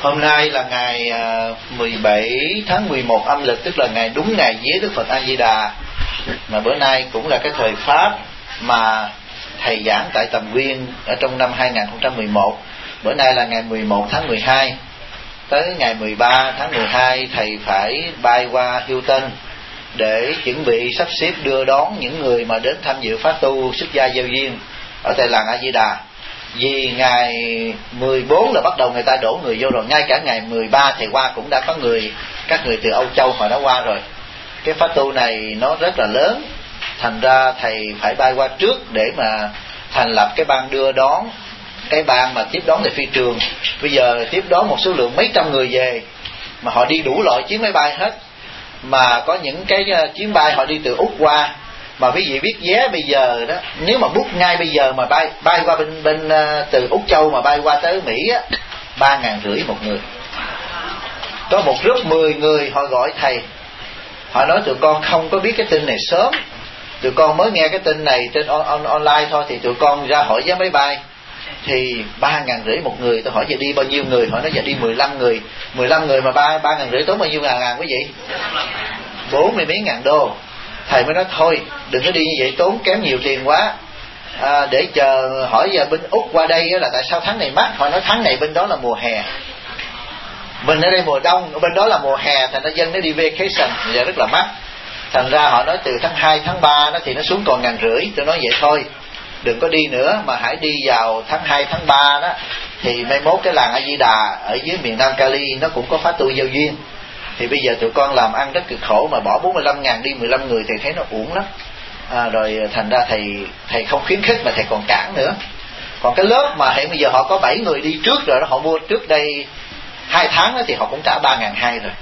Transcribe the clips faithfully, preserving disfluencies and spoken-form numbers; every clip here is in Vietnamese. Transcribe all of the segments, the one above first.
Hôm nay là ngày mười bảy tháng mười một âm lịch, tức là ngày đúng ngày vía Đức Phật A Di Đà, mà bữa nay cũng là cái thời Pháp mà thầy giảng tại Tầm Nguyên ở trong năm hai không một một. Bữa nay là ngày mười một tháng mười hai, tới ngày mười ba tháng mười hai thầy phải bay qua Houston để chuẩn bị sắp xếp đưa đón những người mà đến tham dự pháp tu xuất gia giao duyên ở tại làng A Di Đà. Vì ngày mười bốn là bắt đầu người ta đổ người vô rồi, ngay cả ngày mười ba thầy qua cũng đã có người, các người từ Âu Châu họ đã qua rồi. Cái pháp tu này nó rất là lớn, thành ra thầy phải bay qua trước để mà thành lập cái ban đưa đón, cái ban mà tiếp đón tại phi trường. Bây giờ tiếp đón một số lượng mấy trăm người về, mà họ đi đủ loại chuyến máy bay hết, mà có những cái chuyến bay họ đi từ Úc qua, mà quý vị biết vé bây giờ đó, nếu mà book ngay bây giờ mà bay bay qua bên bên từ Úc Châu mà bay qua tới Mỹ á, ba ngàn rưỡi một người. Có một group mười người họ gọi thầy, họ nói tụi con không có biết cái tin này sớm, tụi con mới nghe cái tin này trên on, on, online thôi, thì tụi con ra hỏi giá máy bay thì ba ngàn rưỡi một người. Tôi hỏi giờ đi bao nhiêu người, họ nói giờ đi mười lăm người. Mười lăm người mà ba ba ngàn rưỡi tốn bao nhiêu ngàn ngàn quý vị? Bốn mươi mấy ngàn đô. Thầy mới nói thôi đừng có đi như vậy, tốn kém nhiều tiền quá, à, để chờ hỏi giờ bên Úc qua đây là tại sao tháng này mắc. Họ nói tháng này bên đó là mùa hè, mình ở đây mùa đông, bên đó là mùa hè, thành ra dân nó đi vacation giờ rất là mắc. Thành ra họ nói từ tháng hai tháng ba đó thì nó xuống còn ngàn rưỡi. Tôi nói vậy thôi đừng có đi nữa, mà hãy đi vào tháng hai tháng ba đó, thì mai mốt cái làng A Di Đà ở dưới miền Nam Cali nó cũng có pháp tu giao duyên. Thì bây giờ tụi con làm ăn rất cực khổ, mà bỏ bốn mươi lăm ngàn đi mười lăm người thì thấy nó uổng lắm, à, rồi thành ra thầy thầy không khuyến khích mà thầy còn cản nữa. Còn cái lớp mà hiện bây giờ họ có bảy người đi trước rồi đó, họ mua trước đây hai tháng đó, thì họ cũng trả ba ngàn hai rồi.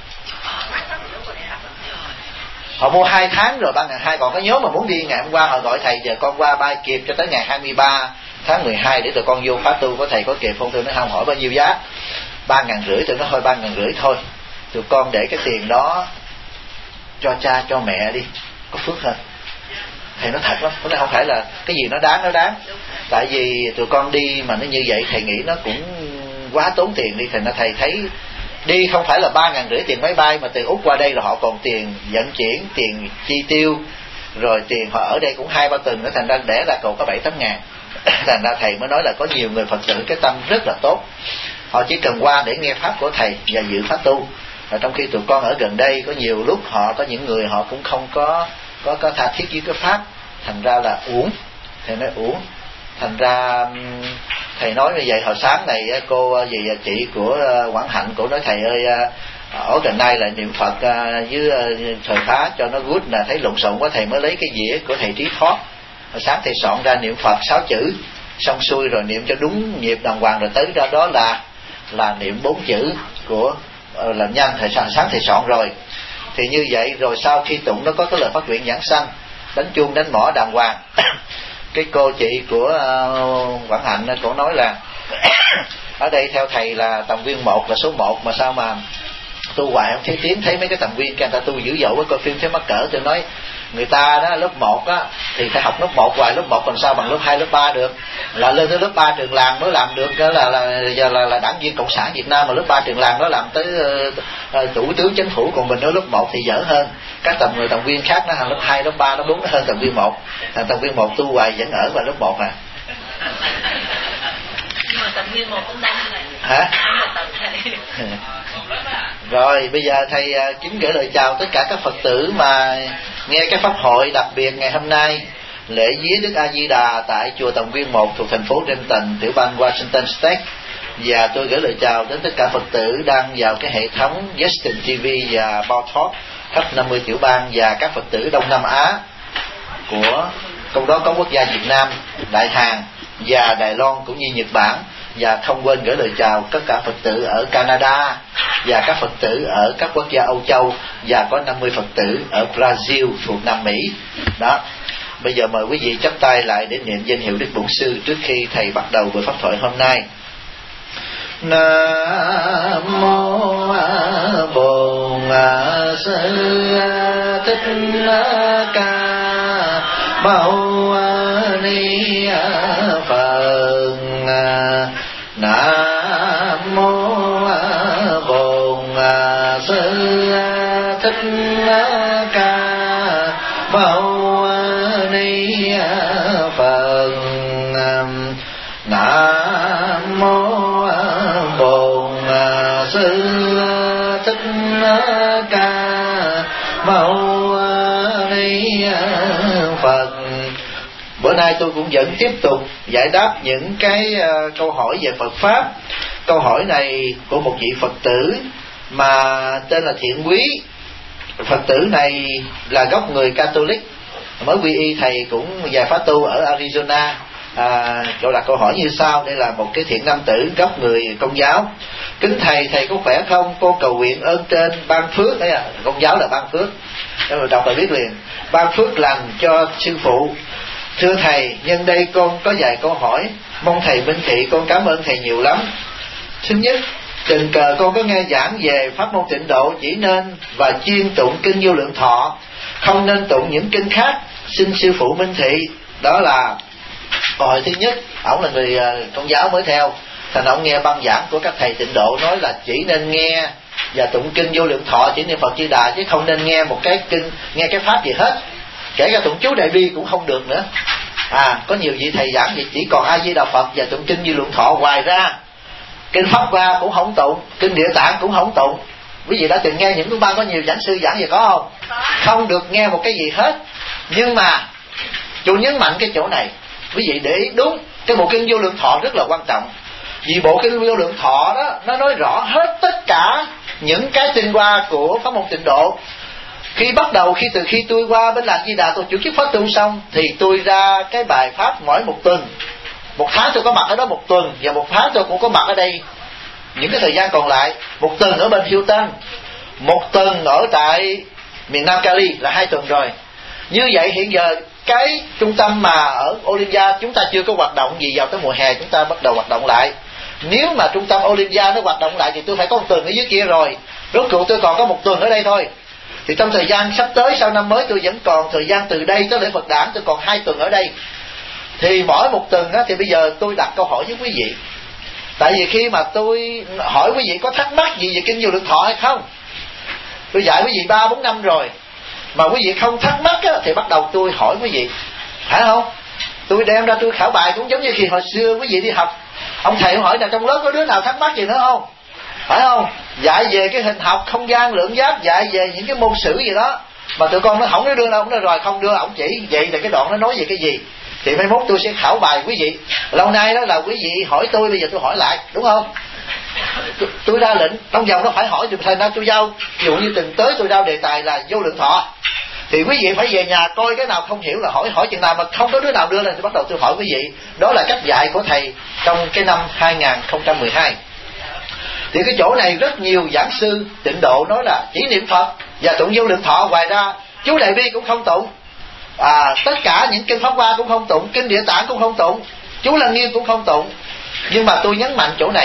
Họ mua hai tháng rồi ba ngàn hai. Còn cái nhóm mà muốn đi ngày hôm qua họ gọi thầy giờ con qua bay kịp cho tới ngày hai mươi ba tháng mười hai để tụi con vô pháp tu, có thầy có kịp không? Tôi nói không, hỏi bao nhiêu giá? Ba ngàn rưỡi. Tôi nói thôi ba ngàn rưỡi thôi, tụi con để cái tiền đó cho cha cho mẹ đi, có phước hơn. Thầy nói thật lắm, nó không phải là cái gì nó đáng, nó đáng. Tại vì tụi con đi mà nó như vậy thầy nghĩ nó cũng quá tốn tiền đi. Thầy nói thầy thấy đi không phải là ba ngàn rưỡi tiền máy bay, mà từ Úc qua đây là họ còn tiền vận chuyển, tiền chi tiêu, rồi tiền họ ở đây cũng hai ba tuần nữa, thành ra để ra còn có bảy tám ngàn. Thành ra thầy mới nói là có nhiều người Phật tử cái tâm rất là tốt, họ chỉ cần qua để nghe pháp của thầy và dự pháp tu. Và trong khi tụi con ở gần đây có nhiều lúc họ có những người họ cũng không có có có tha thiết với cái pháp, thành ra là uổng. Thầy nói uổng. Thành ra thầy nói như vậy. Hồi sáng này cô gì chị của Quảng Hạnh, cô nói thầy ơi ở gần đây là niệm Phật với thời khóa cho nó good, là thấy lộn xộn quá, thầy mới lấy cái dĩa của thầy Trí Thoát. Hồi sáng thầy soạn ra niệm Phật sáu chữ xong xuôi rồi, niệm cho đúng nhịp đàng hoàng, rồi tới đó đó là là niệm bốn chữ của làm nhanh. Thầy sáng, sáng thầy soạn rồi. Thì như vậy rồi sau khi tụng nó có cái lời phát nguyện giảng sanh, đánh chuông đánh mõ đàng hoàng. Cái cô chị của uh, Quảng Hạnh cổ nói là ở đây theo thầy là tầm viên một là số một, mà sao mà tu hoài không thấy tiến, thấy mấy cái tầm viên cái người ta tu dữ dội với coi phim thấy mắc cỡ. Tôi nói người ta đó lớp một á thì phải học lớp một hoài, lớp một còn sao bằng lớp hai lớp ba được, là lên tới lớp ba trường làng mới làm được. Đó là là giờ là, là đảng viên cộng sản Việt Nam mà lớp ba trường làng đó làm tới uh, thủ tướng chính phủ, còn mình ở lớp một thì dở hơn. Các tầm người tầm viên khác nó hàng lớp hai lớp ba lớp bốn nó hơn tầm viên một. Thằng tầm viên một tu hoài vẫn ở vào lớp một à. Nhưng mà tầm viên một cũng đang này. Hả? Rồi bây giờ thầy kính gửi lời chào tất cả các Phật tử mà nghe cái pháp hội đặc biệt ngày hôm nay, lễ vía Đức A Di Đà tại chùa Tầm Viên một thuộc thành phố Denton, tiểu bang Washington State. Và tôi gửi lời chào đến tất cả Phật tử đang vào cái hệ thống Justin ti vi và Bao Talk khắp năm mươi tiểu bang, và các Phật tử Đông Nam Á của trong đó có quốc gia Việt Nam, Đại Hàn và Đài Loan cũng như Nhật Bản. Và không quên gửi lời chào tất cả Phật tử ở Canada và các Phật tử ở các quốc gia Âu Châu, và có năm mươi Phật tử ở Brazil thuộc Nam Mỹ. Đó. Bây giờ mời quý vị chắp tay lại để niệm danh hiệu Đức Bổn Sư trước khi thầy bắt đầu buổi pháp thoại hôm nay. Nam mô Bổn Sư Thích Ca Mâu Ni Phật. Nam mô Sư Thích Ca Mâu Ni Phật. Nam mô Bổn Sư Thích Ca Mâu Ni Phật. Bữa nay tôi cũng vẫn tiếp tục giải đáp những cái uh, câu hỏi về Phật Pháp. Câu hỏi này của một vị Phật tử mà tên là Thiện Quý. Phật tử này là gốc người Catholic, mới quy y, thầy cũng dạy khóa tu ở Arizona. À, câu đặt câu hỏi như sau. Đây là một cái thiện nam tử gốc người Công giáo. Kính thầy, thầy có khỏe không? Cô cầu nguyện ơn trên ban phước. Đấy à, Công giáo là ban phước, nếu mà đọc là biết liền. Ban phước lành cho sư phụ. Thưa thầy, nhân đây con có vài câu hỏi, mong thầy minh thị. Con cảm ơn thầy nhiều lắm. Thứ nhất, tình cờ con có nghe giảng về pháp môn Tịnh Độ chỉ nên và chuyên tụng kinh Vô Lượng Thọ, không nên tụng những kinh khác. Xin sư phụ minh thị. Đó là câu hỏi thứ nhất. Ông là người Công giáo mới theo, thành ông nghe băng giảng của các thầy Tịnh Độ nói là chỉ nên nghe và tụng kinh Vô Lượng Thọ, chỉ niệm Phật Di Đà, chứ không nên nghe một cái kinh, nghe cái pháp gì hết. Kể cả tụng chú Đại Bi cũng không được nữa. À, có nhiều vị thầy giảng vậy, chỉ còn A Di Đà Phật và tụng kinh Vô Lượng Thọ, ngoài ra kinh Pháp Hoa cũng không tụng, kinh Địa Tạng cũng không tụng. Quý vị đã từng nghe những ban có nhiều giảng sư giảng gì có không? Không được nghe một cái gì hết. Nhưng mà tôi nhấn mạnh cái chỗ này, quý vị để ý đúng, cái bộ kinh Vô Lượng Thọ rất là quan trọng. Vì bộ kinh Vô Lượng Thọ đó, nó nói rõ hết tất cả những cái tinh hoa của pháp môn Tịnh Độ. Khi bắt đầu, khi từ khi tôi qua bên làng Di Đà, tôi chuyển chức pháp tu xong, thì tôi ra cái bài pháp mỗi một tuần. Một tháng tôi có mặt ở đó một tuần, và một tháng tôi cũng có mặt ở đây những cái thời gian còn lại. Một tuần ở bên Phiêu Tân, một tuần ở tại miền Nam Cali, là hai tuần rồi. Như vậy hiện giờ cái trung tâm mà ở Olympia chúng ta chưa có hoạt động gì, vào tới mùa hè chúng ta bắt đầu hoạt động lại. Nếu mà trung tâm Olympia nó hoạt động lại thì tôi phải có một tuần ở dưới kia rồi. Rốt cuộc tôi còn có một tuần ở đây thôi. Thì trong thời gian sắp tới sau năm mới tôi vẫn còn thời gian từ đây tới lễ Phật đản, tôi còn hai tuần ở đây. Thì mỗi một tuần á, thì bây giờ tôi đặt câu hỏi với quý vị. Tại vì khi mà tôi hỏi quý vị có thắc mắc gì về kinh Vô Lượng Thọ hay không, tôi dạy quý vị ba bốn năm rồi mà quý vị không thắc mắc á, thì bắt đầu tôi hỏi quý vị, phải không? Tôi đem ra tôi khảo bài cũng giống như khi hồi xưa quý vị đi học, ông thầy hỏi là trong lớp có đứa nào thắc mắc gì nữa không, phải không? Dạy về cái hình học, không gian, lượng giác, dạy về những cái môn sử gì đó, mà tụi con nó không có đưa đâu, nó rồi không đưa, ông chỉ vậy là cái đoạn nó nói về cái gì. Thì mai mốt tôi sẽ khảo bài quý vị. Lâu nay đó là quý vị hỏi tôi, bây giờ tôi hỏi lại, đúng không? Tôi, tôi ra lệnh trong vòng nó phải hỏi, thì thành ra tôi giao, ví dụ như từng tới tôi giao đề tài là Vô Lượng Thọ, thì quý vị phải về nhà coi cái nào không hiểu là hỏi, hỏi chừng nào mà không có đứa nào đưa lên thì bắt đầu tôi hỏi quý vị. Đó là cách dạy của thầy trong cái năm hai không một hai. Thì cái chỗ này rất nhiều giảng sư Tịnh Độ nói là chỉ niệm Phật và tụng Vô Lượng Thọ, ngoài ra chú Đại Bi cũng không tụng, à, tất cả những kinh Pháp Hoa cũng không tụng, kinh Địa Tạng cũng không tụng, chú Lăng Nghiêm cũng không tụng. Nhưng mà tôi nhấn mạnh chỗ này,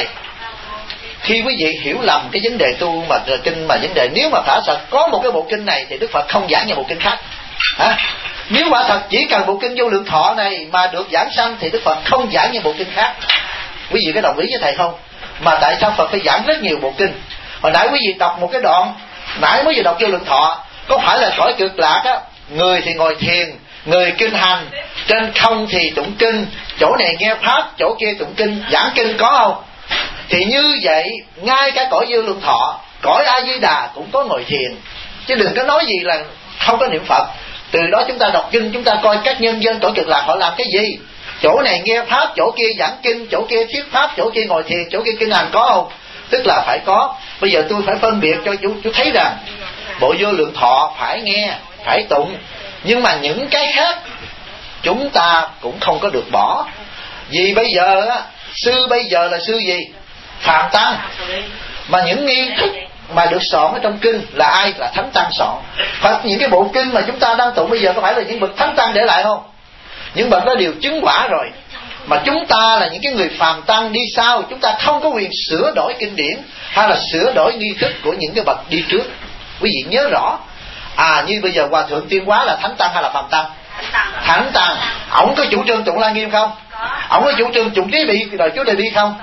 khi quý vị hiểu lầm cái vấn đề tu mà kinh, mà vấn đề nếu mà thả thật có một cái bộ kinh này thì Đức Phật không giảng như bộ kinh khác. Hả? Nếu quả thật chỉ cần bộ kinh Vô Lượng Thọ này mà được giảng sanh thì Đức Phật không giảng như bộ kinh khác. Quý vị có đồng ý với thầy không? Mà tại sao Phật phải giảng rất nhiều bộ kinh? Hồi nãy quý vị đọc một cái đoạn, nãy mới vừa đọc Vô Lượng Thọ, có phải là cõi Cực Lạc á, người thì ngồi thiền, người kinh hành, trên không thì tụng kinh, chỗ này nghe pháp, chỗ kia tụng kinh, giảng kinh, có không? Thì như vậy, ngay cả cõi Vô Lượng Thọ, cõi A Di Đà cũng có ngồi thiền, chứ đừng có nói gì là không có niệm Phật. Từ đó chúng ta đọc kinh, chúng ta coi các nhân dân cõi Cực Lạc họ làm cái gì. Chỗ này nghe pháp, chỗ kia giảng kinh, chỗ kia thuyết pháp, chỗ kia ngồi thiền, chỗ kia kinh hành, có không? Tức là phải có. Bây giờ tôi phải phân biệt cho chú, chú thấy rằng bộ Vô Lượng Thọ phải nghe, phải tụng, nhưng mà những cái khác chúng ta cũng không có được bỏ. Vì bây giờ á, sư bây giờ là sư gì? Phạm Tăng. Mà những nghi thức mà được soạn ở trong kinh là ai? Là Thánh Tăng soạn. Hoặc những cái bộ kinh mà chúng ta đang tụng bây giờ có phải là những bậc Thánh Tăng để lại không? Những bậc đó đều chứng quả rồi. Mà chúng ta là những cái người phàm tăng đi sau, chúng ta không có quyền sửa đổi kinh điển hay là sửa đổi nghi thức của những cái bậc đi trước. Quý vị nhớ rõ. À, như bây giờ Hòa Thượng Tuyên Hóa là Thánh Tăng hay là phàm tăng? Thánh Tăng. Ổng có chủ trương tụng La Nghiêm không? Ổng có chủ trương tụng Trí Bị rồi chú Đại Bi không?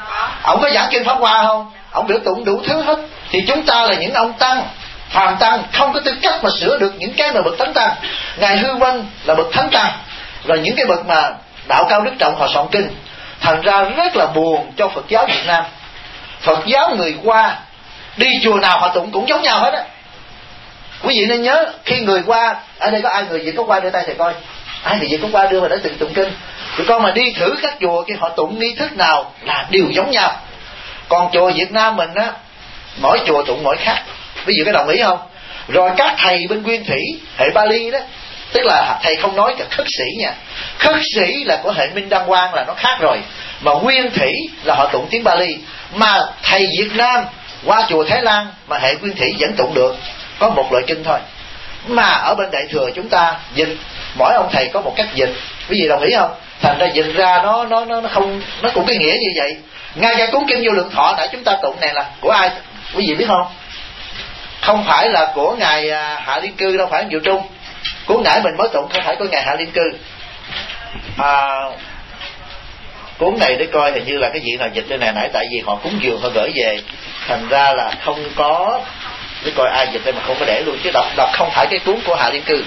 Ông có giảng kinh Pháp Hoa không? Ông biểu tụng đủ thứ hết. Thì chúng ta là những ông tăng, phàm tăng, không có tư cách mà sửa được những cái mà bậc thánh tăng. Ngài Hư Vân là bậc thánh tăng, rồi những cái bậc mà đạo cao đức trọng họ soạn kinh. Thành ra rất là buồn cho Phật giáo Việt Nam. Phật giáo người Hoa đi chùa nào họ tụng cũng giống nhau hết á. Quý vị nên nhớ, khi người Hoa, ở đây có ai người Việt có Hoa đưa tay thầy coi. Ai người Việt có Hoa đưa mà đã từng tụng kinh. Tụi con mà đi thử các chùa kia họ tụng nghi thức nào là đều giống nhau. Còn chùa Việt Nam mình á, mỗi chùa tụng mỗi khác. Ví dụ cái đồng ý không? Rồi các thầy bên Nguyên Thủy hệ Bali đó, tức là thầy không nói cả khất sĩ nha. Khất sĩ là của hệ Minh Đăng Quang là nó khác rồi. Mà Nguyên Thủy là họ tụng tiếng Bali. Mà thầy Việt Nam qua chùa Thái Lan mà hệ Nguyên Thủy vẫn tụng được, có một loại kinh thôi. Mà ở bên Đại Thừa chúng ta dịch, mỗi ông thầy có một cách dịch. Quý vị đồng ý không? Thành ra dịch ra nó nó nó không, nó cũng cái nghĩa như vậy. Ngay cả cuốn kinh Vô Lượng Thọ nãy chúng ta tụng này là của ai? Quý vị biết không? Không phải là của ngài Hạ Liên Cư đâu, phải Diệu Trung. Cuốn nãy mình mới tụng không phải của ngài Hạ Liên Cư. À, cuốn này để coi hình như là cái gì nào dịch đây nè, nãy tại vì họ cúng dường họ gửi về, thành ra là không có, để coi ai dịch đây mà không có để luôn, chứ đọc đọc không phải cái cuốn của Hạ Liên Cư.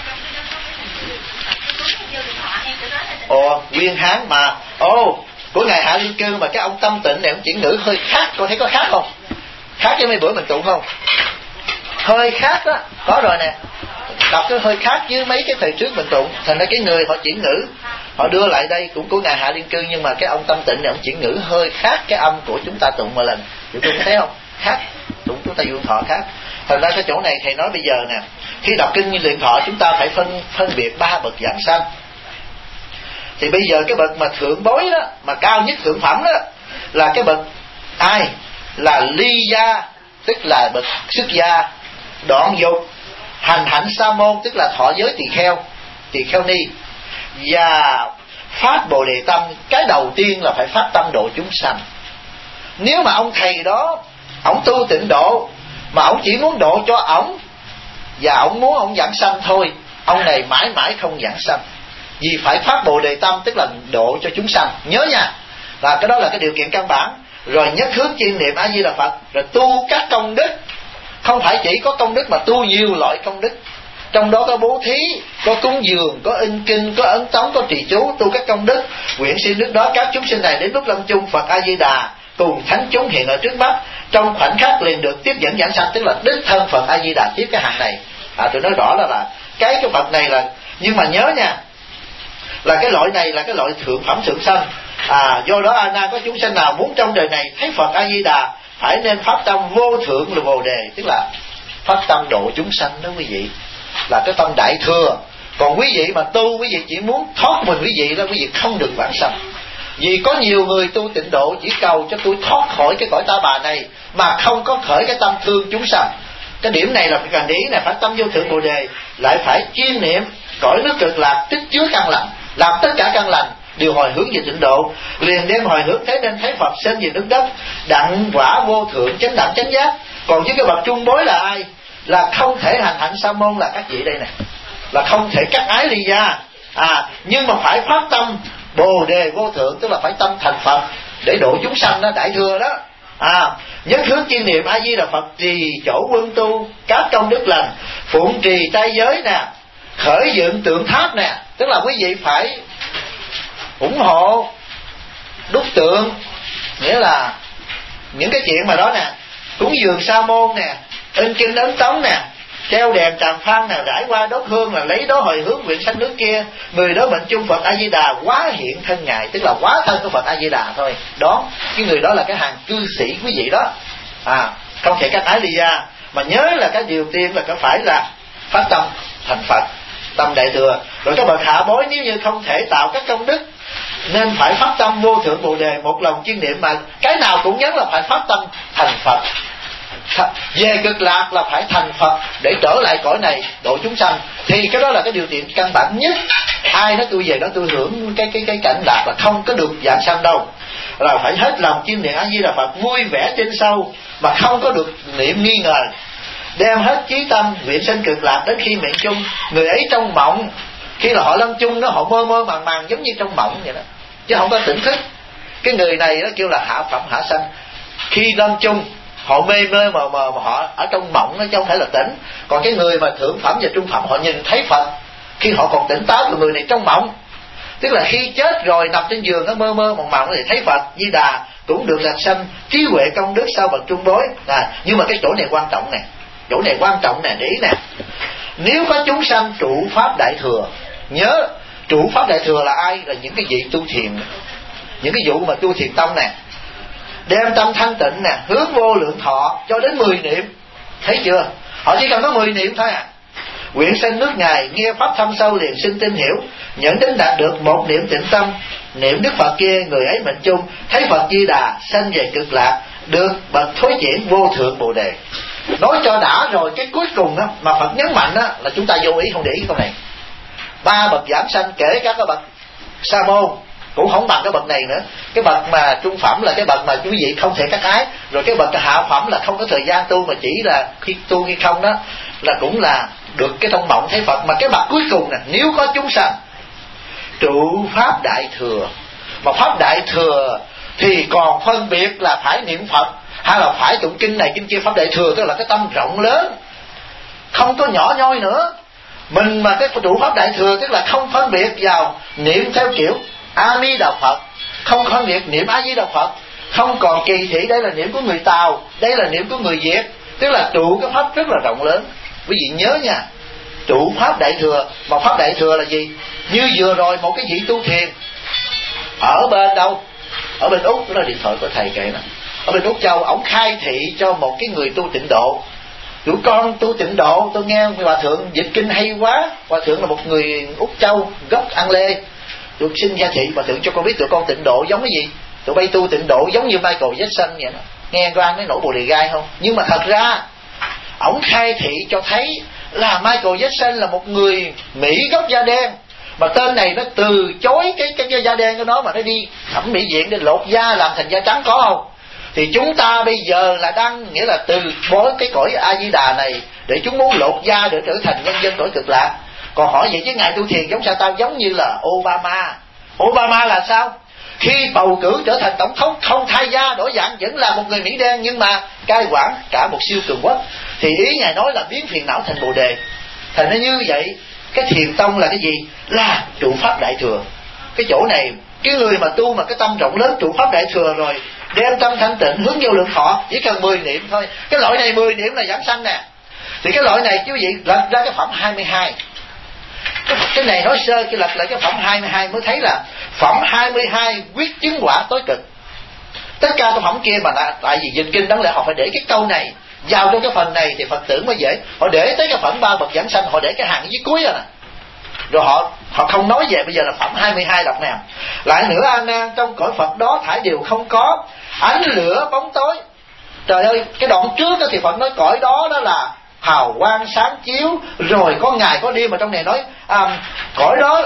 Ồ, Nguyên Hán mà. Ồ, của ngài Hạ Liên Cư mà cái ông Tâm Tịnh này ông chuyển ngữ hơi khác, con thấy có khác không? Khác với mấy bữa mình tụng không? Hơi khác đó, có rồi nè. Đọc cái hơi khác với mấy cái thời trước mình tụng. Thành ra cái người họ chuyển ngữ, họ đưa lại đây cũng của ngài Hạ Liên Cư, nhưng mà cái ông Tâm Tịnh này ông chuyển ngữ hơi khác cái âm của chúng ta tụng một lần. Chúng tôi có thấy không? Khác, tụng chúng ta Vô Lượng Thọ khác. Thành ra cái chỗ này thầy nói bây giờ nè, khi đọc kinh Vô Lượng Thọ chúng ta phải phân phân biệt ba bậc giảng sanh. Thì bây giờ cái bậc mà thượng bối đó, mà cao nhất thượng phẩm đó, là cái bậc ai? Là ly gia, tức là bậc xuất gia, đoạn dục, hành hạnh sa môn, tức là thọ giới tỳ kheo, tỳ kheo ni, và phát bồ đề tâm. Cái đầu tiên là phải phát tâm độ chúng sanh. Nếu mà ông thầy đó ông tu tịnh độ mà ông chỉ muốn độ cho ổng và ổng muốn ông giảng sanh thôi, ông này mãi mãi không giảng sanh. Vì phải phát bồ đề tâm, tức là độ cho chúng sanh. Nhớ nha, là cái đó là cái điều kiện căn bản. Rồi nhất hướng chuyên niệm A Di Đà Phật, rồi tu các công đức. Không phải chỉ có công đức mà tu nhiều loại công đức. Trong đó có bố thí, có cúng dường, có in kinh, có ấn tống, có trì chú, tu các công đức. Nguyện xin nước đó các chúng sinh này đến lúc lâm chung Phật A Di Đà cùng thánh chúng hiện ở trước mắt, trong khoảnh khắc liền được tiếp dẫn giảng sanh, tức là đích thân Phật A Di Đà tiếp cái hạng này. À, tôi nói rõ là là cái cái Phật này là, nhưng mà nhớ nha, là cái loại này là cái loại thượng phẩm thượng sanh. À, do đó A Nan có chúng sanh nào muốn trong đời này thấy Phật A Di Đà phải nên pháp tâm vô thượng là Bồ Đề, tức là pháp tâm độ chúng sanh đó quý vị, là cái tâm đại thừa. Còn quý vị mà tu, quý vị chỉ muốn thoát mình quý vị đó, quý vị không được vãng sanh. Vì có nhiều người tu tịnh độ chỉ cầu cho tôi thoát khỏi cái cõi ta bà này mà không có khởi cái tâm thương chúng sanh. Cái điểm này là phải cần để ý này, phải tâm vô thượng Bồ Đề, lại phải chuyên niệm cõi nước cực lạc tích chứa căn lành, làm tất cả căn lành đều hồi hướng về tịnh độ, liền đem hồi hướng thế nên thấy Phật sinh về nước đất, đặng quả vô thượng chánh đẳng chánh giác. Còn với cái bậc trung bối là ai? Là không thể hành hạnh sa môn, là các vị đây này, là không thể cắt ái ly gia. À, nhưng mà phải phát tâm Bồ Đề vô thượng, tức là phải tâm thành Phật để độ chúng sanh đó, đại thừa đó. À, nhất hướng chuyên niệm A Di Đà Phật, trì chỗ quân tu các công đức lành, phụng trì trai giới nè, khởi dựng tượng tháp nè, tức là quý vị phải ủng hộ đúc tượng, nghĩa là những cái chuyện mà đó nè, cúng dường sa môn nè, in kinh ấn tống nè, treo đèn tràng phan nè, rải qua đốt hương là lấy đó hồi hướng nguyện sanh nước kia, người đó mệnh chung Phật A Di Đà quá hiện thân ngài, tức là quá thân của Phật A Di Đà thôi đó. Cái người đó là cái hàng cư sĩ quý vị đó. À, không thể cắt ái ly gia, mà nhớ là cái điều tiên là có phải là phát tâm thành Phật, tâm đại thừa. Rồi các bậc hạ bối nếu như không thể tạo các công đức nên phải phát tâm vô thượng Bồ Đề, một lòng chuyên niệm, mà cái nào cũng nhớ là phải phát tâm thành Phật. Về cực lạc là phải thành Phật để trở lại cõi này độ chúng sanh, thì cái đó là cái điều kiện căn bản nhất. Ai nói tôi về đó tôi hưởng cái cái cái cảnh lạc là không có được giảng sanh đâu, là phải hết lòng chuyên niệm A Di Đà Phật, vui vẻ trên sâu mà không có được niệm nghi ngờ, đem hết chí tâm nguyện sinh cực lạc đến khi mệnh chung. Người ấy trong mộng, khi là họ lâm chung đó, họ mơ mơ màng màng giống như trong mộng vậy đó, chứ không có tỉnh thức. Cái người này nó kêu là hạ phẩm hạ sanh. Khi lâm chung họ mê mê mà, mà, mà họ ở trong mộng nó chứ không phải là tỉnh. Còn cái người mà thượng phẩm và trung phẩm họ nhìn thấy Phật khi họ còn tỉnh táo, của người này trong mộng. Tức là khi chết rồi nằm trên giường nó mơ mơ mộng mộng thì thấy Phật Di Đà cũng được là sanh trí huệ công đức sau bậc trung bối. À, nhưng mà cái chỗ này quan trọng nè, chỗ này quan trọng nè, để ý nè. Nếu có chúng sanh trụ pháp đại thừa, nhớ trụ pháp đại thừa là ai? Là những cái vị tu thiền, những cái vụ mà tu thiền tông nè, đem tâm thanh tịnh nè, hướng vô lượng thọ cho đến mười niệm. Thấy chưa? Họ chỉ cần có mười niệm thôi à. Nguyện sanh nước Ngài, nghe pháp thâm sâu liền sinh tin hiểu, nhận đến đạt được một niệm tịnh tâm, niệm Đức Phật kia người ấy mệnh chung, thấy Phật Di Đà sanh về cực lạc, được bậc thối chuyển vô thượng bồ đề. Nói cho đã rồi, cái cuối cùng đó, mà Phật nhấn mạnh đó, là chúng ta vô ý không để ý câu này. Ba bậc giảng sanh, kể cả cái bậc sa môn cũng không bằng cái bậc này nữa. Cái bậc mà trung phẩm là cái bậc mà quý vị không thể cắt ái, rồi cái bậc hạ phẩm là không có thời gian tu mà chỉ là khi tu khi không đó, là cũng là được cái thông mộng thấy Phật. Mà cái bậc cuối cùng nè, nếu có chúng sanh trụ pháp đại thừa, mà pháp đại thừa thì còn phân biệt là phải niệm Phật hay là phải tụng kinh này kinh kia. Pháp đại thừa tức là cái tâm rộng lớn, không có nhỏ nhoi nữa. Mình mà cái trụ pháp đại thừa tức là không phân biệt vào niệm theo kiểu A Di Đà Phật, không phân biệt niệm A Di Đà Phật, không còn kỳ thị đây là niệm của người Tàu, đây là niệm của người Việt. Tức là trụ cái pháp rất là rộng lớn. Quý vị nhớ nha, trụ pháp đại thừa. Mà pháp đại thừa là gì? Như vừa rồi một cái vị tu thiền ở bên đâu? Ở bên Úc, đó là điện thoại của thầy kể đó. Ở bên Úc Châu, ổng khai thị cho một cái người tu tịnh độ. Tụi con tu tịnh độ, tôi nghe hòa thượng dịch kinh hay quá. Hòa thượng là một người Úc Châu gốc An Lê, tôi xin gia thị hòa thượng cho con biết tụi con tịnh độ giống cái gì. Tụi bay tu tịnh độ giống như Michael Jackson vậy đó. Nghe có ăn cái nổi bồ đề gai không? Nhưng mà thật ra ổng khai thị cho thấy là Michael Jackson là một người Mỹ gốc da đen, mà tên này nó từ chối cái cái da đen của nó mà nó đi thẩm mỹ viện để lột da làm thành da trắng, có không? Thì chúng ta bây giờ là đang nghĩa là từ bối cái cõi A Di Đà này để chúng muốn lột da để trở thành nhân dân cõi cực lạc. Còn hỏi vậy chứ ngài tu thiền giống sao? Tao giống như là Obama. Obama là sao? Khi bầu cử trở thành tổng thống không thay da đổi dạng, vẫn là một người Mỹ đen nhưng mà cai quản cả một siêu cường quốc. Thì ý ngài nói là biến phiền não thành bồ đề. Thành ra như vậy, cái thiền tông là cái gì? Là trụ pháp đại thừa. Cái chỗ này, cái người mà tu mà cái tâm rộng lớn trụ pháp đại thừa rồi, đem tâm thanh tịnh hướng vô lượng thọ, chỉ cần mười niệm thôi. Cái loại này mười niệm là giảng sanh nè. Thì cái loại này quý vị lật ra cái phẩm hai mươi hai. Cái, cái này nói sơ cái lật lại cái phẩm hai mươi hai mới thấy là phẩm hai mươi hai quyết chứng quả tối cực. Tất cả cái phẩm kia mà là, tại vì dịch kinh đáng lẽ họ phải để cái câu này vào trong cái phần này thì Phật tử mới dễ. Họ để tới cái phẩm ba bậc giảng sanh, họ để cái hàng dưới cuối rồi nè. Rồi họ họ không nói về bây giờ là phẩm hai mươi hai đọc nào. Lại nữa, A Nan, trong cõi Phật đó thải đều không có ánh lửa bóng tối. Trời ơi, cái đoạn trước đó thì Phật nói cõi đó đó là hào quang sáng chiếu, rồi có ngày có đêm. Mà trong này nói à, cõi đó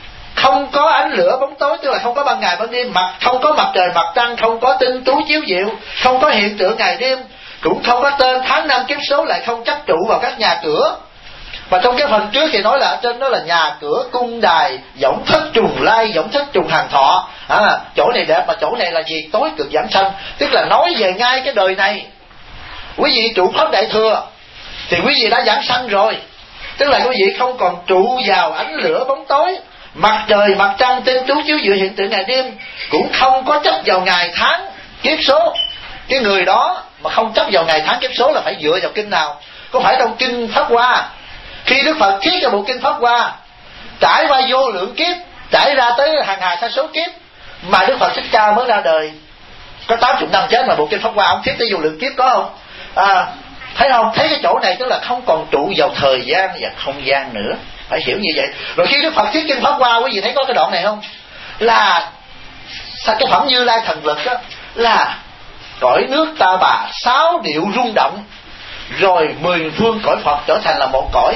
không có ánh lửa bóng tối, tức là không có ban ngày ban đêm, mặt không có mặt trời mặt trăng, không có tinh tú chiếu diệu, không có hiện tượng ngày đêm, cũng không có tên tháng năm kiếp số, lại không chấp trụ vào các nhà cửa. Và trong cái phần trước thì nói là ở trên đó là nhà cửa cung đài, võng thất trùng lai, võng thất trùng hàng thọ. À, chỗ này đẹp, mà chỗ này là gì? Tối cực giảng sanh. Tức là nói về ngay cái đời này. Quý vị trụ pháp đại thừa thì quý vị đã giảng sanh rồi. Tức là quý vị không còn trụ vào ánh lửa bóng tối, mặt trời mặt trăng tinh tú chiếu diệu hiện tượng ngày đêm, cũng không có chấp vào ngày tháng kiếp số. Cái người đó mà không chấp vào ngày tháng kiếp số là phải dựa vào kinh nào? Có phải trong kinh Pháp Hoa? Khi Đức Phật thiết cho bộ kinh Pháp Hoa, trải qua vô lượng kiếp, trải ra tới hàng hà sa số kiếp, mà Đức Phật Thích Ca mới ra đời có tám mươi năm chết, mà bộ kinh Pháp Hoa ông thiết tới vô lượng kiếp, có không? À, thấy không? Thấy cái chỗ này tức là không còn trụ vào thời gian và không gian nữa, phải hiểu như vậy. Rồi khi Đức Phật thiết kinh Pháp Hoa, quý vị thấy có cái đoạn này không? Là cái phẩm Như Lai thần lực đó, là cõi nước Ta Bà sáu điệu rung động, rồi mười phương cõi Phật trở thành là một cõi.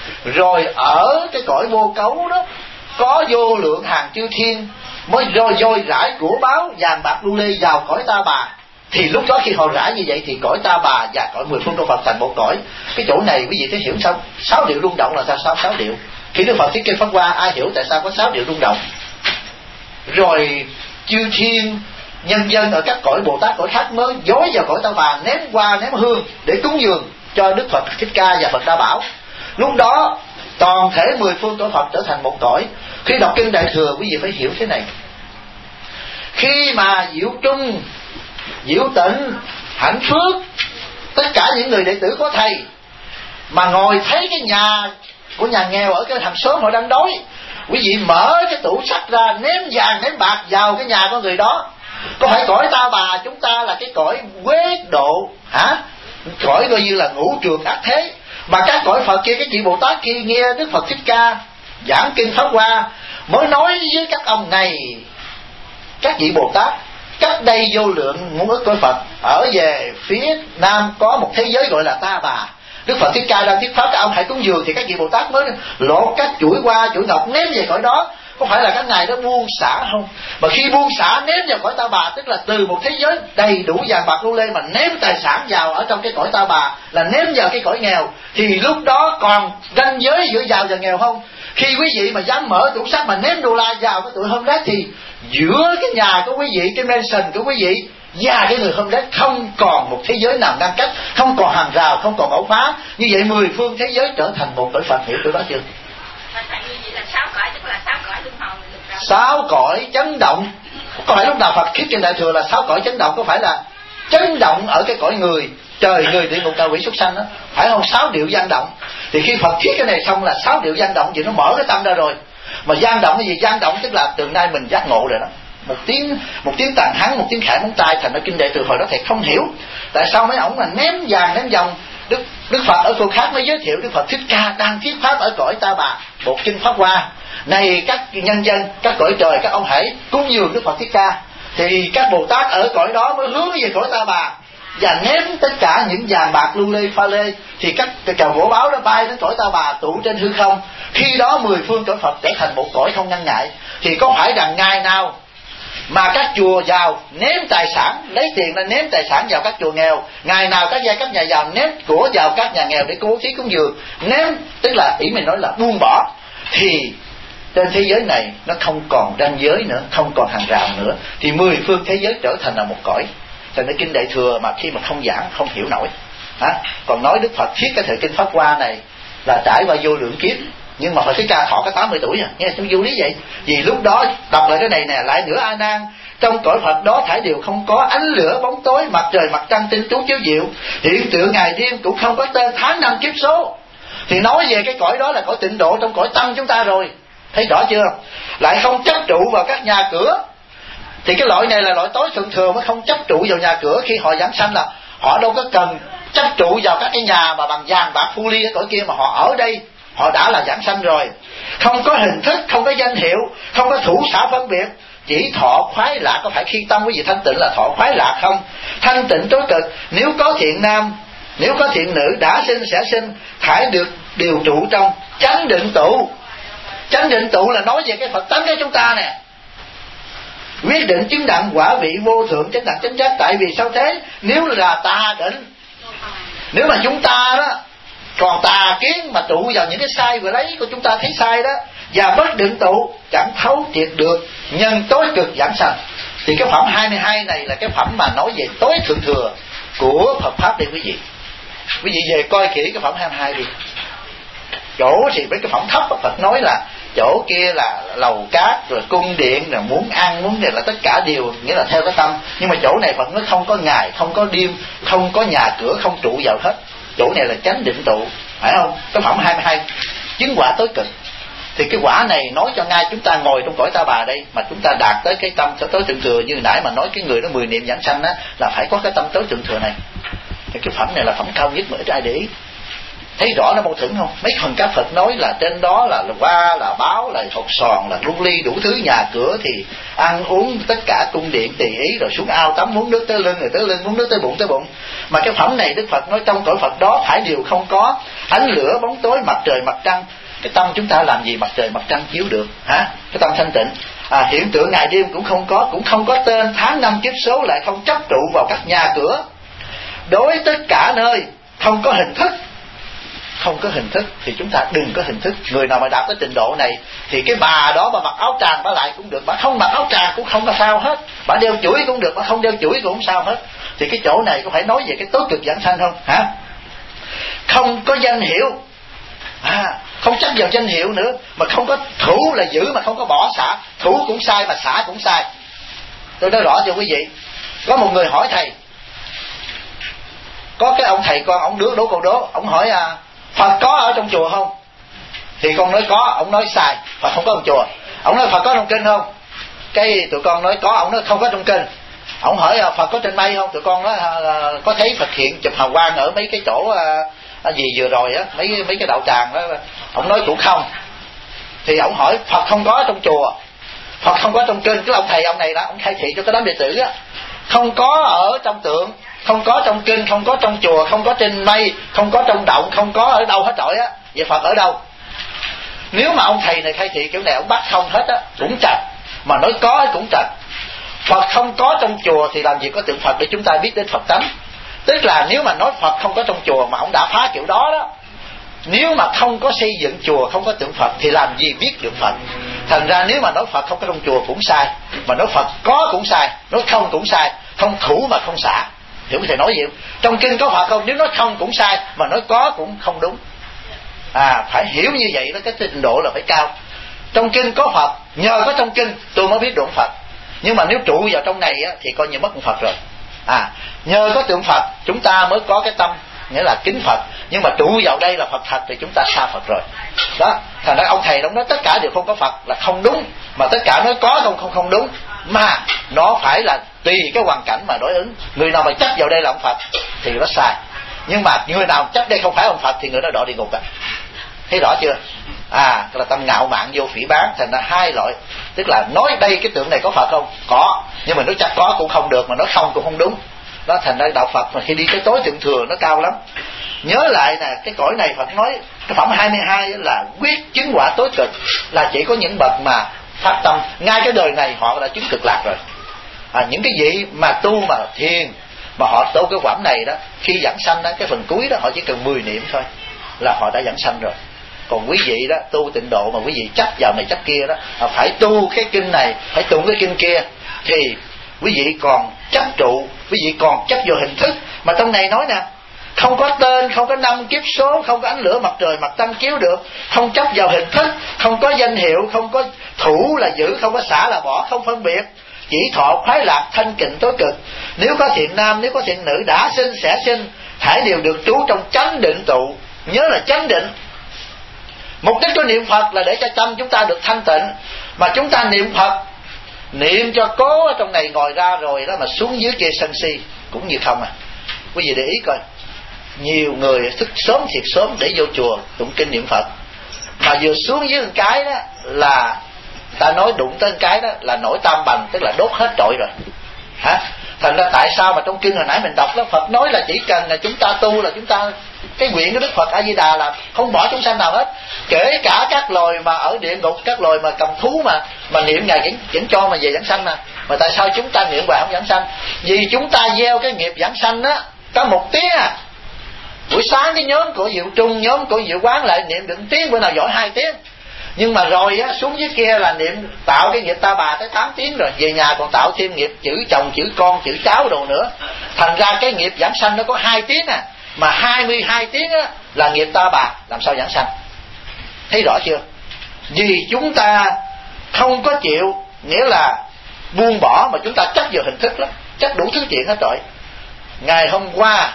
Rồi ở cái cõi vô cấu đó có vô lượng hàng chư thiên mới rồi dôi rải của báo vàng bạc lưu ly vào cõi Ta Bà. Thì lúc đó khi họ rải như vậy thì cõi Ta Bà và cõi mười phương cõi Phật thành một cõi. Cái chỗ này quý vị thấy hiểu sao? Sáu điệu rung động là sao? Sao sáu điệu? Khi Đức Phật thiết kinh Pháp Hoa, ai hiểu tại sao có sáu điệu rung động? Rồi chư thiên nhân dân ở các cõi Bồ Tát cõi khác mới dối vào cõi Ta Bà, ném hoa ném hương để cúng dường cho Đức Phật Thích Ca và Phật Đa Bảo. Lúc đó toàn thể mười phương cõi Phật trở thành một cõi. Khi đọc kinh Đại Thừa, quý vị phải hiểu thế này: khi mà Diệu Trung, Diệu Tịnh, Hạnh Phước, tất cả những người đệ tử có thầy mà ngồi thấy cái nhà của nhà nghèo ở cái thành xóm họ đang đói, quý vị mở cái tủ sắt ra ném vàng ném bạc vào cái nhà con người đó. Có phải cõi Ta Bà chúng ta là cái cõi quế độ hả? Cõi coi như là ngũ trượt ác thế. Mà các cõi Phật kia, các vị Bồ Tát kia nghe Đức Phật Thích Ca giảng kinh Pháp Hoa mới nói với các ông này: các vị Bồ Tát cách đây vô lượng muôn ức cõi Phật, ở về phía nam có một thế giới gọi là Ta Bà. Đức Phật Thích Ca đang thuyết pháp, các ông hãy cúng dường. Thì các vị Bồ Tát mới lột các chuỗi hoa chuỗi ngọc ném về cõi đó. Có phải là các ngài đó buông xả không? Mà khi buông xả ném vào cõi Ta Bà, tức là từ một thế giới đầy đủ vàng bạc lưu lê mà ném tài sản vào ở trong cái cõi Ta Bà, là ném vào cái cõi nghèo. Thì lúc đó còn ranh giới giữa giàu và nghèo không? Khi quý vị mà dám mở tủ sắt mà ném đô la vào cái tụi homeless, thì giữa cái nhà của quý vị, cái mansion của quý vị và cái người homeless không còn một thế giới nào ngăn cách, không còn hàng rào, không còn ẩu phá. Như vậy mười phương thế giới trở thành một cõi Phật. Hiểu điều đó chưa? Sáu cõi chấn động. Có phải lúc nào Phật thuyết trên Đại Thừa là sáu cõi chấn động? Có phải là chấn động ở cái cõi người, trời, người, địa ngục, ngạ quỷ, súc sanh đó, phải không? Sáu điệu gian động. Thì khi Phật thuyết cái này xong là sáu điệu gian động, vì nó mở cái tâm ra rồi. Mà gian động cái gì? Gian động tức là từ nay mình giác ngộ rồi đó. Một tiếng một tiếng tàn hắn, một tiếng khải móng tay, thành ra kinh Đại Thừa hồi đó thầy không hiểu tại sao mấy ổng là ném vàng ném vòng. Đức Đức Phật ở chỗ khác mới giới thiệu Đức Phật Thích Ca đang thuyết pháp ở cõi Ta Bà, một kinh Pháp Hoa này. Các nhân dân, các cõi trời, các ông hãy cúng dường Đức Phật Thích Ca. Thì các Bồ Tát ở cõi đó mới hướng về cõi Ta Bà và ném tất cả những vàng bạc lưu lê pha lê. Thì các trầu gỗ báo đó bay đến cõi Ta Bà tụ trên hư không. Khi đó mười phương cõi Phật trở thành một cõi không ngăn ngại. Thì có phải rằng ngày nào mà các chùa giàu ném tài sản, lấy tiền ra ném tài sản vào các chùa nghèo, ngày nào các giai cấp nhà giàu ném của vào các nhà nghèo để cố thí cúng dường, ném tức là ý mình nói là buông bỏ, thì trên thế giới này nó không còn ranh giới nữa, không còn hàng rào nữa, thì mười phương thế giới trở thành là một cõi. Cho nên kinh Đại Thừa mà khi mà không giảng không hiểu nổi. Hả? Còn nói Đức Phật thuyết cái thời kinh Pháp Hoa này là trải qua vô lượng kiếp, nhưng mà Phật Thích Ca thọ có tám mươi tuổi à, nghe trong vô lý vậy. Vì lúc đó đọc lại cái này nè, lại nữa A Nan, trong cõi Phật đó thải đều không có ánh lửa bóng tối, mặt trời mặt trăng tinh tú chiếu diệu, hiện tượng ngày đêm cũng không có tên tháng năm kiếp số. Thì nói về cái cõi đó là cõi tịnh độ trong cõi tăng chúng ta rồi, thấy rõ chưa? Lại không chấp trụ vào các nhà cửa. Thì cái loại này là loại tối thượng thừa mới không chấp trụ vào nhà cửa. Khi họ giảng sanh là họ đâu có cần chấp trụ vào các cái nhà mà bằng vàng bạc phu ly ở cõi kia, mà họ ở đây họ đã là giảng sanh rồi. Không có hình thức, không có danh hiệu, không có thủ xã phân biệt, chỉ thọ khoái lạc. Có phải khi tâm quý vị thanh tịnh là thọ khoái lạc không? Thanh tịnh tối cực. Nếu có thiện nam, nếu có thiện nữ đã sinh sẽ sinh, phải được điều trụ trong chánh định tụ. Chánh định tụ là nói về cái Phật tánh của chúng ta nè. Quyết định chứng đặng quả vị vô thượng chánh đẳng chánh giác. Tại vì sao thế? Nếu là tà định, nếu mà chúng ta đó còn tà kiến mà trụ vào những cái sai vừa lấy của chúng ta thấy sai đó, và bất định tụ chẳng thấu triệt được nhân tối cực giảng sanh. Thì cái phẩm hai mươi hai này là cái phẩm mà nói về tối thượng thừa của Phật pháp đây quý vị. Quý vị về coi kỹ cái phẩm hai mươi hai đi. Chỗ thì mấy cái phẩm thấp Phật nói là chỗ kia là lầu cát rồi cung điện rồi muốn ăn muốn này là tất cả đều nghĩa là theo cái tâm. Nhưng mà chỗ này Phật nói không có ngày, không có đêm, không có nhà cửa, không trụ vào hết. Chỗ này là chánh định tụ, phải không? Cái phẩm hai mươi hai chứng quả tối cực. Thì cái quả này nói cho ngay chúng ta ngồi trong cõi Ta Bà đây mà chúng ta đạt tới cái tâm tối thượng thừa, như nãy mà nói cái người đó mười niệm giảng sanh á là phải có cái tâm tối thượng thừa này. Thì cái phẩm này là phẩm cao nhất mà ít ai để ý. Thấy rõ nó mâu thuẫn không? Mấy phần các Phật nói là trên đó là hoa, là báo, là hột sòn, là lưu ly, đủ thứ nhà cửa, thì ăn uống tất cả cung điện tùy ý, rồi xuống ao tắm muốn nước tới lưng, rồi tới lưng muốn nước tới bụng tới bụng. Mà cái phẩm này Đức Phật nói trong cõi Phật đó phải điều không có ánh lửa bóng tối, mặt trời mặt trăng. Cái tâm chúng ta làm gì mặt trời mặt trăng chiếu được hả? Cái tâm thanh tịnh. À, hiện tượng ngày đêm cũng không có, cũng không có tên tháng năm kiếp số, lại không chấp trụ vào các nhà cửa. Đối tất cả nơi không có hình thức, không có hình thức thì chúng ta đừng có hình thức. Người nào mà đạt tới trình độ này thì cái bà đó mà mặc áo tràng bà lại cũng được, bà không mặc áo tràng cũng không có sao hết, bà đeo chuỗi cũng được, bà không đeo chuỗi cũng không sao hết. Thì cái chỗ này có phải nói về cái tối cực giảng sanh không hả? Không có danh hiệu, à, không chấp vào danh hiệu nữa, mà không có thủ là giữ mà không có bỏ xả. Thủ cũng sai mà xả cũng sai. Tôi nói rõ cho quý vị. Có một người hỏi thầy, có cái ông thầy con ông đứa đố câu đố, ông hỏi à, Phật có ở trong chùa không? Thì con nói có, ông nói sai, Phật không có trong chùa. Ông nói Phật có trong kinh không? Cái tụi con nói có, ông nói không có trong kinh. Ông hỏi à, Phật có trên mây không? Tụi con nói à, có thấy Phật hiện chụp hào quang ở mấy cái chỗ à, à, gì vừa rồi á, mấy mấy cái đạo tràng đó. Ông nói cũng không. Thì ông hỏi Phật không có trong chùa, Phật không có trong kinh. Cái ông thầy ông này đó, ông khai thị cho cái đám đệ tử á, không có ở trong tượng, không có trong kinh, không có trong chùa, không có trên mây, không có trong động, không có ở đâu hết trọi á. Vậy Phật ở đâu? Nếu mà ông thầy này khai thị kiểu này, ông bắt không hết á cũng trật, mà nói có cũng trật. Phật không có trong chùa thì làm gì có tượng Phật để chúng ta biết đến Phật tánh. Tức là nếu mà nói Phật không có trong chùa mà ông đã phá kiểu đó đó, nếu mà không có xây dựng chùa, không có tượng Phật thì làm gì biết tượng Phật. Thành ra nếu mà nói Phật không có trong chùa cũng sai, mà nói Phật có cũng sai, nói không cũng sai. Không thủ mà không xả. Hiểu có thể nói gì không? Trong kinh có Phật không? Nếu nói không cũng sai, mà nói có cũng không đúng. À, phải hiểu như vậy đó, cái trình độ là phải cao. Trong kinh có Phật, nhờ có trong kinh tôi mới biết được Phật. Nhưng mà nếu trụ vào trong này á, thì coi như mất một Phật rồi. À, nhờ có tượng Phật chúng ta mới có cái tâm, nghĩa là kính Phật. Nhưng mà trụ vào đây là Phật thật thì chúng ta xa Phật rồi. Đó, thành ra ông thầy đó nói tất cả đều không có Phật là không đúng, mà tất cả nói có không không không đúng, mà nó phải là tùy cái hoàn cảnh mà đối ứng. Người nào mà chấp vào đây là ông Phật thì nó sai, nhưng mà người nào chấp đây không phải ông Phật thì người đó đọa địa ngục à. Thấy rõ chưa? À, là tâm ngạo mạn vô phỉ báng. Thành ra hai loại, tức là nói đây cái tượng này có Phật không? Có, nhưng mà nói chắc có cũng không được, mà nói không cũng không đúng. Đó, thành ra đạo Phật mà khi đi tới tối thượng thừa nó cao lắm. Nhớ lại nè, cái cõi này Phật nói cái phẩm hai mươi hai là quyết chứng quả tối cực, là chỉ có những bậc mà phát tâm ngay cái đời này họ đã chứng cực lạc rồi. À, những cái vị mà tu mà thiền mà họ tu cái phẩm này đó, khi giảng sanh đó, cái phần cuối đó họ chỉ cần mười niệm thôi là họ đã giảng sanh rồi. Còn quý vị đó tu tịnh độ mà quý vị chấp vào này chấp kia đó, phải tu cái kinh này, phải tu cái kinh kia, thì quý vị còn chấp trụ, quý vị còn chấp vào hình thức. Mà trong này nói nè, không có tên, không có năm kiếp số, không có ánh lửa mặt trời mặt trăng chiếu được, không chấp vào hình thức, không có danh hiệu, không có thủ là giữ, không có xả là bỏ, không phân biệt, chỉ thọ khoái lạc thanh tịnh tối cực. Nếu có thiện nam, nếu có thiện nữ đã sinh sẽ sinh, thảy đều được trú trong chánh định tụ. Nhớ là chánh định. Mục đích của niệm Phật là để cho tâm chúng ta được thanh tịnh. Mà chúng ta niệm Phật, niệm cho cố ở trong này ngồi ra rồi đó, mà xuống dưới kia sân si cũng như không à. Quý vị để ý coi, nhiều người thức sớm thiệt sớm để vô chùa tụng kinh niệm Phật, mà vừa xuống dưới một cái đó là ta nói đụng tới một cái đó là nổi tam bành, tức là đốt hết trội rồi hả. Thành ra tại sao mà trong kinh hồi nãy mình đọc đó, Phật nói là chỉ cần là chúng ta tu là chúng ta, cái nguyện của Đức Phật A Di Đà là không bỏ chúng sanh nào hết, kể cả các loài mà ở địa ngục, các loài mà cầm thú mà mà niệm Ngài vẫn, vẫn cho mà về giảng sanh mà. Mà tại sao chúng ta niệm hoài không giảng sanh? Vì chúng ta gieo cái nghiệp giảng sanh á có một tiếng à. Buổi sáng cái nhóm của Diệu Trung, nhóm của Diệu Quán lại niệm được tiếng, bữa nào giỏi hai tiếng. Nhưng mà rồi á, xuống dưới kia là niệm tạo cái nghiệp ta bà tới tám tiếng rồi, về nhà còn tạo thêm nghiệp chữ chồng, chữ con, chữ cháu đồ nữa. Thành ra cái nghiệp giảng sanh nó có hai tiếng à, mà hai mươi hai tiếng á là nghiệp ta bà, làm sao giảng sanh? Thấy rõ chưa? Vì chúng ta không có chịu, nghĩa là buông bỏ, mà chúng ta chấp vào hình thức lắm, chấp đủ thứ chuyện hết rồi. Ngày hôm qua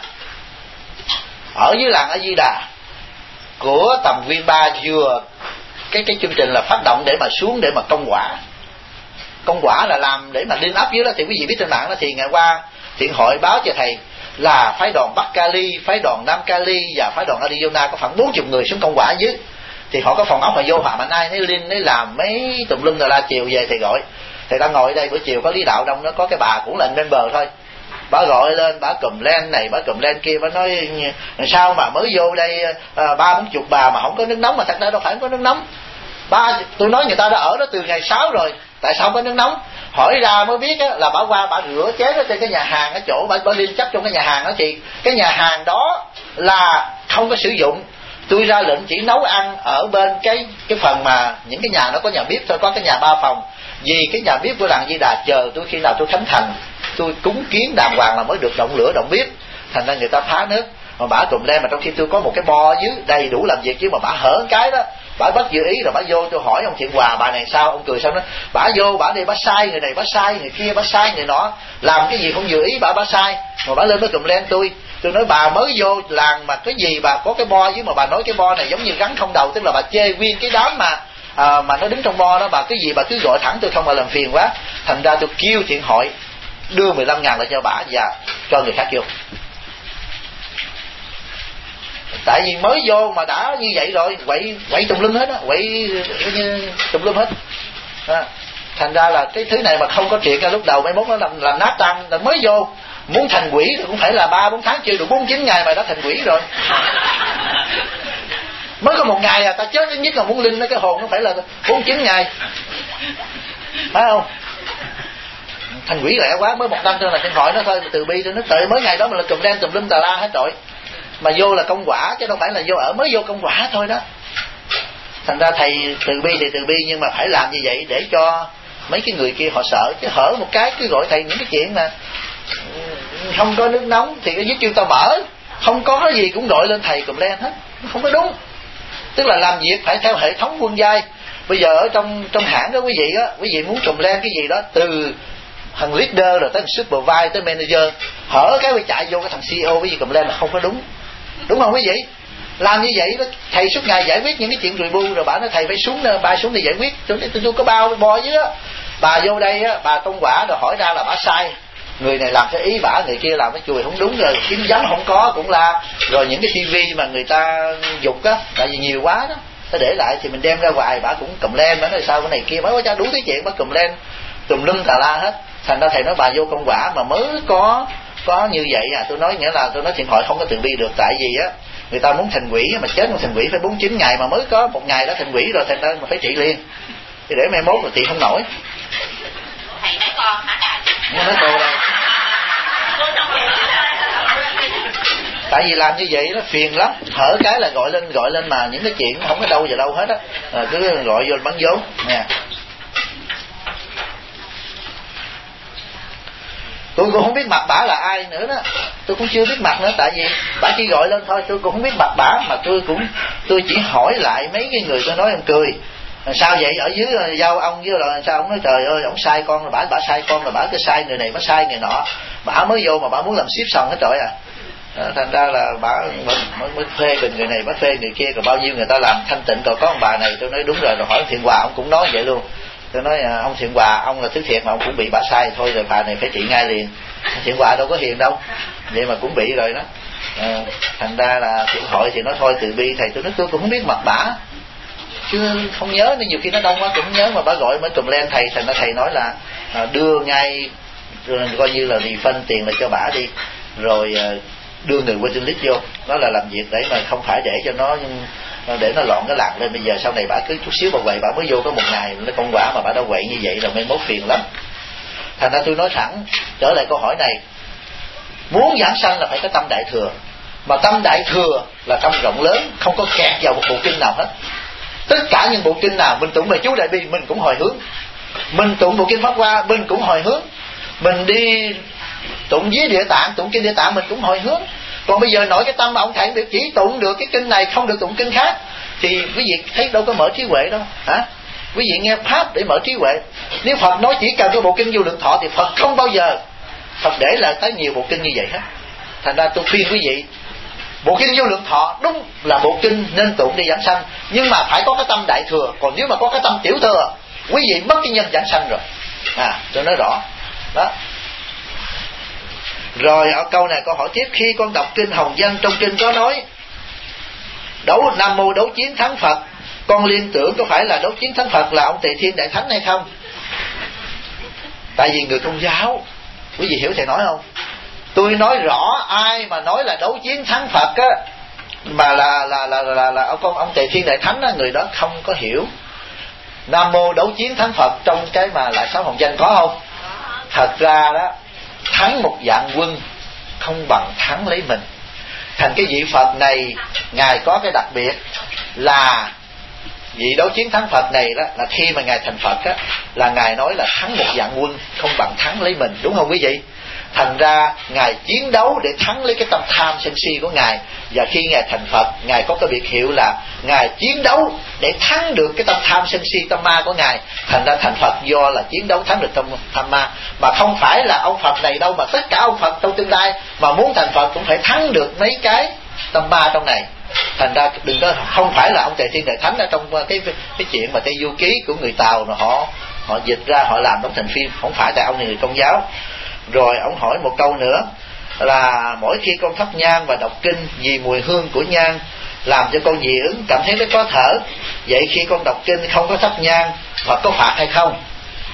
ở dưới làng A Di Đà của Tầm Nguyên Ba vừa cái cái chương trình là phát động để mà xuống để mà công quả. Công quả là làm để mà liên ấp dưới đó, thì quý vị biết trên mạng đó, thì ngày qua thiện hội báo cho thầy là phái đoàn Bắc Cali, phái đoàn Nam Cali và phái đoàn Arizona có khoảng bốn mươi người xuống công quả dưới. Thì họ có phòng ốc mà vô họa mà nay lấy linh lấy làm mấy tùm lum rồi la, chiều về thầy gọi. Thầy đang ngồi ở đây, buổi chiều có Lý Đạo Đông nó có cái bà cũng là bên bờ thôi. Bà gọi lên, bà cùm len này, bà cùm len kia, bà nói sao mà mới vô đây à, ba bốn chục bà mà không có nước nóng, mà thật ra đâu phải không có nước nóng. Ba, tôi nói người ta đã ở đó từ ngày sáu rồi, tại sao không có nước nóng? Hỏi ra mới biết á, là bà qua bà rửa chén ở trên cái nhà hàng, ở chỗ bà, bà liên chấp trong cái nhà hàng đó chị. Cái nhà hàng đó là không có sử dụng, Tôi ra lệnh chỉ nấu ăn ở bên cái cái phần mà những cái nhà nó có nhà bếp thôi, có cái nhà ba phòng. Vì cái nhà bếp của làng Di Đà chờ tôi khi nào tôi khánh thành, tôi cúng kiến đàng hoàng là mới được động lửa động bếp. Thành ra người ta phá nước. Mà bả trùm lên, mà trong khi tôi có một cái bo dưới đầy đủ làm việc, chứ mà bả hở cái đó, bả bất dự ý rồi bả vô. Tôi hỏi ông Thiện Hòa bà này sao, ông cười sao đó, bả vô bả đi bả sai người này, bả sai người kia, bả sai người nọ, làm cái gì không dự ý bả bả sai. Mà bả lên mới trùm lên tôi. Tôi nói bà mới vô làng mà cái gì bà có cái bo dưới, mà bà nói cái bo này giống như rắn không đầu, tức là bà chê nguyên cái đám mà à, mà nó đứng trong bo đó. Bà cái gì bà cứ gọi thẳng tôi không, mà làm phiền quá. Thành ra tôi kêu Thiện Hội đưa mười lăm ngàn lại cho bả và cho người khác vô. Tại vì mới vô mà đã như vậy rồi, quậy quậy tùm lum hết á, quậy như tùm lum hết à. Thành ra là cái thứ này mà không có triệt ra lúc đầu, mấy mốt nó làm làm nát tan. Là mới vô muốn thành quỷ thì cũng phải là ba bốn tháng, chưa được bốn chín ngày mà đã thành quỷ rồi. Mới có một ngày à, ta chết ít nhất là muốn linh nó cái hồn nó phải là bốn chín ngày, phải không? Thành quỷ lẹ quá, mới một năm thôi là Thiện Hội nó thôi từ bi. Tôi nói tự mới ngày đó mà là cùm đen tùm lum tà la hết rồi. Mà vô là công quả chứ đâu phải là vô ở, mới vô công quả thôi đó. Thành ra thầy từ bi thì từ bi, nhưng mà phải làm như vậy để cho mấy cái người kia họ sợ. Chứ hở một cái cứ gọi thầy những cái chuyện mà không có nước nóng thì cái giết kêu tao mở, không có gì cũng gọi lên thầy cùm len hết, không có đúng. Tức là làm việc phải theo hệ thống quân giai. Bây giờ ở trong trong hãng đó quý vị á, quý vị muốn cùm len cái gì đó, từ thằng leader rồi tới supervisor tới manager, hở cái phải chạy vô cái thằng xê e ô cái gì cùm len là không có đúng. Đúng không quý vị? Làm như vậy đó, thầy suốt ngày giải quyết những cái chuyện rùi bu, rồi bà nói thầy phải xuống ba xuống để giải quyết. Tôi tôi có bao bo dưới á, bà vô đây á, bà công quả rồi hỏi ra là bà sai, người này làm cái ý bả, người kia làm cái chùi không đúng, rồi kiếm giống không có cũng la. Rồi những cái tivi mà người ta dục á, tại vì nhiều quá đó, ta để lại thì mình đem ra ngoài, bả cũng cầm len, bả nói sao cái này kia, mới có cho đủ thứ chuyện, bả cầm len tùm lum tà la hết. Thành ra thầy nói bà vô công quả mà mới có có như vậy à. Tôi nói nghĩa là tôi nói Thiện Hội không có từ bi được, tại vì á người ta muốn thành quỷ mà chết, một thành quỷ phải bốn chín ngày, mà mới có một ngày đã thành quỷ rồi, thành ra mà phải trị liền. Thì để mai mốt là trị không nổi. Thầy nói con hả? Nói cô đây. Tại vì làm như vậy nó phiền lắm, hở cái là gọi lên gọi lên mà những cái chuyện không có đâu vào đâu hết á, à, cứ gọi vô bắn vốn nè. Tôi cũng không biết mặt bả là ai nữa đó, tôi cũng chưa biết mặt nữa, tại vì bả chỉ gọi lên thôi, tôi cũng không biết mặt bả. Mà tôi cũng tôi chỉ hỏi lại mấy cái người, tôi nói em cười sao vậy, ở dưới giao ông với là sao, ông nói trời ơi ông sai con, là bả bả sai con, là bả cứ sai người này bả sai người nọ, bả mới vô mà bả muốn làm ship xong hết trời à. Thành ra là bả mới, mới phê bình người này, bả phê người kia, còn bao nhiêu người ta làm thanh tịnh, còn có ông bà này. Tôi nói đúng rồi, rồi hỏi Thiện Hòa ông cũng nói vậy luôn. Tôi nói ông Thiện Hòa ông là thứ thiệt mà ông cũng bị bả sai thôi, rồi bà này phải trị ngay liền. Thiện Hòa đâu có hiền đâu, vậy mà cũng bị rồi đó. À, thành ra là Thiện Hội thì nói thôi từ bi. Thầy tôi nói tôi cũng không biết mặt bả, chứ không nhớ, nên nhiều khi nó đông quá cũng không nhớ. Mà bả gọi mới tùm len thầy, thành ra thầy nói là à, đưa ngay coi như là đi phân tiền lại cho bả đi, rồi à, đưa người waiting list vô. Đó là làm việc để mà không phải để cho nó để nó loạn cái làng lên. Bây giờ sau này bả cứ chút xíu bà quậy, bả mới vô có một ngày nó công quả mà bả đã quậy như vậy rồi, mai mốt phiền lắm. Thành ra tôi nói thẳng trở lại câu hỏi này, muốn giảng sanh là phải có tâm đại thừa. Mà tâm đại thừa là tâm rộng lớn, không có kẹt vào một bộ kinh nào hết. Tất cả những bộ kinh nào mình tụng về chú Đại Bi mình cũng hồi hướng, mình tụng bộ kinh Pháp Hoa mình cũng hồi hướng, mình đi tụng với Địa Tạng, tụng kinh Địa Tạng mình cũng hồi hướng. Còn bây giờ nói cái tâm mà ông thầy được chỉ tụng được cái kinh này, không được tụng kinh khác, thì quý vị thấy đâu có mở trí huệ đâu hả? Quý vị nghe pháp để mở trí huệ. Nếu Phật nói chỉ cần cái bộ kinh Vô Lượng Thọ thì Phật không bao giờ Phật để lại tới nhiều bộ kinh như vậy hết. Thành ra tôi khuyên quý vị, bộ kinh Vô Lượng Thọ đúng là bộ kinh nên tụng đi giảng sanh, nhưng mà phải có cái tâm đại thừa. Còn nếu mà có cái tâm tiểu thừa, quý vị mất cái nhân giảng sanh rồi. À, tôi nói rõ đó. Rồi ở câu này câu hỏi tiếp, khi con đọc kinh Hồng Danh, trong kinh có nói đấu Nam Mô đấu chiến thắng Phật, con liên tưởng có phải là đấu chiến thắng Phật là ông Tề Thiên Đại Thánh hay không? Tại vì người Công giáo, quý vị hiểu thầy nói không? Tôi nói rõ, ai mà nói là đấu chiến thắng Phật á, mà là là là là, là, là ông con ông Tề Thiên Đại Thánh á, người đó không có hiểu. Nam Mô đấu chiến thắng Phật trong cái mà Lại Sáu Hồng Danh có không? Thật ra đó, thắng một vạn quân không bằng thắng lấy mình. Thành cái vị Phật này ngài có cái đặc biệt là vị đấu chiến thắng Phật này đó, là khi mà ngài thành Phật á, là ngài nói là thắng một vạn quân không bằng thắng lấy mình, đúng không quý vị? Thành ra ngài chiến đấu để thắng lấy cái tâm tham sân si của ngài. Và khi ngài thành Phật, ngài có cái biệt hiệu là ngài chiến đấu để thắng được cái tâm tham sân si tâm ma của ngài. Thành ra thành Phật do là chiến đấu thắng được tâm tham ma, mà không phải là ông Phật này đâu, mà tất cả ông Phật trong tương lai mà muốn thành Phật cũng phải thắng được mấy cái tâm ma trong này. Thành ra đừng có, không phải là ông Tề Thiên Đại Thánh ở trong cái cái chuyện mà Tây Du Ký của người Tàu rồi họ họ dịch ra họ làm đóng thành phim, không phải. Tại ông này người Công giáo. Rồi ông hỏi một câu nữa là mỗi khi con thắp nhang và đọc kinh, vì mùi hương của nhang làm cho con dị ứng, cảm thấy nó có thở, vậy khi con đọc kinh không có thắp nhang, Phật có phạt hay không?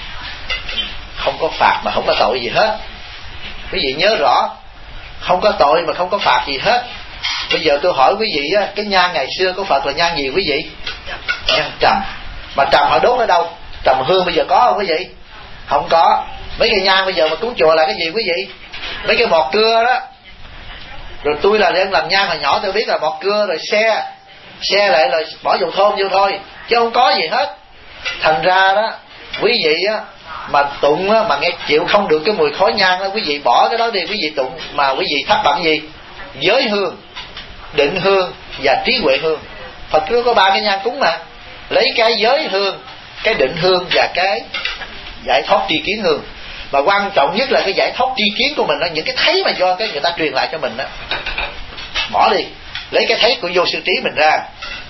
Không có phạt mà không có tội gì hết. Quý vị nhớ rõ, không có tội mà không có phạt gì hết. Bây giờ tôi hỏi quý vị á, cái nhang ngày xưa của Phật là nhang gì quý vị? Nhang trầm. Mà trầm họ đốt ở đâu? Trầm hương bây giờ có không quý vị? Không có. Mấy cây nhang bây giờ mà cúng chùa là cái gì quý vị? Mấy cái bọt cưa đó. Rồi tôi là đang làm nhang hồi nhỏ tôi biết là bọt cưa rồi xe xe lại rồi bỏ dầu thơm vô thôi, chứ không có gì hết. Thành ra đó quý vị á, mà tụng á, mà nghe chịu không được cái mùi khói nhang đó, quý vị bỏ cái đó đi, quý vị tụng mà quý vị thắp bằng gì? Giới hương, định hương và trí huệ hương. Phật cứ có ba cái nhang cúng mà, lấy cái giới hương, cái định hương và cái giải thoát tri kiến hương. Mà quan trọng nhất là cái giải thoát tri kiến của mình đó, những cái thấy mà do cái người ta truyền lại cho mình đó, bỏ đi, lấy cái thấy của vô sư trí mình ra.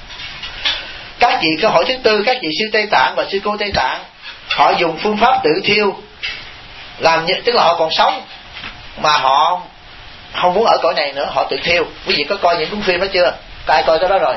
Các vị câu hỏi thứ tư, các vị sư Tây Tạng và sư cô Tây Tạng họ dùng phương pháp tự thiêu làm như, tức là họ còn sống mà họ không muốn ở cõi này nữa, họ tự thiêu. Quý vị có coi những cuốn phim đó chưa? Có ai coi cái đó rồi?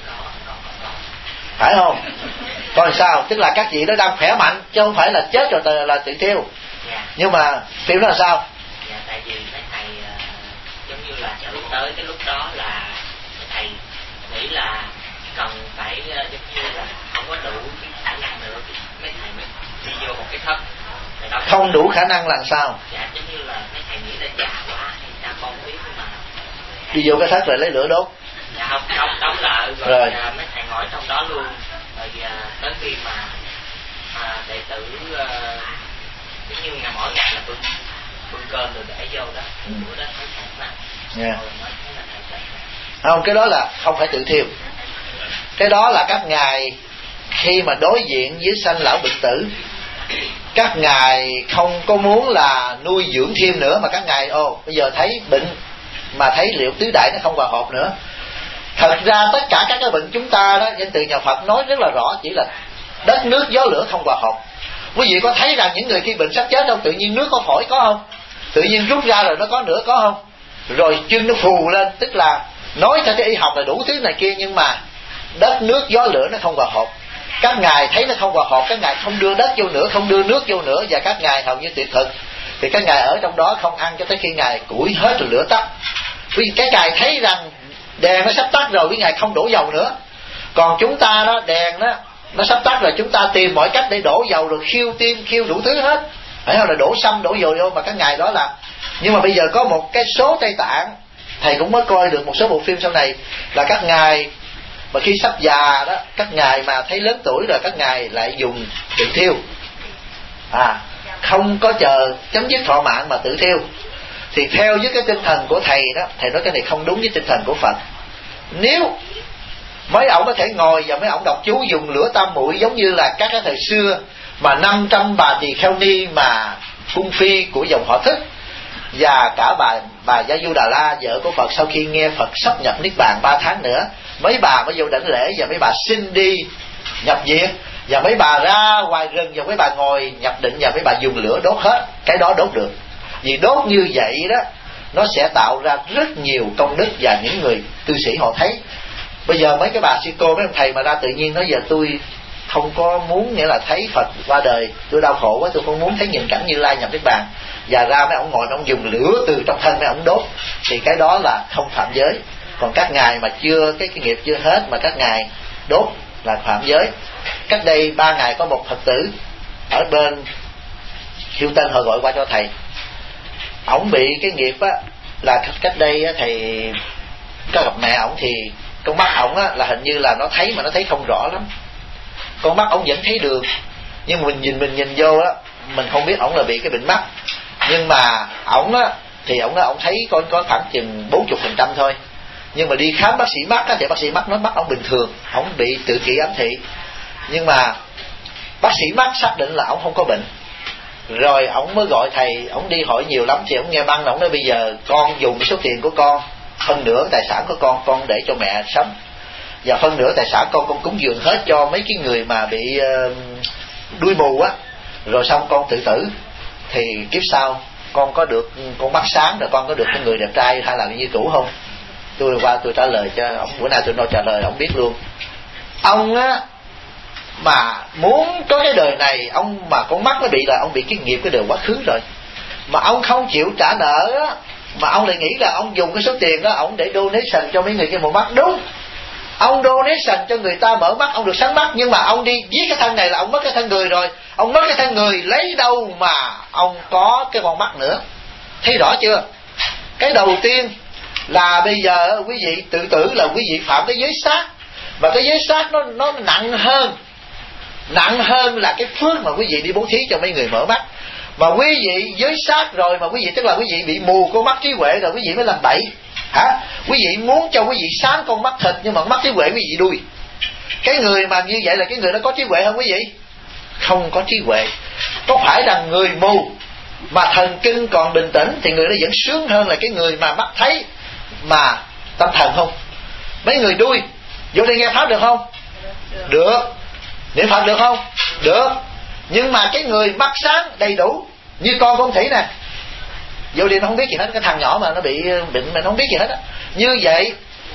Phải không? Còn sao? Tức là các vị đó đang khỏe mạnh chứ không phải là chết rồi là tự thiêu. Nhưng mà phim đó là sao? Dạ, tại vì mấy thầy uh, giống như là lúc tới cái lúc đó là thầy nghĩ là cần phải uh, giống như là không có đủ cái khả năng nữa, mấy thầy mới đi vô một cái thất. Không đủ khả năng làm sao? Dạ, giống như là mấy thầy nghĩ là già quá hay sao con biết mà đi vô cái thất rồi lấy lửa đốt. Dạ không, không đóng lại rồi, rồi. À, mấy thầy ngồi trong đó luôn. Rồi à, tới khi mà à, đệ tử à, giống như ngày mỗi ngày là bưng bưng cơm rồi để vô đó, ừ. Bữa đó thấy thầy mà yeah. Rồi mới thấy là thầy không, cái đó là không phải tự thiêu. Cái đó là các ngài khi mà đối diện với sanh lão bệnh tử, các ngài không có muốn là nuôi dưỡng thêm nữa, mà các ngài ô bây giờ thấy bệnh mà thấy liệu tứ đại nó không hòa hợp nữa. Thật ra tất cả các cái bệnh chúng ta đó, danh từ nhà Phật nói rất là rõ, chỉ là đất nước gió lửa không hòa hợp. Quý vị có thấy rằng những người khi bệnh sắp chết không, tự nhiên nước có phổi có không? Tự nhiên rút ra rồi nó có nữa có không? Rồi chân nó phù lên, tức là nói theo cái y học là đủ thứ này kia, nhưng mà đất nước gió lửa nó không hòa hợp. Các ngài thấy nó không hòa hợp, các ngài không đưa đất vô nữa, không đưa nước vô nữa, và các ngài hầu như tuyệt thực. Thì các ngài ở trong đó không ăn cho tới khi ngài củi hết rồi lửa tắt. Vì cái ngài thấy rằng đèn nó sắp tắt rồi, với ngài không đổ dầu nữa. Còn chúng ta đó, đèn đó nó sắp tắt rồi, chúng ta tìm mọi cách để đổ dầu, rồi khiêu tim khiêu đủ thứ hết, phải không? Là đổ xăm đổ dầu vô, mà các ngài đó là. Nhưng mà bây giờ có một cái số Tây Tạng, thầy cũng mới coi được một số bộ phim sau này, là các ngài mà khi sắp già đó, các ngài mà thấy lớn tuổi rồi, các ngài lại dùng tự thiêu, à không có chờ chấm dứt thọ mạng mà tự thiêu. Thì theo với cái tinh thần của thầy đó, thầy nói cái này không đúng với tinh thần của Phật. Nếu mấy ông có thể ngồi và mấy ông đọc chú dùng lửa tam muội giống như là các cái thời xưa mà năm trăm bà tỳ kheo ni mà cung phi của dòng họ Thích, và cả bà bà Gia Du Đà La vợ của Phật, sau khi nghe Phật sắp nhập niết bàn ba tháng nữa, mấy bà mới vô đảnh lễ, và mấy bà xin đi nhập viện, và mấy bà ra ngoài rừng, và mấy bà ngồi nhập định, và mấy bà dùng lửa đốt hết. Cái đó đốt được, vì đốt như vậy đó nó sẽ tạo ra rất nhiều công đức, và những người cư sĩ họ thấy. Bây giờ mấy cái bà sư cô, mấy ông thầy mà ra tự nhiên nói giờ tôi không có muốn, nghĩa là thấy Phật qua đời, tôi đau khổ quá, tôi không muốn thấy nhìn cảnh Như Lai nhập niết bàn, và ra mấy ông ngồi mấy ông dùng lửa từ trong thân mấy ông đốt, thì cái đó là không phạm giới. Còn các ngài mà chưa, cái, cái nghiệp chưa hết mà các ngài đốt là phạm giới. Cách đây ba ngày có một Phật tử ở bên Hiêu Tân họ gọi qua cho thầy, ổng bị cái nghiệp á, là cách đây á, thầy có gặp mẹ ổng thì con mắt ổng á là hình như là nó thấy mà nó thấy không rõ lắm, con mắt ổng vẫn thấy được, nhưng mà mình nhìn mình nhìn vô á mình không biết ổng là bị cái bệnh mắt. Nhưng mà ổng á thì ổng á ổng thấy có có khoảng chừng bốn mươi phần trăm thôi, nhưng mà đi khám bác sĩ mắt á thì bác sĩ mắt nói mắt ổng bình thường, ổng bị tự kỷ ám thị. Nhưng mà bác sĩ mắt xác định là ổng không có bệnh, rồi ổng mới gọi thầy, ổng đi hỏi nhiều lắm thì ổng nghe băng, ổng nói bây giờ con dùng cái số tiền của con, phân nửa tài sản của con con để cho mẹ sống, và phân nửa tài sản con con cúng dường hết cho mấy cái người mà bị uh, đuôi mù á, rồi xong con tự tử thì kiếp sau con có được con mắt sáng, rồi con có được cái người đẹp trai hay là như cũ không? Tôi qua tôi trả lời cho ông, bữa nay tôi nói trả lời ông biết luôn. Ông á mà muốn có cái đời này, ông mà con mắt nó bị là ông bị cái nghiệp cái đời quá khứ rồi, mà ông không chịu trả nợ á, mà ông lại nghĩ là ông dùng cái số tiền đó ông để donation cho mấy người kia một mắt. Đúng, ông donation cho người ta mở mắt, ông được sáng mắt, nhưng mà ông đi giết cái thân này là ông mất cái thân người rồi, ông mất cái thân người lấy đâu mà ông có cái con mắt nữa. Thấy rõ chưa? Cái đầu tiên là bây giờ quý vị tự tử là quý vị phạm cái giới sát, và cái giới sát nó nó nặng hơn, nặng hơn là cái phước mà quý vị đi bố thí cho mấy người mở mắt. Mà quý vị giới sát rồi mà quý vị tức là quý vị bị mù con mắt trí huệ rồi quý vị mới làm bậy hả? Quý vị muốn cho quý vị sáng con mắt thịt nhưng mà mắt trí huệ quý vị đuôi. Cái người mà như vậy là cái người đó có trí huệ không quý vị? Không có trí huệ. Có phải rằng người mù mà thần kinh còn bình tĩnh thì người đó vẫn sướng hơn là cái người mà mắt thấy mà tâm thần không? Mấy người đuôi vô đây nghe pháp được không? Được. Niệm Phật được không? Được. Nhưng mà cái người mắt sáng đầy đủ như con con Thủy nè, vô đi nó không biết gì hết, cái thằng nhỏ mà nó bị bệnh mà nó không biết gì hết á. Như vậy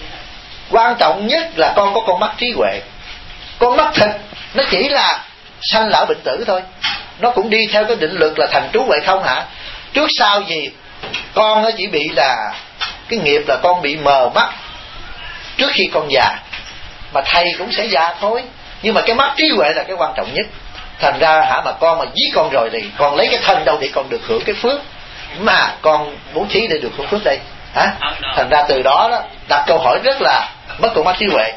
quan trọng nhất là con có con mắt trí huệ. Con mắt thịt nó chỉ là sanh lão bệnh tử thôi, nó cũng đi theo cái định luật là thành trú huệ không hả? Trước sau gì con nó chỉ bị là cái nghiệp là con bị mờ mắt trước khi con già, mà thầy cũng sẽ già thôi. Nhưng mà cái mắt trí huệ là cái quan trọng nhất. Thành ra hả mà con mà giết con rồi thì con lấy cái thân đâu để con được hưởng cái phước mà con bố thí để được hưởng phước đây hả? Thành ra từ đó đó đặt câu hỏi rất là mất con mắt trí huệ.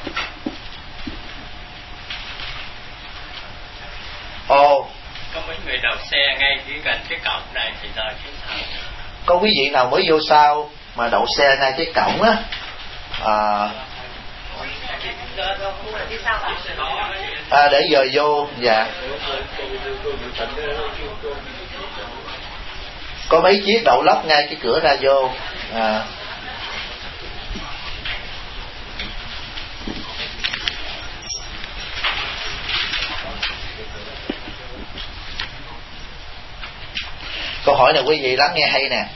Ồ, có mấy người đậu xe ngay cái gần cái cổng này thì giờ chứ sao? Có quý vị nào mới vô sao mà đậu xe ngay cái cổng á? À, à để giờ vô. Dạ, có mấy chiếc đậu lóc ngay cái cửa ra vô. À, câu hỏi này quý vị lắng nghe hay nè.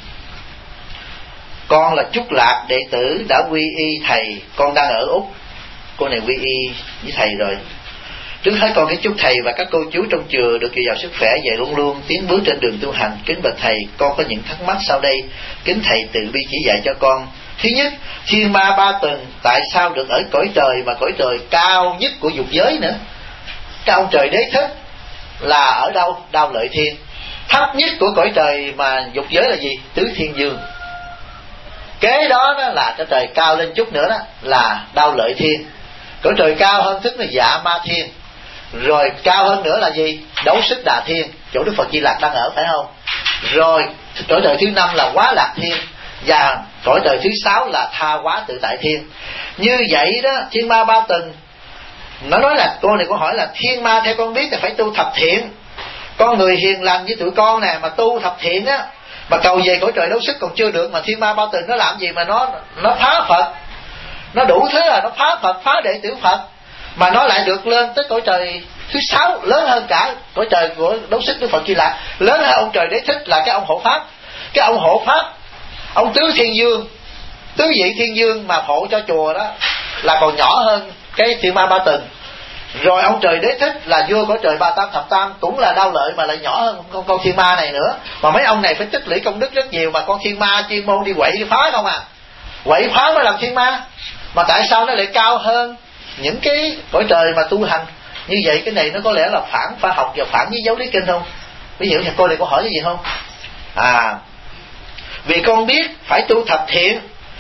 Con là Trúc Lạc, đệ tử đã quy y thầy, con đang ở Úc. Cô này quy y với thầy rồi. Trước hết con kính chúc thầy và các cô chú trong chùa được dồi dào sức khỏe và luôn luôn tiến bước trên đường tu hành. Kính bạch thầy, con có những thắc mắc sau đây, kính thầy từ bi chỉ dạy cho con. Thứ nhất, thiên ma ba tầng tại sao được ở cõi trời mà cõi trời cao nhất của dục giới nữa? Cái ông trời đế thích là ở đâu? Đao Lợi Thiên. Thấp nhất của cõi trời mà dục giới là gì? Tứ Thiên Dương. Kế đó, đó là cái trời cao lên chút nữa đó là Đao Lợi Thiên. Cõi trời cao hơn tức là Dạ Ma Thiên. Rồi cao hơn nữa là gì? Đấu Sức Đà Thiên, chỗ Đức Phật Di Lặc đang ở, phải không? Rồi cõi trời thứ năm là Quá Lạc Thiên, và cõi trời thứ sáu là Tha Hóa Tự Tại Thiên. Như vậy đó, thiên ma ba tầng. Nó nói là, cô này có hỏi là thiên ma theo con biết là phải tu thập thiện. Con người hiền lành như tụi con nè mà tu thập thiện á, mà cầu về cõi trời Đấu Sức còn chưa được, mà thiên ma ba tầng nó làm gì mà nó nó phá Phật, nó đủ thứ là nó phá Phật, phá đệ tử Phật, mà nó lại được lên tới cõi trời thứ sáu, lớn hơn cả cõi trời của Đấu Sức Đức Phật Di Lặc, lớn hơn ông trời đế thích là cái ông hộ pháp. Cái ông hộ pháp, ông Tứ Thiên Dương, tứ vị Thiên Dương mà hộ cho chùa đó là còn nhỏ hơn cái thiên ma ba tầng. Rồi ông trời đế thích là vua cõi trời ba tam thập tam, cũng là Đao Lợi mà lại nhỏ hơn con con thiên ma này nữa. Mà mấy ông này phải tích lũy công đức rất nhiều, mà con thiên ma chuyên môn đi quậy đi phá không à, quậy phá mới làm thiên ma. Mà tại sao nó lại cao hơn những cái cõi trời mà tu hành? Như vậy cái này nó có lẽ là phản khoa học và phản với giáo lý kinh không? Ví dụ như cô này có hỏi cái gì không? À, vì con biết phải tu thập thiện,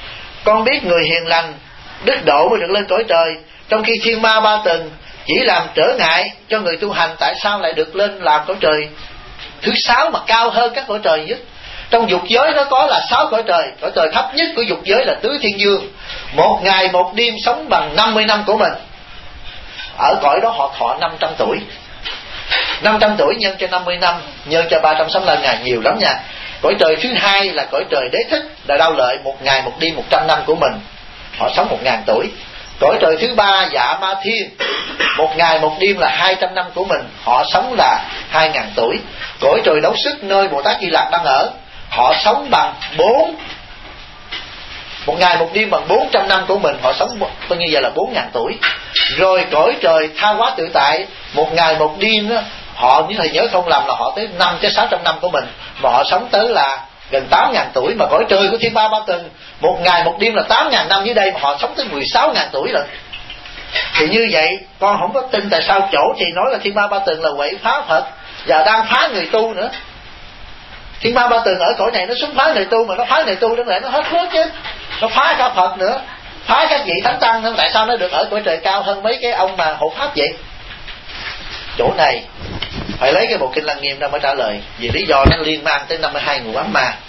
con biết người hiền lành đức độ mới được lên cõi trời, trong khi thiên ma ba tầng chỉ làm trở ngại cho người tu hành, tại sao lại được lên làm cõi trời thứ sáu mà cao hơn các cõi trời nhất? Trong dục giới nó có là sáu cõi trời. Cõi trời thấp nhất của dục giới là tứ thiên dương, một ngày một đêm sống bằng năm mươi năm của mình. Ở cõi đó họ thọ năm trăm tuổi. Năm trăm tuổi nhân cho năm mươi năm, nhân cho ba trăm sáu mươi lăm ngày, nhiều lắm nha. Cõi trời thứ hai là cõi trời đế thích, là Đao Lợi, một ngày một đêm một trăm năm của mình, họ sống một ngàn tuổi. Cõi trời thứ ba Dạ Ma Thiên, một ngày một đêm là hai trăm năm của mình, họ sống là hai ngàn tuổi. Cõi trời Đấu Sức nơi Bồ Tát Di Lặc đang ở, họ sống bằng bốn một ngày một đêm bằng bốn trăm năm của mình, họ sống bao nhiêu vậy là bốn ngàn tuổi. Rồi cõi trời Tha Hóa Tự Tại, một ngày một đêm đó, họ như thầy nhớ không lầm là họ tới năm tới sáu trăm năm của mình, mà họ sống tới là gần tám ngàn tuổi. Mà cõi trời của Thiên Ma Ba Tầng, một ngày một đêm là tám ngàn năm dưới đây, mà họ sống tới mười sáu ngàn tuổi rồi. Thì như vậy con không có tin tại sao chỗ thì nói là Thiên Ma Ba Tầng là quậy phá Phật và đang phá người tu nữa. Thiên Ma Ba Tầng ở cõi này nó xuống phá người tu, mà nó phá người tu đến lại nó hết phước chứ, nó phá cả Phật nữa, phá các vị thánh tăng nữa. Tại sao nó được ở cõi trời cao hơn mấy cái ông mà hộ pháp vậy? Chỗ này phải lấy cái bộ kinh Lăng Nghiêm ra mới trả lời, vì lý do nó liên quan tới năm mươi hai ngũ ám ma.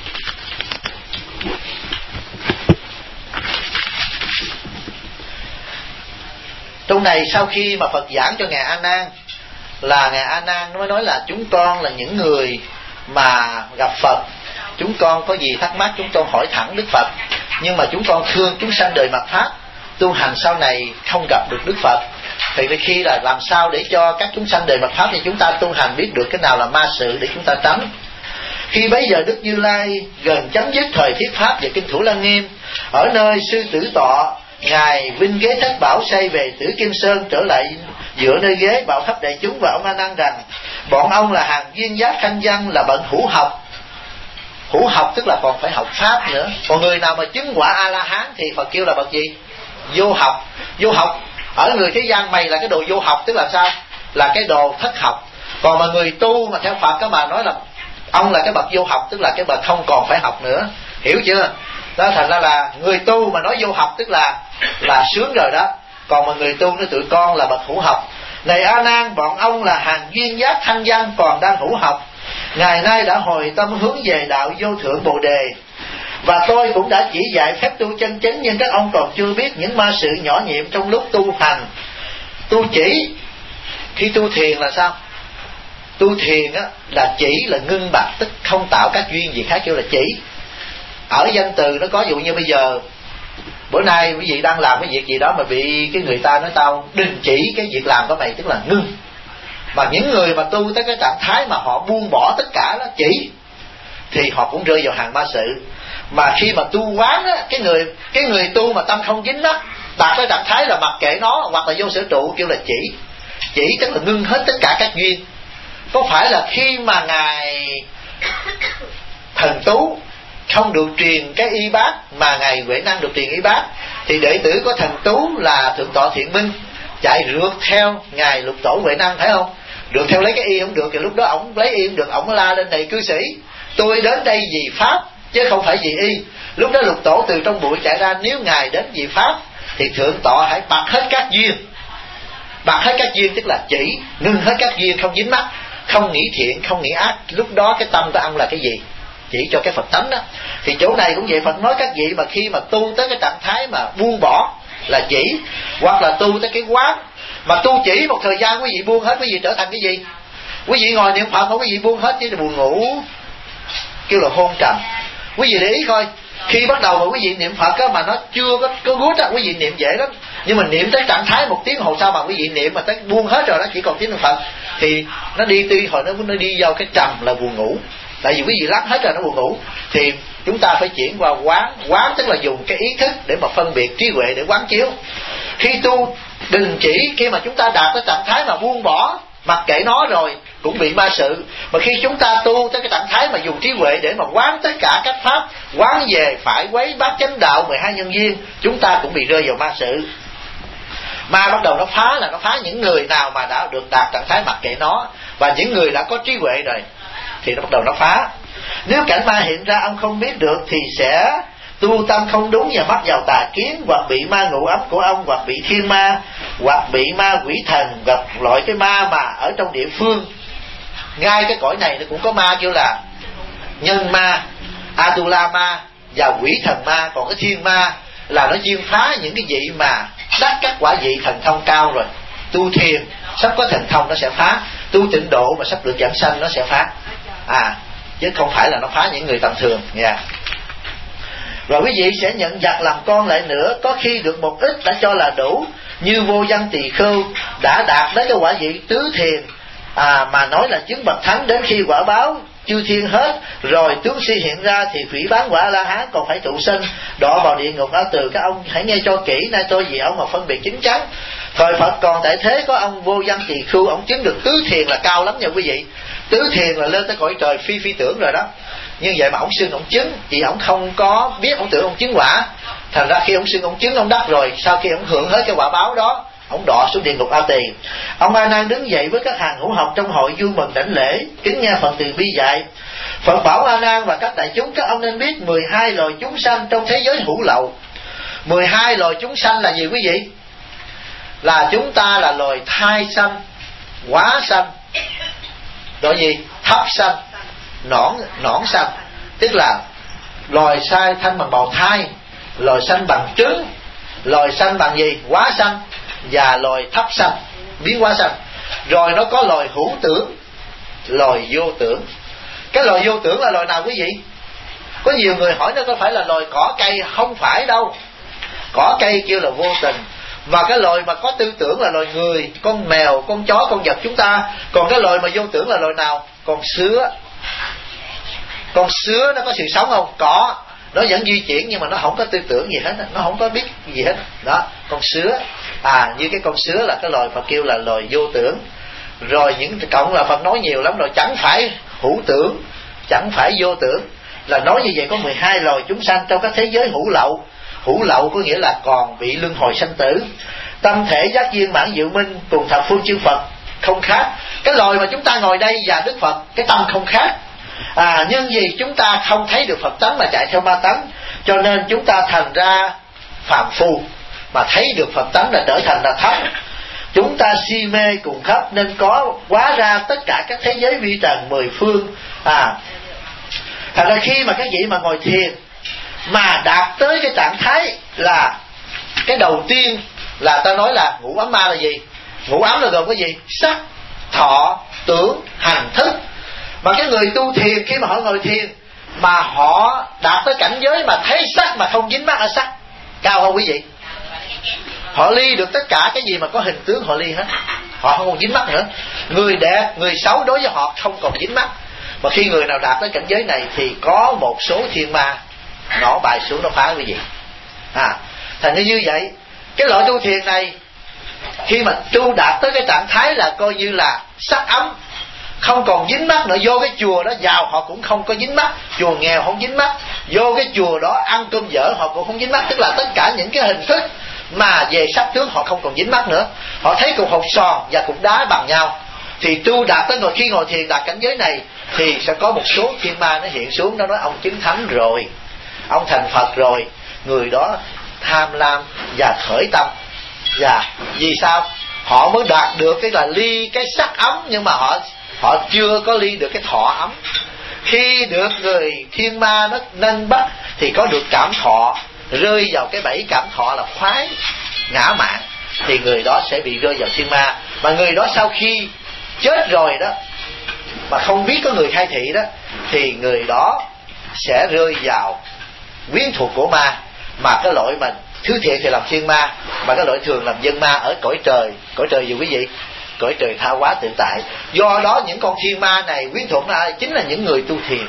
Trong này sau khi mà Phật giảng cho Ngài A Nan, là Ngài A Nan mới nói là chúng con là những người mà gặp Phật, chúng con có gì thắc mắc chúng con hỏi thẳng Đức Phật, nhưng mà chúng con thương chúng sanh đời mạt Pháp, tu hành sau này không gặp được Đức Phật. Thì khi là làm sao để cho các chúng sanh đời mạt Pháp thì chúng ta tu hành biết được cái nào là ma sự để chúng ta tránh. Khi bấy giờ Đức Như Lai gần chấm dứt thời thuyết pháp về kinh Thủ Lăng Nghiêm, ở nơi sư tử tọa, Ngài vinh ghế thất bảo xây về Tử Kim Sơn, trở lại dựa nơi ghế bảo khắp đại chúng và ông A Nan rằng: bọn ông là hàng duyên giác thanh văn, là bậc hữu học. Hữu học tức là còn phải học pháp nữa. Còn người nào mà chứng quả A La Hán thì Phật kêu là bậc gì? Vô học. Vô học ở người thế gian mày là cái đồ vô học, tức là sao? Là cái đồ thất học. Còn mà người tu mà theo Phật các bà nói là ông là cái bậc vô học, tức là cái bậc không còn phải học nữa, hiểu chưa? Đó, thành ra là người tu mà nói vô học tức là là sướng rồi đó. Còn mà người tu nói tụi con là bậc hữu học. Này A Nan, bọn ông là hàng duyên giác thanh văn còn đang hữu học. Ngày nay đã hồi tâm hướng về đạo vô thượng Bồ Đề, và tôi cũng đã chỉ dạy phép tu chân chính, nhưng các ông còn chưa biết những ma sự nhỏ nhiệm trong lúc tu hành. Tu chỉ khi tu thiền là sao? Tu thiền á, là chỉ là ngưng bặt, tức không tạo các duyên gì khác, kêu là chỉ. Ở danh từ nó có dụ như bây giờ bữa nay quý vị đang làm cái việc gì đó mà bị cái người ta nói tao đình chỉ cái việc làm của mày, tức là ngưng. Mà những người mà tu tới cái trạng thái mà họ buông bỏ tất cả đó, chỉ, thì họ cũng rơi vào hàng ma sự. Mà khi mà tu quán á, cái người cái người tu mà tâm không dính đó, đạt tới trạng thái là mặc kệ nó, hoặc là vô sở trụ, kêu là chỉ. Chỉ tức là ngưng hết tất cả các duyên. Có phải là khi mà Ngài Thần Tú không được truyền cái y bát, mà Ngài Huệ Năng được truyền y bát, thì đệ tử của Thần Tú là Thượng tọa Thiện Minh chạy rượt theo Ngài Lục Tổ Huệ Năng, phải không? Rượt theo lấy cái y không được, thì lúc đó ổng lấy y không được, ổng la lên: này cư sĩ, tôi đến đây vì pháp chứ không phải vì y. Lúc đó Lục Tổ từ trong bụi chạy ra: nếu Ngài đến vì pháp thì Thượng tọa hãy bạc hết các duyên. Bạc hết các duyên tức là chỉ, ngưng hết các duyên, không dính mắc, không nghĩ thiện, không nghĩ ác. Lúc đó cái tâm của ông là cái gì? Chỉ cho cái Phật tánh đó. Thì chỗ này cũng vậy, Phật nói các vị mà khi mà tu tới cái trạng thái mà buông bỏ là chỉ, hoặc là tu tới cái quán. Mà tu chỉ một thời gian quý vị buông hết, quý vị trở thành cái gì? Quý vị ngồi niệm Phật mà quý vị buông hết chứ là buồn ngủ, kêu là hôn trầm. Quý vị để ý coi, khi bắt đầu mà quý vị niệm Phật á, mà nó chưa có có gút á, quý vị niệm dễ lắm. Nhưng mà niệm tới trạng thái một tiếng hồ sau mà quý vị niệm mà tới buông hết rồi, nó chỉ còn tiếng niệm Phật, thì nó đi tuy hồi nó nó đi vào cái trầm là buồn ngủ. Tại vì quý vị lắc hết rồi nó buồn ngủ. Thì chúng ta phải chuyển qua quán. Quán tức là dùng cái ý thức để mà phân biệt, trí huệ để quán chiếu. Khi tu đừng chỉ, khi mà chúng ta đạt tới trạng thái mà buông bỏ, mặc kệ nó rồi cũng bị ma sự. Mà khi chúng ta tu tới cái trạng thái mà dùng trí huệ để mà quán tất cả các pháp, quán về phải quấy bát chánh đạo mười hai nhân duyên, chúng ta cũng bị rơi vào ma sự. Ma bắt đầu nó phá là nó phá những người nào mà đã được đạt trạng thái mặc kệ nó, và những người đã có trí huệ rồi thì nó bắt đầu nó phá. Nếu cảnh ma hiện ra ông không biết được thì sẽ tu tâm không đúng và mắc vào tà kiến, hoặc bị ma ngụ ấm của ông, hoặc bị thiên ma, hoặc bị ma quỷ thần, gặp loại cái ma mà ở trong địa phương. Ngay cái cõi này nó cũng có ma kêu là nhân ma, Atula ma và quỷ thần ma. Còn cái thiên ma là nó chuyên phá những cái vị mà đắc các quả vị thần thông cao rồi. Tu thiền sắp có thần thông nó sẽ phá, tu tịnh độ mà sắp được giảng sanh nó sẽ phá, à chứ không phải là nó phá những người tầm thường nha. Yeah. Rồi quý vị sẽ nhận giặc làm con lại nữa, có khi được một ít đã cho là đủ, như Vô Văn Tỳ Khưu đã đạt đến cái quả vị tứ thiền, à mà nói là chứng bậc thánh, đến khi quả báo chư thiên hết rồi tướng si hiện ra thì phỉ bán quả La Hán còn phải tụ sinh đọa vào địa ngục A Từ. Các ông hãy nghe cho kỹ, nay tôi vì ông mà phân biệt chính chắn. Thời Phật còn tại thế có ông Vô Văn Tỳ Khưu, ông chứng được tứ thiền là cao lắm nha quý vị. Tứ thiền là lên tới cõi trời phi phi tưởng rồi đó. Nhưng vậy mà ông xưng ông chứng, vì ông không có biết, ông tưởng ông chứng quả. Thành ra khi ông xưng ông chứng ông đắc rồi, sau khi ông hưởng hết cái quả báo đó, ông đọa xuống địa ngục A Tỳ. Ông A Nan đứng dậy với các hàng hữu học trong hội vui mừng đảnh lễ, kính nghe phần từ bi dạy. Phật bảo A Nan và các đại chúng, các ông nên biết mười hai loài chúng sanh trong thế giới hữu lậu. Mười hai loài chúng sanh là gì quý vị? Là chúng ta là loài thai sanh, quá sanh, rồi gì? Thấp sanh, nõn nõn sanh. Tức là loài sai thanh bằng bào thai, loài sanh bằng trứng, loài sanh bằng gì? Quá sanh, và loài thấp sanh, biến hóa sanh. Rồi nó có loài hữu tưởng, loài vô tưởng. Cái loài vô tưởng là loài nào quý vị? Có nhiều người hỏi nó có phải là loài cỏ cây? Không phải đâu. Cỏ cây kêu là vô tình. Và cái loài mà có tư tưởng là loài người, con mèo, con chó, con vật chúng ta. Còn cái loài mà vô tưởng là loài nào? Con sứa. Con sứa nó có sự sống không? Có. Nó vẫn di chuyển nhưng mà nó không có tư tưởng gì hết, nó không có biết gì hết. Đó, con sứa. À, như cái con sứa là cái loài Phật kêu là loài vô tưởng. Rồi những cộng là Phật nói nhiều lắm rồi, chẳng phải hữu tưởng, chẳng phải vô tưởng. Là nói như vậy có mười hai loài chúng sanh trong các thế giới hữu lậu. Hữu lậu có nghĩa là còn bị luân hồi sanh tử. Tâm thể giác viên mãn diệu minh cùng thập phương chư Phật không khác. Cái loài mà chúng ta ngồi đây và Đức Phật, cái tâm không khác. À, nhưng vì chúng ta không thấy được Phật tánh mà chạy theo ma tánh, cho nên chúng ta thành ra phàm phu. Mà thấy được Phật tánh là trở thành là thấp. Chúng ta si mê cùng khắp nên có hóa ra tất cả các thế giới vi trần mười phương. À, thật ra khi mà các vị mà ngồi thiền mà đạt tới cái trạng thái là cái đầu tiên là ta nói là ngũ ấm ma là gì? Ngũ ấm là gồm cái gì? Sắc, thọ, tưởng, hành, thức. Mà cái người tu thiền khi mà họ ngồi thiền mà họ đạt tới cảnh giới mà thấy sắc mà không dính mắc ở sắc, cao không quý vị? Họ ly được tất cả cái gì mà có hình tướng, họ ly hết. Họ không còn dính mắc nữa. Người đẹp, người xấu đối với họ không còn dính mắc. Mà khi người nào đạt tới cảnh giới này thì có một số thiên ma nó bài xuống nó phá quý vị. À, thành ra như vậy, cái loại tu thiền này khi mà tu đạt tới cái trạng thái là coi như là sắc ấm, không còn dính mắc nữa. Vô cái chùa đó vào họ cũng không có dính mắc, chùa nghèo không dính mắc, vô cái chùa đó ăn cơm dở họ cũng không dính mắc. Tức là tất cả những cái hình thức mà về sắc tướng họ không còn dính mắc nữa. Họ thấy cục hột sòn và cục đá bằng nhau. Thì tu đạt tới ngồi khi ngồi thiền đạt cảnh giới này thì sẽ có một số thiên ma nó hiện xuống, nó nói ông chứng thánh rồi, ông thành Phật rồi. Người đó tham lam và khởi tâm. Và vì sao? Họ mới đạt được cái là ly cái sắc ấm, nhưng mà họ họ chưa có ly được cái thọ ấm. Khi được người thiên ma nó nâng bắt thì có được cảm thọ, rơi vào cái bẫy cảm thọ là khoái, ngã mạn, thì người đó sẽ bị rơi vào thiên ma. Mà người đó sau khi chết rồi đó mà không biết có người khai thị đó thì người đó sẽ rơi vào quyến thuộc của ma. Mà cái loại mà thứ thiện thì làm thiên ma, mà cái loại thường làm dân ma ở cõi trời. Cõi trời gì quý vị? Cõi trời tha hóa tự tại. Do đó những con thiên ma này quyến thuộc nó chính là những người tu thiền.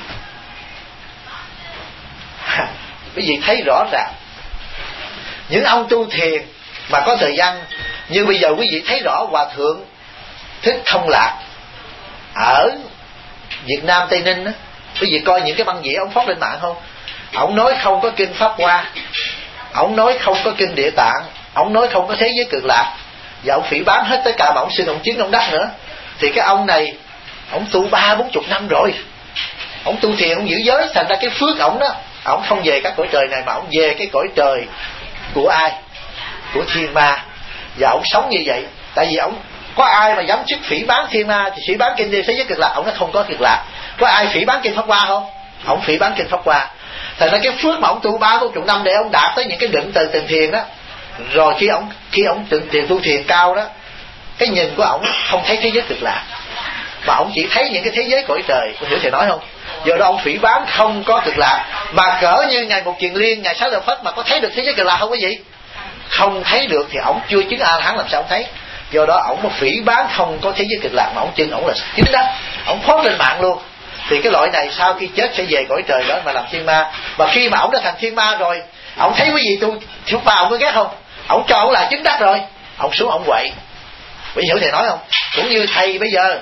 Quý vị thấy rõ ràng, những ông tu thiền mà có thời gian như bây giờ quý vị thấy rõ Hòa Thượng Thích Thông Lạc ở Việt Nam Tây Ninh đó. Quý vị coi những cái băng dĩa ông phát lên mạng không? Ông nói không có kinh Pháp Hoa, ông nói không có kinh Địa Tạng, ông nói không có thế giới Cực Lạc, và ông phỉ bán hết tất cả mà ông xin ông chứng ông đắc nữa. Thì cái ông này ông tu ba bốn chục năm rồi, ông tu thiền ông giữ giới, thành ra cái phước ông đó ổng không về các cõi trời này mà ổng về cái cõi trời của ai? Của thiên ma. Và ổng sống như vậy. Tại vì ổng có ai mà dám chức phỉ báng thiên ma thì phỉ báng kinh đi thế giới cực lạc, ổng nó không có cực lạc. Có ai phỉ báng kinh Pháp Hoa không? Ổng phỉ báng kinh Pháp Hoa. Thành ra cái phước mà ổng tu ba bốn chục năm để ổng đạt tới những cái định từ tiền thiền đó, rồi khi ổng khi ổng tiền tiền tu thiền cao đó, cái nhìn của ổng không thấy thế giới cực lạc, mà ổng chỉ thấy những cái thế giới cõi trời. Có hiểu thầy nói không? Do đó ông phỉ báng không có cực lạc. Mà cỡ như ngài Mục Kiền Liên, ngài Xá Lợi Phất mà có thấy được thế giới cực lạc không quý vị? Không thấy được thì ổng chưa chứng A La Hán làm sao ổng thấy? Do đó ổng mà phỉ báng không có thế giới cực lạc mà ổng chừng ổng là chính đắc, ổng phốt lên mạng luôn. Thì cái loại này sau khi chết sẽ về cõi trời đó mà làm thiên ma. Và khi mà ổng đã thành thiên ma rồi, ổng thấy quý vị tu thiếu ba ổng có ghét không? Ổng cho ổng là chính đắc rồi, ổng xuống ổng quậy. Quý vị hiểu thầy nói không? Cũng như thầy bây giờ,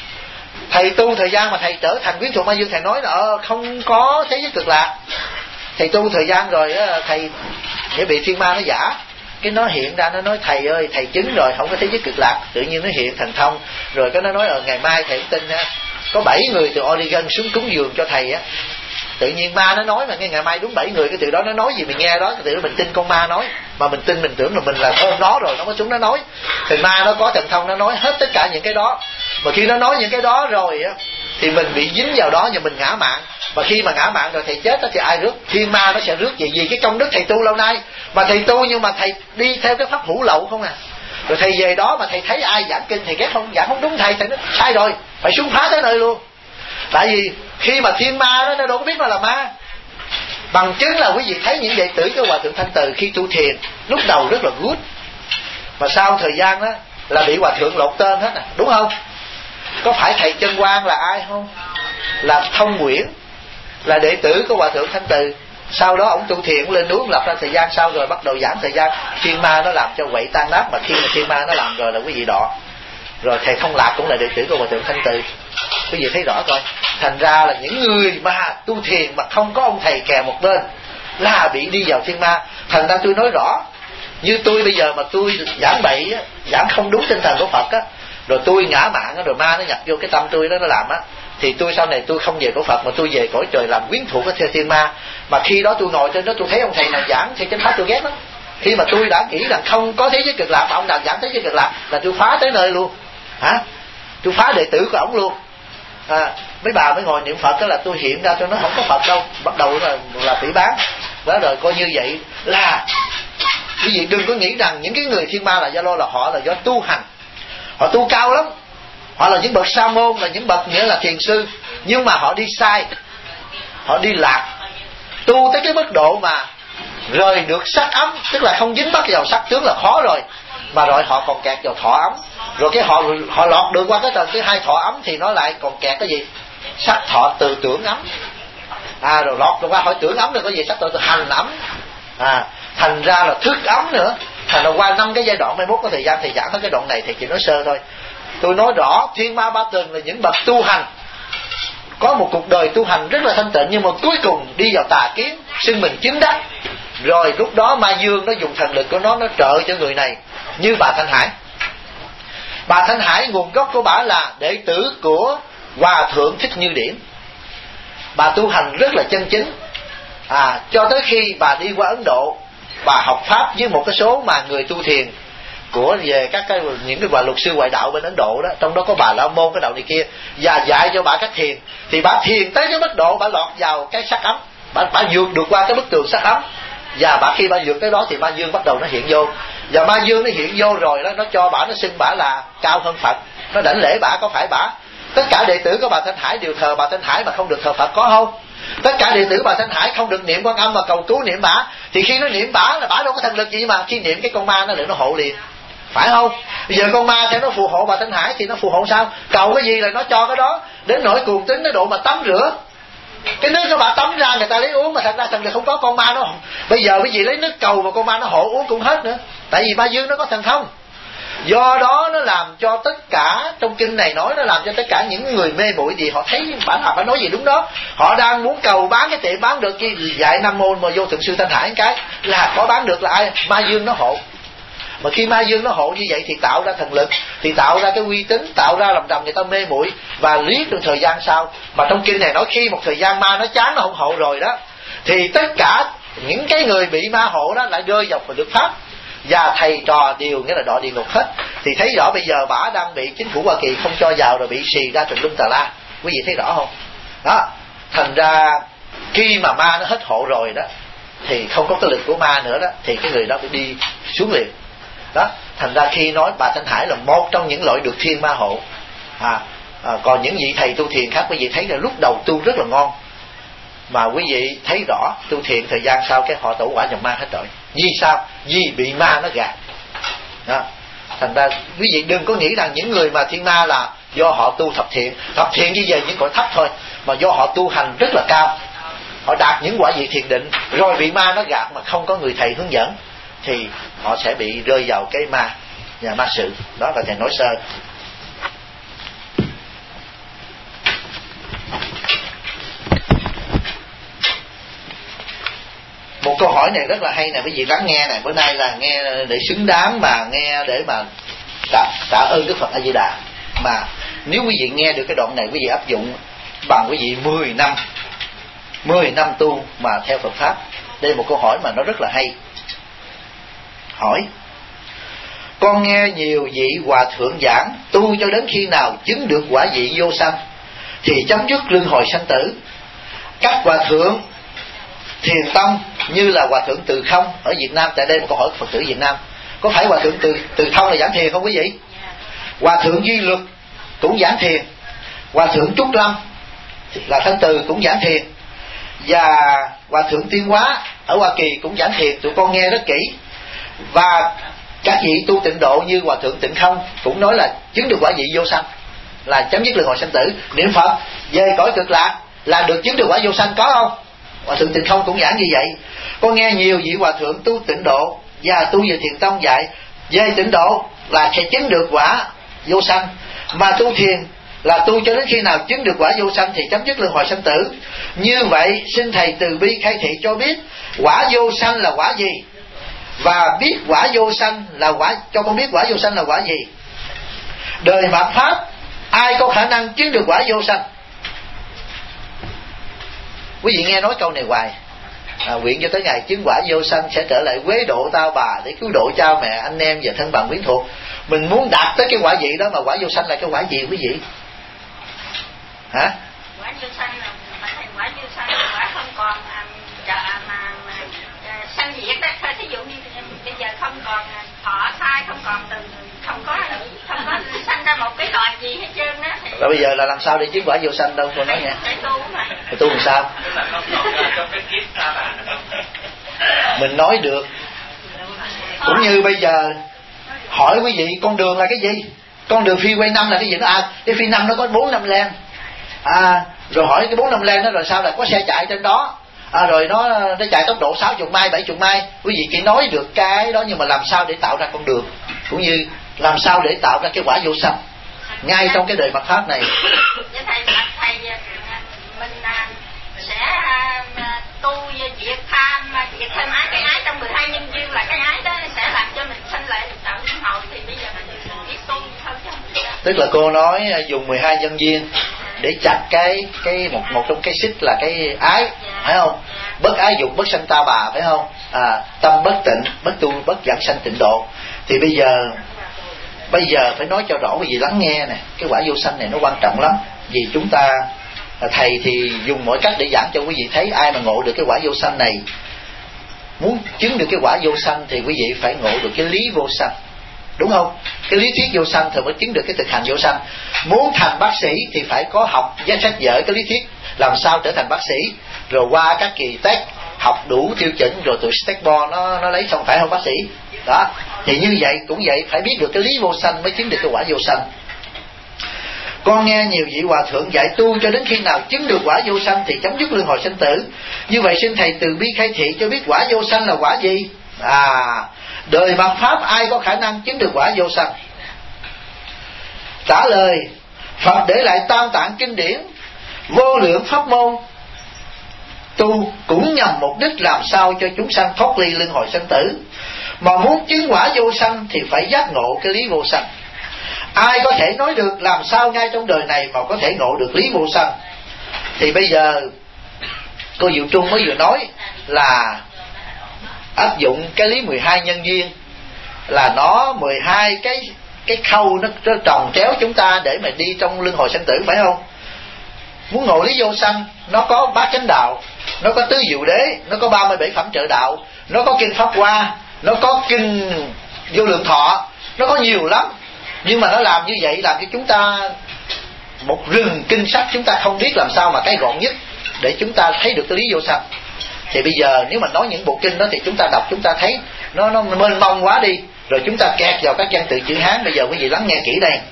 thầy tu thời gian mà thầy trở thành quyến thuộc ma dương, thầy nói là ờ, không có thế giới cực lạc. Thầy tu thời gian rồi thầy sẽ bị thiên ma nó giả, cái nó hiện ra nó nói thầy ơi thầy chứng rồi không có thế giới cực lạc, tự nhiên nó hiện thành thông. Rồi cái nó nói ở ngày mai thầy cũng tin ha, có bảy người từ Oregon xuống cúng dường cho thầy á. Tự nhiên ma nó nói mà nghe ngày mai đúng bảy người, cái từ đó nó nói gì mình nghe đó, từ đó mình tin con ma nói, mà mình tin mình tưởng là mình là ơn nó rồi nó mới xuống nó nói. Thì ma nó có thần thông, nó nói hết tất cả những cái đó. Mà khi nó nói những cái đó rồi á thì mình bị dính vào đó và mình ngã mạn. Và khi mà ngã mạn rồi thầy chết đó thì ai rước? Thiên ma nó sẽ rước gì gì cái công đức thầy tu lâu nay. Mà thầy tu nhưng mà thầy đi theo cái pháp hữu lậu không à. Rồi thầy về đó mà thầy thấy ai giảng kinh thầy ghét không, giảng không đúng thầy, thầy nói sai rồi, phải xuống phá tới nơi luôn. Tại vì khi mà thiên ma đó nó đâu có biết nó là ma. Bằng chứng là quý vị thấy những đệ tử của Hòa Thượng Thanh Từ khi tu thiền lúc đầu rất là good, mà sau thời gian đó là bị Hòa Thượng lột tên hết à, đúng không? Có phải thầy Chân Quang là ai không? Là Thông Nguyễn, là đệ tử của Hòa Thượng Thanh Từ. Sau đó ông tu thiền lên núi lập ra thời gian sau rồi bắt đầu giảng thời gian, thiên ma nó làm cho quậy tan nát. Mà khi mà thiên ma nó làm rồi là quý vị đọ. Rồi thầy Thông Lạc cũng là đệ tử của Hòa Thượng Thanh Từ. Quý vị thấy rõ coi. Thành ra là những người mà tu thiền mà không có ông thầy kè một bên là bị đi vào thiên ma. Thành ra tôi nói rõ, như tôi bây giờ mà tôi giảng bậy á, giảng không đúng tinh thần của Phật á, rồi tôi ngã mạn á, rồi ma nó nhập vô cái tâm tôi đó nó làm á, thì tôi sau này tôi không về cõi Phật mà tôi về cõi trời làm quyến thuộc theo thiên ma. Mà khi đó tôi ngồi trên đó tôi thấy ông thầy nào giảng thì chánh pháp tôi ghét lắm. Khi mà tôi đã nghĩ rằng không có thế giới cực lạc mà ông nào giảng thế giới cực lạc là tôi phá tới nơi luôn. Hả? Tôi phá đệ tử của ông luôn. À, mấy bà mới ngồi niệm Phật đó là tôi hiện ra cho nó không có Phật đâu, bắt đầu là là phỉ báng. Đó rồi coi như vậy là quý vị đừng có nghĩ rằng những cái người thiên ma là do lo là họ là do tu hành, họ tu cao lắm, họ là những bậc sa môn, là những bậc nghĩa là thiền sư, nhưng mà họ đi sai, họ đi lạc, tu tới cái mức độ mà rời được sắc ấm, tức là không dính mắc vào sắc tướng là khó rồi, mà rồi họ còn kẹt vào thọ ấm. Rồi cái họ họ lọt được qua cái tầng thứ hai thọ ấm thì nó lại còn kẹt cái gì? Sắc thọ từ tưởng ấm. À rồi lọt được qua hỏi tưởng ấm rồi có gì? Sắc thọ từ hành ấm. À thành ra là thức ấm nữa. Thành ra qua năm cái giai đoạn mai mốt có thời gian thì giảng tới cái đoạn này thì chỉ nói sơ thôi. Tôi nói rõ thiên ma ba tầng là những bậc tu hành có một cuộc đời tu hành rất là thanh tịnh, nhưng mà cuối cùng đi vào tà kiến, xưng mình chính đắc. Rồi lúc đó ma dương nó dùng thần lực của nó nó trợ cho người này. Như bà Thanh Hải. Bà Thanh Hải nguồn gốc của bà là đệ tử của Hòa Thượng Thích Như Điển. Bà tu hành rất là chân chính. À, cho tới khi bà đi qua Ấn Độ, bà học pháp với một cái số mà người tu thiền của về các cái những cái hòa luật sư ngoại đạo bên Ấn Độ đó, trong đó có bà La Môn cái đạo này kia, và dạy cho bà cách thiền. Thì bà thiền tới cái mức độ bà lọt vào cái sắc ấm, bà, bà vượt được qua cái bức tường sắc ấm. Và bà khi bà vượt tới đó thì ma dương bắt đầu nó hiện vô. Và ma dương nó hiện vô rồi đó, nó cho bà, nó xưng bà là cao hơn Phật, nó đảnh lễ bà. Có phải bà tất cả đệ tử của bà Thanh Hải đều thờ bà Thanh Hải mà không được thờ Phật có không? Tất cả đệ tử bà Thanh Hải không được niệm Quan Âm mà cầu cứu niệm bà. Thì khi nó niệm bà là bà đâu có thần lực gì, mà khi niệm cái con ma nó lại nó hộ liền, phải không? Bây giờ con ma theo nó phù hộ bà Thanh Hải thì nó phù hộ sao? Cầu cái gì là nó cho cái đó. Đến nỗi cuồng tín đến độ mà tắm rửa, cái nước của bà tắm ra người ta lấy uống, mà thật ra thần lực không có. Con ma nó bây giờ cái gì lấy nước cầu mà con ma nó hộ uống cũng hết nữa. Tại vì ma dương nó có thần thông. Do đó nó làm cho tất cả trong kinh này nói, nó làm cho tất cả những người mê muội gì họ thấy bà Thập bà nói gì đúng đó. Họ đang muốn cầu bán cái tiệm bán được chi, dạy Nam Môn mà vô Thượng Sư Thanh Hải cái là có bán được là ai? Ma dương nó hộ. Mà khi ma dương nó hộ như vậy thì tạo ra thần lực, thì tạo ra cái uy tín, tạo ra làm trầm người ta mê muội. Và liếc trong thời gian sau, mà trong kinh này nói khi một thời gian ma nó chán nó không hộ rồi đó, thì tất cả những cái người bị ma hộ đó lại rơi vào phần luật pháp, và thầy trò đều nghĩa là đọa địa ngục hết. Thì thấy rõ bây giờ bả đang bị chính phủ Hoa Kỳ không cho vào rồi, bị xì ra tùm lum tà la. Quý vị thấy rõ không? Đó, thành ra khi mà ma nó hết hộ rồi đó thì không có cái lực của ma nữa đó, thì cái người đó phải đi xuống liền. Đó, thành ra khi nói bà Thanh Hải là một trong những loại được thiên ma hộ. À, à, còn những vị thầy tu thiền khác quý vị thấy là lúc đầu tu rất là ngon, mà quý vị thấy rõ tu thiền thời gian sau cái họ tẩu quả nhập ma hết rồi. Vì sao? Vì bị ma nó gạt. Đó, thành ra quý vị đừng có nghĩ rằng những người mà thiên ma là do họ tu thập thiện. Thập thiện chỉ về những cõi thấp thôi, mà do họ tu hành rất là cao, họ đạt những quả vị thiền định rồi bị ma nó gạt mà không có người thầy hướng dẫn, thì họ sẽ bị rơi vào cái ma nhà ma sự. Đó là thầy nói sơ. Một câu hỏi này rất là hay nè, quý vị lắng nghe nè. Bữa nay là nghe để xứng đáng mà nghe để mà tạ, tạ ơn Đức Phật A Di Đà. Mà nếu quý vị nghe được cái đoạn này, quý vị áp dụng bằng quý vị mười năm mười năm tu mà theo Phật pháp. Đây là một câu hỏi mà nó rất là hay. Hỏi: con nghe nhiều vị hòa thượng giảng tu cho đến khi nào chứng được quả vị vô sanh thì chấm dứt luân hồi sanh tử. Các hòa thượng thiền tông như là hòa thượng Từ Không ở Việt Nam, tại đây một câu hỏi của Phật tử Việt Nam, có phải hòa thượng Từ Từ Thông là giảng thiền không quý vị? Hòa thượng Duy Luật cũng giảng thiền, hòa thượng Trúc Lâm là Thân Từ cũng giảng thiền, và hòa thượng Tiên Hóa ở Hoa Kỳ cũng giảng thiền. Tụi con nghe rất kỹ. Và các vị tu tịnh độ như hòa thượng Tịnh Không cũng nói là chứng được quả vị vô sanh là chấm dứt luân hồi sanh tử. Niệm Phật về cõi cực lạc là được chứng được quả vô sanh, có không? Hòa thượng Tịnh Không cũng giảng như vậy. Con nghe nhiều vị hòa thượng tu tịnh độ và tu về thiền tông dạy về tịnh độ là sẽ chứng được quả vô sanh, mà tu thiền là tu cho đến khi nào chứng được quả vô sanh thì chấm dứt luân hồi sanh tử. Như vậy xin thầy từ bi khai thị cho biết quả vô sanh là quả gì, và biết quả vô sanh là quả, cho con biết quả vô sanh là quả gì. Đời mạt pháp ai có khả năng chứng được quả vô sanh? Quý vị nghe nói câu này hoài. À, nguyện cho tới ngày chứng quả vô sanh sẽ trở lại quế độ tao bà để cứu độ cha mẹ anh em và thân bằng quyến thuộc. Mình muốn đạt tới cái quả vị đó, mà quả vô sanh là cái quả gì quý vị? Hả? Quả vô sanh là quả vô sanh là quả không còn mà, mà, mà sanh diệt đó. Thí dụ như bây giờ không còn thọ thai, không còn từ, không có không có sanh ra một cái loài gì hết trơn đó. Rồi bây giờ là làm sao để chứng quả vô sanh đâu cô nói nha. Phải tu mà. Phải tu làm sao? Mình nói được. Cũng như bây giờ hỏi quý vị con đường là cái gì? Con đường phi quay năm là cái gì? Nó à, cái phi năm nó có bốn năm len. À, rồi hỏi cái bốn năm len đó rồi sao là có xe chạy trên đó. À, rồi nó nó chạy tốc độ sáu mươi mai, bảy mươi mai. Quý vị chỉ nói được cái đó, nhưng mà làm sao để tạo ra con đường, cũng như làm sao để tạo ra cái quả vô sanh ngay trong cái đời Mạt Pháp này. Thầy, thầy mình sẽ tu diệt tham, diệt tham ái. Cái ái trong mười hai nhân duyên là cái ái đó sẽ làm cho mình sanh lại tạo luân hồi. Thì bây giờ mình biết tu thôi chứ không. Tức là cô nói dùng mười hai nhân duyên để chặt cái cái một một trong cái xích là cái ái, phải không? Bất ái dục, bất sanh ta bà, phải không? À, tâm bất tịnh, bất tu, bất giảng sanh tịnh độ. Thì bây giờ bây giờ phải nói cho rõ, quý vị lắng nghe nè, cái quả vô sanh này nó quan trọng lắm. Vì chúng ta, thầy thì dùng mọi cách để giảng cho quý vị thấy ai mà ngộ được cái quả vô sanh này. Muốn chứng được cái quả vô sanh thì quý vị phải ngộ được cái lý vô sanh, đúng không? Cái lý thuyết vô sanh thì mới chứng được cái thực hành vô sanh. Muốn thành bác sĩ thì phải có học với sách vở cái lý thuyết làm sao trở thành bác sĩ, rồi qua các kỳ test học đủ tiêu chuẩn, rồi tụi Stegbo nó nó lấy xong, phải không bác sĩ? Đó, thì như vậy cũng vậy, phải biết được cái lý vô sanh mới chứng được cái quả vô sanh. Con nghe nhiều vị hòa thượng dạy tu cho đến khi nào chứng được quả vô sanh thì chấm dứt luân hồi sanh tử. Như vậy xin thầy từ bi khai thị cho biết quả vô sanh là quả gì? À, đời Mạt Pháp ai có khả năng chứng được quả vô sanh? Trả lời: Phật để lại tam tạng kinh điển, vô lượng pháp môn tu cũng nhằm mục đích làm sao cho chúng sanh thoát ly luân hồi sanh tử. Mà muốn chứng quả vô sanh thì phải giác ngộ cái lý vô sanh. Ai có thể nói được làm sao ngay trong đời này mà có thể ngộ được lý vô sanh? Thì bây giờ cô Diệu Trung mới vừa nói là áp dụng cái lý mười hai nhân duyên, là nó mười hai cái cái khâu nó, nó trồng chéo chúng ta để mà đi trong luân hồi sanh tử, phải không? Muốn ngộ lý vô sanh, nó có bát chánh đạo, nó có tứ diệu đế, nó có ba mươi bảy phẩm trợ đạo, nó có kinh pháp hoa, nó có kinh vô lượng thọ, nó có nhiều lắm. Nhưng mà nó làm như vậy làm cho chúng ta một rừng kinh sách, chúng ta không biết làm sao mà cái gọn nhất để chúng ta thấy được cái lý vô sanh. Thì bây giờ nếu mà nói những bộ kinh đó thì chúng ta đọc chúng ta thấy nó nó mênh mông quá đi, rồi chúng ta kẹt vào các văn tự chữ Hán. Bây giờ quý vị lắng nghe kỹ đây.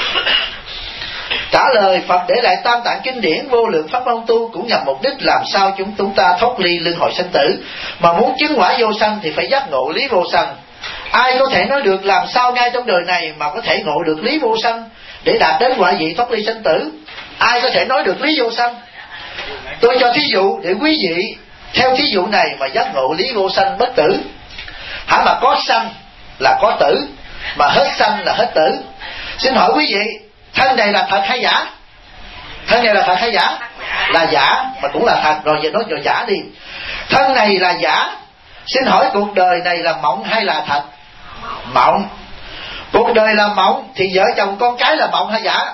Trả lời Phật để lại tam tạng kinh điển vô lượng pháp môn tu cũng nhằm mục đích làm sao chúng chúng ta thoát ly luân hồi sanh tử. Mà muốn chứng quả vô sanh thì phải giác ngộ lý vô sanh. Ai có thể nói được làm sao ngay trong đời này mà có thể ngộ được lý vô sanh để đạt đến quả vị thoát ly sanh tử? Ai có thể nói được lý vô sanh? Tôi cho thí dụ để quý vị theo thí dụ này mà giác ngộ lý vô sanh bất tử. Hả, mà có sanh là có tử, mà hết sanh là hết tử. Xin hỏi quý vị, thân này là thật hay giả? Thân này là thật hay giả? Là giả, mà cũng là thật. Rồi giờ nói cho giả đi. Thân này là giả. Xin hỏi cuộc đời này là mộng hay là thật? Mộng. Cuộc đời là mộng thì vợ chồng con cái là mộng hay giả?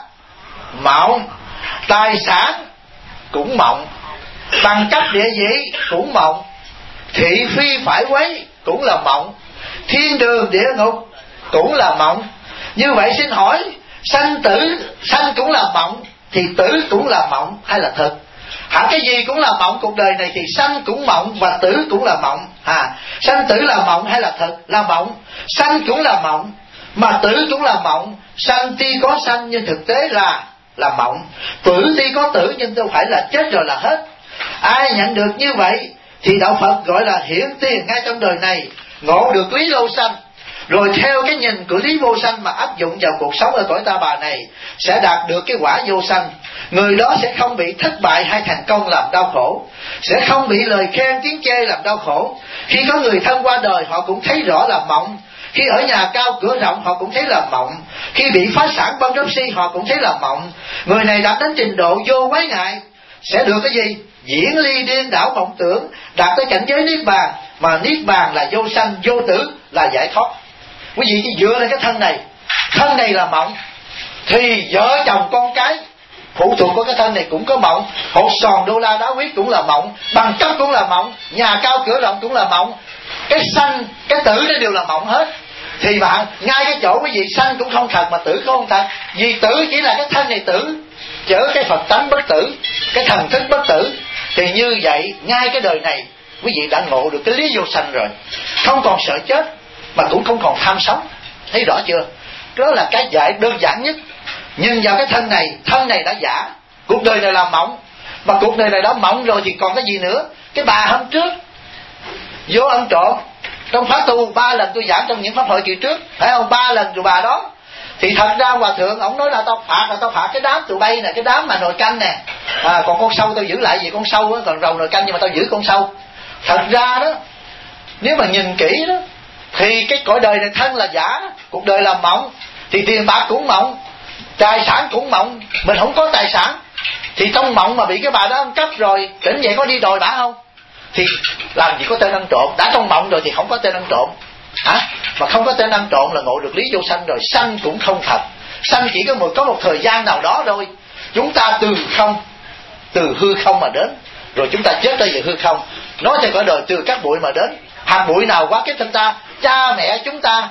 Mộng. Tài sản cũng mộng, bằng cấp địa vị cũng mộng, thị phi phải quấy cũng là mộng, thiên đường địa ngục cũng là mộng. Như vậy xin hỏi, sanh tử, sanh cũng là mộng thì tử cũng là mộng hay là thật? Hẳn cái gì cũng là mộng cuộc đời này thì sanh cũng mộng và tử cũng là mộng. À, sanh tử là mộng hay là thật? Là mộng. Sanh cũng là mộng mà tử cũng là mộng. Sanh tuy có sanh nhưng thực tế là là mộng. Tử tuy có tử nhưng đâu phải là chết rồi là hết. Ai nhận được như vậy thì đạo Phật gọi là hiển tiền ngay trong đời này, ngộ được lý vô sanh, rồi theo cái nhìn của lý vô sanh mà áp dụng vào cuộc sống ở cõi ta bà này sẽ đạt được cái quả vô sanh. Người đó sẽ không bị thất bại hay thành công làm đau khổ, sẽ không bị lời khen tiếng chê làm đau khổ. Khi có người thân qua đời họ cũng thấy rõ là mộng, khi ở nhà cao cửa rộng họ cũng thấy là mộng, khi bị phá sản băng đốc si họ cũng thấy là mộng. Người này đạt đến trình độ vô quái ngại sẽ được cái gì? Diễn ly điên đảo mộng tưởng, đạt tới cảnh giới niết bàn. Mà niết bàn là vô sanh vô tử, là giải thoát. Quý vị chỉ dựa lên cái thân này, thân này là mộng thì vợ chồng con cái phụ thuộc của cái thân này cũng có mộng. Hột sòn đô la đá huyết cũng là mộng, bằng cấp cũng là mộng, nhà cao cửa rộng cũng là mộng, cái sanh cái tử đó đều là mộng hết. Thì bạn ngay cái chỗ quý vị sanh cũng không thật mà tử cũng không thật. Vì tử chỉ là cái thân này tử, chở cái Phật tánh bất tử, cái thần thức bất tử. Thì như vậy ngay cái đời này quý vị đã ngộ được cái lý vô sanh rồi, không còn sợ chết mà cũng không còn tham sống. Thấy rõ chưa? Đó là cái giải đơn giản nhất. Nhưng vào cái thân này, thân này đã giả, cuộc đời này là mộng, mà cuộc đời này đã mộng rồi thì còn cái gì nữa? Cái bà hôm trước vô ăn trộm trong khóa tu ba lần tôi giảng trong những pháp hội kỳ trước, phải không? Ba lần rồi bà đó. Thì thật ra hòa thượng ổng nói là tao phạt là tao phạt cái đám tụi bay nè, cái đám mà nồi canh nè, à, còn con sâu tao giữ lại vì con sâu á, còn rầu nồi canh nhưng mà tao giữ con sâu. Thật ra đó, nếu mà nhìn kỹ đó thì cái cõi đời này thân là giả, cuộc đời là mộng, thì tiền bạc cũng mộng, tài sản cũng mộng. Mình không có tài sản thì trong mộng mà bị cái bà đó ăn cắp rồi, tỉnh dậy có đi đòi bả không? Thì làm gì có tên ăn trộm. Đã trong mộng rồi thì không có tên ăn trộm. Hả? Mà không có tên ăn trộm là ngộ được lý vô sanh rồi. Sanh cũng không thật, sanh chỉ có một có một thời gian nào đó thôi. Chúng ta từ không, từ hư không mà đến, rồi chúng ta chết tới về hư không. Nói theo cõi đời từ các bụi mà đến. Hạt bụi nào quá kiếp thân ta? Cha mẹ chúng ta,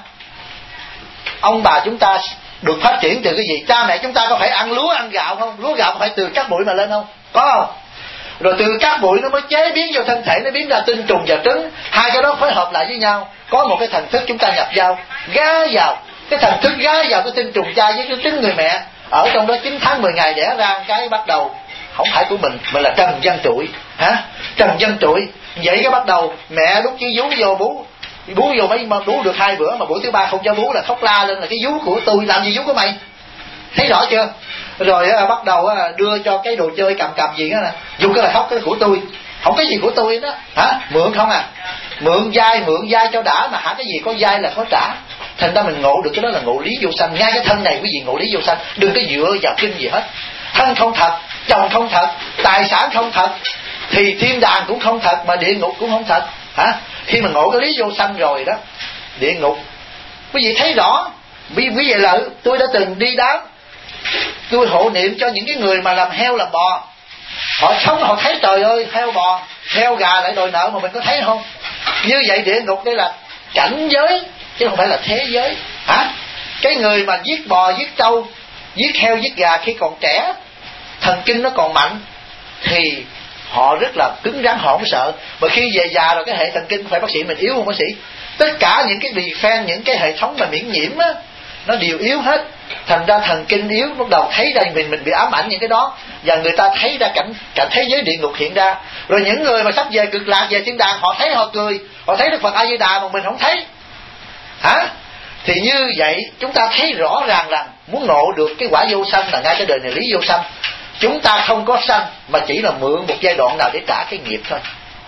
ông bà chúng ta được phát triển từ cái gì? Cha mẹ chúng ta có phải ăn lúa ăn gạo không? Lúa gạo có phải từ các bụi mà lên không? Có không? Rồi từ các bụi nó mới chế biến vô thân thể, nó biến ra tinh trùng và trứng. Hai cái đó phối hợp lại với nhau, có một cái thần thức chúng ta nhập vào, gá vào cái thần thức, gá vào cái tinh trùng cha với cái trứng người mẹ. Ở trong đó chín tháng mười ngày đẻ ra cái bắt đầu không phải của mình, mình là trần văn trụi. Hả? Trần văn trụi. Vậy cái bắt đầu mẹ đút cái vú vô bú, bú vô mấy mà bú được hai bữa, mà bữa thứ ba không cho bú là khóc la lên là cái vú của tôi, làm gì vú của mày. Thấy rõ chưa? Rồi à, bắt đầu à, đưa cho cái đồ chơi cầm cầm gì đó nè, dùng cái là khóc cái của tôi, không cái gì của tôi đó. Hả? Mượn không à? Mượn dai, mượn dai cho đã, mà hả cái gì có dai là có trả. Thành ra mình ngộ được cái đó là ngộ lý vô sanh. Ngay cái thân này quý vị ngộ lý vô sanh, đừng có dựa vào kinh gì hết. Thân không thật, chồng không thật, tài sản không thật, thì thiên đàng cũng không thật mà địa ngục cũng không thật. Hả? Khi mà ngộ cái lý vô sanh rồi đó, địa ngục quý vị thấy rõ. Vì quý vị là tôi đã từng đi đám, tôi hộ niệm cho những cái người mà làm heo làm bò. Họ sống họ thấy trời ơi heo bò, heo gà lại đòi nợ mà mình có thấy không? Như vậy địa ngục đây là cảnh giới chứ không phải là thế giới. Hả? Cái người mà giết bò, giết trâu, giết heo, giết gà khi còn trẻ, thần kinh nó còn mạnh, thì họ rất là cứng rắn, họ không sợ. Mà khi về già rồi cái hệ thần kinh, phải bác sĩ mình yếu không bác sĩ? Tất cả những cái defense, những cái hệ thống mà miễn nhiễm á, nó đều yếu hết. Thành ra thần kinh yếu, bắt đầu thấy ra mình mình bị ám ảnh những cái đó, và người ta thấy ra cảnh cảnh thế giới địa ngục hiện ra. Rồi những người mà sắp về cực lạc, về thiên đàng, họ thấy họ cười, họ thấy Đức Phật A Di Đà mà mình không thấy. Hả? Thì như vậy chúng ta thấy rõ ràng rằng muốn ngộ được cái quả vô sanh là ngay cái đời này lý vô sanh. Chúng ta không có sanh mà chỉ là mượn một giai đoạn nào để trả cái nghiệp thôi.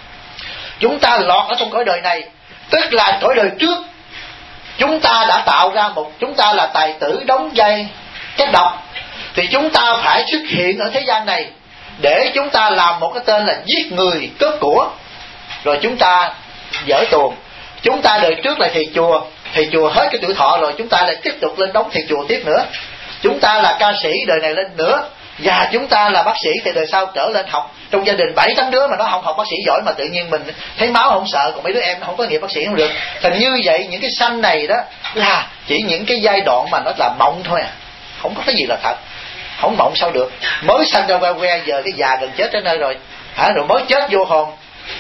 Chúng ta lọt ở trong cõi đời này, tức là cõi đời trước chúng ta đã tạo ra một, chúng ta là tài tử đóng vai chất độc, thì chúng ta phải xuất hiện ở thế gian này để chúng ta làm một cái tên là giết người cướp của, rồi chúng ta dở tuồng. Chúng ta đời trước là thầy chùa, thầy chùa hết cái tuổi thọ rồi, chúng ta lại tiếp tục lên đóng thầy chùa tiếp nữa. Chúng ta là ca sĩ, đời này lên nữa. Và chúng ta là bác sĩ thì đời sau trở lên học. Trong gia đình bảy tám đứa mà nó không học bác sĩ giỏi, mà tự nhiên mình thấy máu không sợ, còn mấy đứa em nó không có nghiệp bác sĩ không được. Thành như vậy những cái sanh này đó là chỉ những cái giai đoạn mà nó là mộng thôi à, không có cái gì là thật. Không mộng sao được. Mới sanh ra que que, giờ cái già gần chết tới nơi rồi. Hả? Rồi mới chết vô hồn,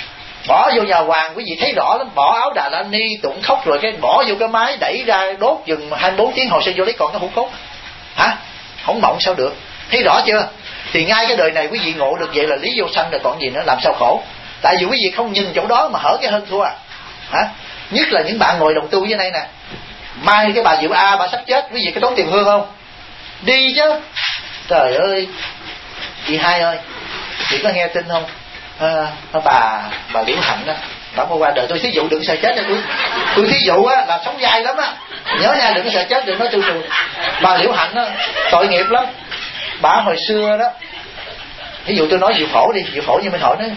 bỏ vô nhà hoàng, quý vị thấy rõ lắm, bỏ áo Đà La Ni tụng khóc, rồi cái bỏ vô cái máy đẩy ra đốt chừng hai mươi bốn tiếng, hồi sinh vô lấy còn cái hũ cốt. Hả? Không mộng sao được. Thấy rõ chưa? Thì ngay cái đời này quý vị ngộ được vậy là lý vô sanh rồi còn gì nữa, làm sao khổ. Tại vì quý vị không nhìn chỗ đó mà hở cái hơn thua à. Hả? Nhất là những bạn ngồi đồng tu dưới đây nè, mai cái bà Diệu A bà sắp chết, quý vị có tốn tiền hương không? Đi chứ. Trời ơi, chị Hai ơi, chị có nghe tin không? À, bà bà Liễu Hạnh đó, bà mới qua đời. Tôi thí dụ đừng sợ chết, tôi tôi thí dụ á là sống dai lắm á, nhớ nha, đừng có sợ chết, đừng nói tôi tôi. Bà Liễu Hạnh á tội nghiệp lắm. Bà hồi xưa đó, ví dụ tôi nói Diệu Phổ đi, Diệu Phổ như Minh Hội nói,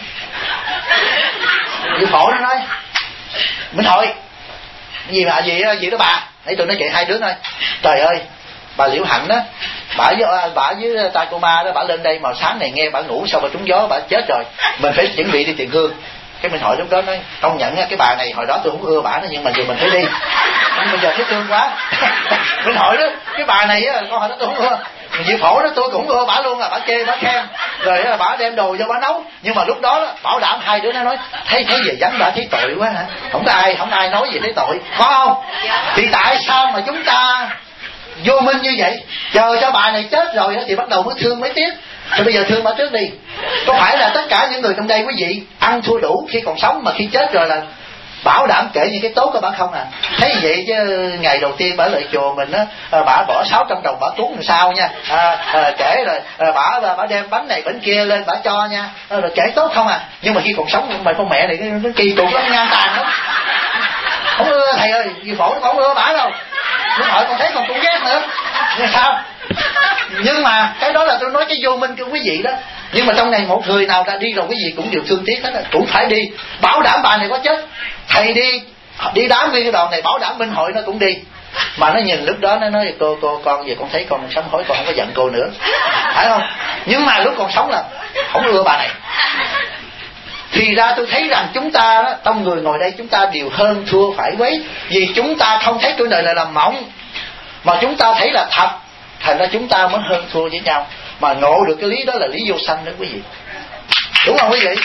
Diệu Phổ nó nói Minh Hội gì mà gì gì đó bà, để tôi nói chuyện hai đứa thôi. Trời ơi, bà Liễu Hạnh đó, bà với bà với tay cô ma đó, bà lên đây mà sáng này nghe bà ngủ sau bà trúng gió bà chết rồi, mình phải chuẩn bị đi tiền hương. Cái Minh Hội lúc đó nói công nhận cái bà này hồi đó tôi không ưa bà đó, nhưng mà giờ mình phải đi, nhưng bây giờ thấy thương quá. Minh Hội đó, cái bà này á, con hồi đó tôi không ưa. Diệu Phổ đó tôi cũng ưa bà luôn, là bà chê bà khen, rồi bà đem đồ cho bà nấu. Nhưng mà lúc đó, đó bảo đảm hai đứa nó nói thấy thấy về vắng bà thấy tội quá hả? Không có ai không ai nói gì thấy tội, có không? Thì tại sao mà chúng ta vô minh như vậy? Chờ cho bà này chết rồi thì bắt đầu mới thương mới tiếc. Rồi bây giờ thương bà trước đi. Có phải là tất cả những người trong đây quý vị ăn thua đủ khi còn sống, mà khi chết rồi là bảo đảm kể những cái tốt của bà không à? Thấy vậy chứ ngày đầu tiên bà lại chùa mình á, bà bỏ sáu trăm đồng bà cúng làm sao nha, à, à, kể rồi à, bà bà đem bánh này bánh kia lên bà cho nha, à, rồi kể tốt không à? Nhưng mà khi còn sống mày con mẹ này nó, nó kỳ cục lắm, ngang tàn lắm, không ưa thầy ơi, Diệu Phổ nó không ưa bà đâu. Lúc hỏi con thấy còn cũng ghét nữa, nhưng sao? Nhưng mà cái đó là tôi nói cái vô minh của quý vị đó. Nhưng mà trong này một người nào đã đi rồi quý vị cũng đều thương tiếc hết, cũng phải đi, bảo đảm bà này có chết. Thầy đi đi đám nguyên cái đoàn này, bảo đảm Minh Hội nó cũng đi. Mà nó nhìn lúc đó nó nói cô cô con về con thấy con sám hối, con không có giận cô nữa, phải không? Nhưng mà lúc còn sống là không ưa bà này. Thì ra tôi thấy rằng chúng ta đó, trong người ngồi đây chúng ta đều hơn thua phải quấy. Vì chúng ta không thấy cuộc đời này là mộng, mà chúng ta thấy là thật. Thành ra chúng ta mới hơn thua với nhau. Mà ngộ được cái lý đó là lý vô sanh đó quý vị. Đúng không quý vị?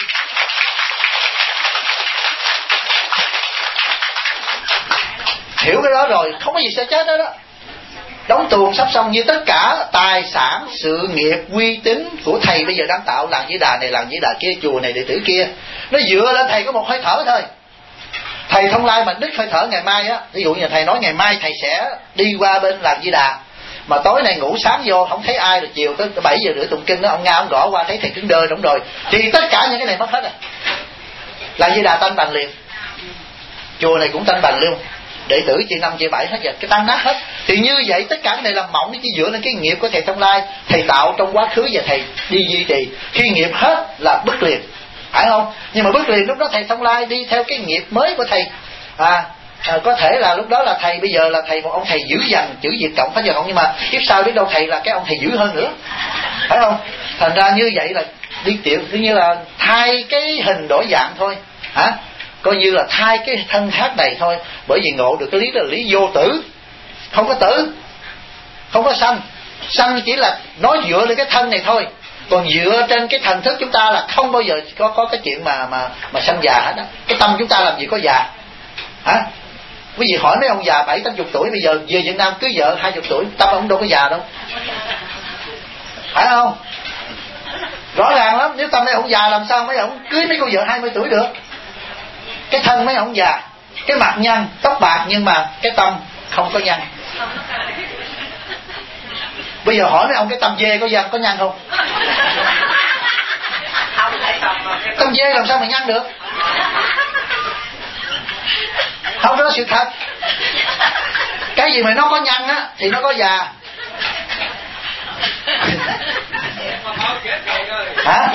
Hiểu cái đó rồi không có gì sẽ chết đó đó. Đóng tuồng sắp xong, như tất cả tài sản, sự nghiệp, uy tín của thầy bây giờ đang tạo, làng Di Đà này, làng Di Đà kia, chùa này, đệ tử kia, nó dựa lên thầy có một hơi thở thôi. Thầy Thông Lai mà đứt hơi thở ngày mai á, ví dụ như thầy nói ngày mai thầy sẽ đi qua bên làng Di Đà, mà tối nay ngủ sáng vô không thấy ai, rồi chiều tới bảy giờ rưỡi tụng kinh đó, ông Nga ông gõ qua thấy thầy cứng đơ đúng rồi, thì tất cả những cái này mất hết rồi. Làng Di Đà tanh bành liền, chùa này cũng tanh bành luôn, đệ tử chia năm chia bảy hết rồi, cái tan nát hết. Thì như vậy tất cả cái này làm mộng, nó chỉ dựa lên cái nghiệp của thầy Thông Lai, thầy tạo trong quá khứ và thầy đi duy trì. Khi nghiệp hết là bất liền, phải không? Nhưng mà bước liền lúc đó thầy Thông Lai đi theo cái nghiệp mới của thầy. À, à có thể là lúc đó là thầy bây giờ là thầy một ông thầy dữ dằn chữ Việt cộng phá giờ cộng, nhưng mà kiếp sau biết đâu thầy là cái ông thầy dữ hơn nữa, phải không? Thành ra như vậy là đi tiểu cứ như là thay cái hình đổi dạng thôi, hả? Coi như là thay cái thân xác này thôi, bởi vì ngộ được cái lý đó là lý vô tử, không có tử, không có sanh. Sanh chỉ là nói dựa lên cái thân này thôi, còn dựa trên cái thần thức chúng ta là không bao giờ có có cái chuyện mà mà mà sanh già hết đó. Cái tâm chúng ta làm gì có già, hả? Quý vị hỏi mấy ông già bảy tám chục tuổi bây giờ về Việt Nam cưới vợ hai chục tuổi, tâm ông đâu có già đâu, phải không? Rõ ràng lắm, nếu tâm mấy ông già làm sao mấy ông cưới mấy cô vợ hai mươi tuổi được? Cái thân mấy ông già, cái mặt nhăn, tóc bạc nhưng mà cái tâm không có nhăn. Bây giờ hỏi mấy ông cái tâm dê có nhăn có nhăn không? Tâm dê làm sao mà nhăn được? Không, đó là sự thật. Cái gì mà nó có nhăn á thì nó có già. Hả?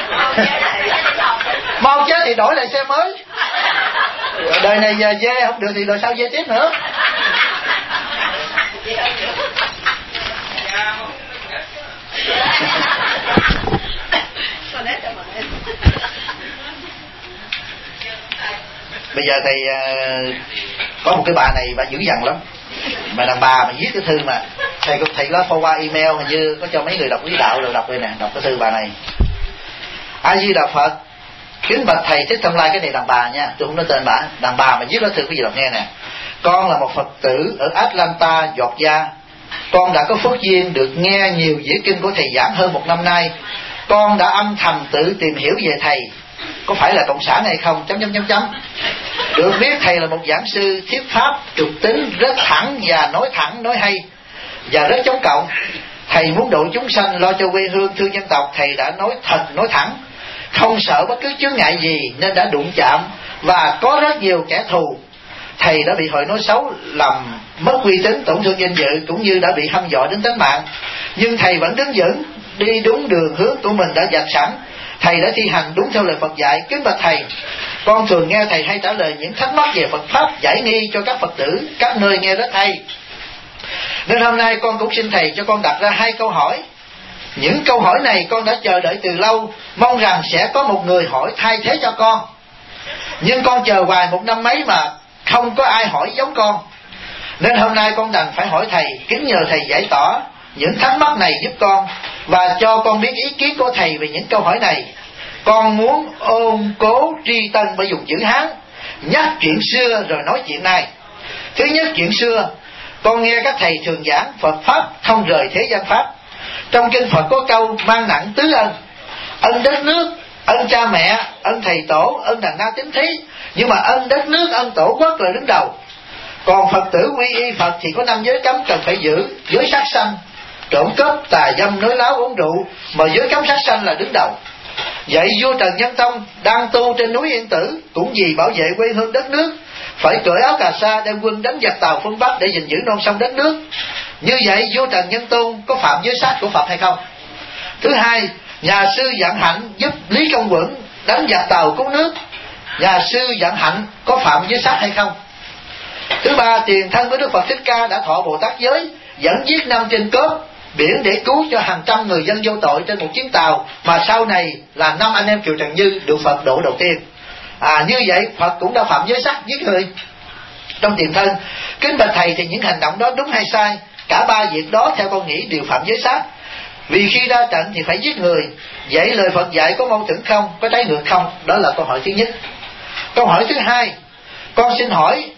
Mau chết thì đổi lại xe mới. Đời này giờ dê không được thì đời sau dê tiếp nữa. Bây giờ thầy uh, có một cái bà này bà dữ dằn lắm, mà đàn bà mà viết cái thư mà thầy thầy có forward qua email, hình như có cho mấy người đọc lý đạo rồi đọc đây nè, đọc cái thư bà này. A Di Đà Phật, kính bạch thầy Thích Thông Lai, cái này đàn bà nha, tôi không nói tên bà, đàn bà mà viết cái thư cái gì đọc nghe nè. Con là một Phật tử ở Atlanta, Georgia. Con đã có phước duyên được nghe nhiều diễn kinh của thầy giảng hơn một năm nay. Con đã âm thầm tự tìm hiểu về thầy, có phải là cộng sản hay không? Chấm chấm chấm chấm. Được biết thầy là một giảng sư thuyết pháp trục tính rất thẳng và nói thẳng nói hay và rất chống cộng. Thầy muốn độ chúng sanh, lo cho quê hương, thương dân tộc. Thầy đã nói thật nói thẳng, không sợ bất cứ chướng ngại gì nên đã đụng chạm và có rất nhiều kẻ thù. Thầy đã bị hội nói xấu làm mất uy tín, tổn thương danh dự, cũng như đã bị hăm dọa đến tính mạng. Nhưng thầy vẫn đứng vững, đi đúng đường hướng của mình đã vạch sẵn. Thầy đã thi hành đúng theo lời Phật dạy. Kính bạch thầy, con thường nghe thầy hay trả lời những thắc mắc về Phật pháp, giải nghi cho các Phật tử các nơi nghe rất hay, nên hôm nay con cũng xin thầy cho con đặt ra hai câu hỏi. Những câu hỏi này con đã chờ đợi từ lâu, mong rằng sẽ có một người hỏi thay thế cho con. Nhưng con chờ hoài một năm mấy mà không có ai hỏi giống con, nên hôm nay con đành phải hỏi thầy. Kính nhờ thầy giải tỏ những thắc mắc này giúp con, và cho con biết ý kiến của thầy về những câu hỏi này. Con muốn ôn cố tri tân bởi dùng chữ Hán, nhắc chuyện xưa rồi nói chuyện này. Thứ nhất, chuyện xưa. Con nghe các thầy thường giảng Phật pháp không rời thế gian pháp. Trong kinh Phật có câu mang nặng tứ ân: ân đất nước, ân cha mẹ, ân thầy tổ, ân đàn na tín thí. Nhưng mà ân đất nước, ân tổ quốc là đứng đầu. Còn Phật tử quy y Phật thì có năm giới cấm cần phải giữ: giới sát sanh, trộm cướp, tà dâm, nói láo, uống rượu, mà giới cấm sát sanh là đứng đầu. Vậy vua Trần Nhân Tông đang tu trên núi Yên Tử cũng vì bảo vệ quê hương đất nước, phải cởi áo cà sa đem quân đánh giặc Tàu phương Bắc để gìn giữ non sông đất nước. Như vậy vua Trần Nhân Tông có phạm giới sát của Phật hay không? Thứ hai, nhà sư Vạn Hạnh giúp Lý Công Uẩn đánh giặc Tàu cứu nước, nhà sư Vạn Hạnh có phạm giới sát hay không? Thứ ba, tiền thân của Đức Phật Thích Ca đã thọ Bồ Tát giới, dẫn giết năm trên cốp biển để cứu cho hàng trăm người dân vô tội trên một chuyến tàu, mà sau này là năm anh em Kiều Trần Như được Phật độ đầu tiên. À, như vậy Phật cũng đã phạm giới sát giết người trong tiền thân. Kính bạch thầy, thì những hành động đó đúng hay sai? Cả ba việc đó theo con nghĩ đều phạm giới sát, vì khi ra trận thì phải giết người. Vậy lời Phật dạy có mâu thuẫn không, có trái ngược không? Đó là câu hỏi thứ nhất. Câu hỏi thứ hai, con xin hỏi,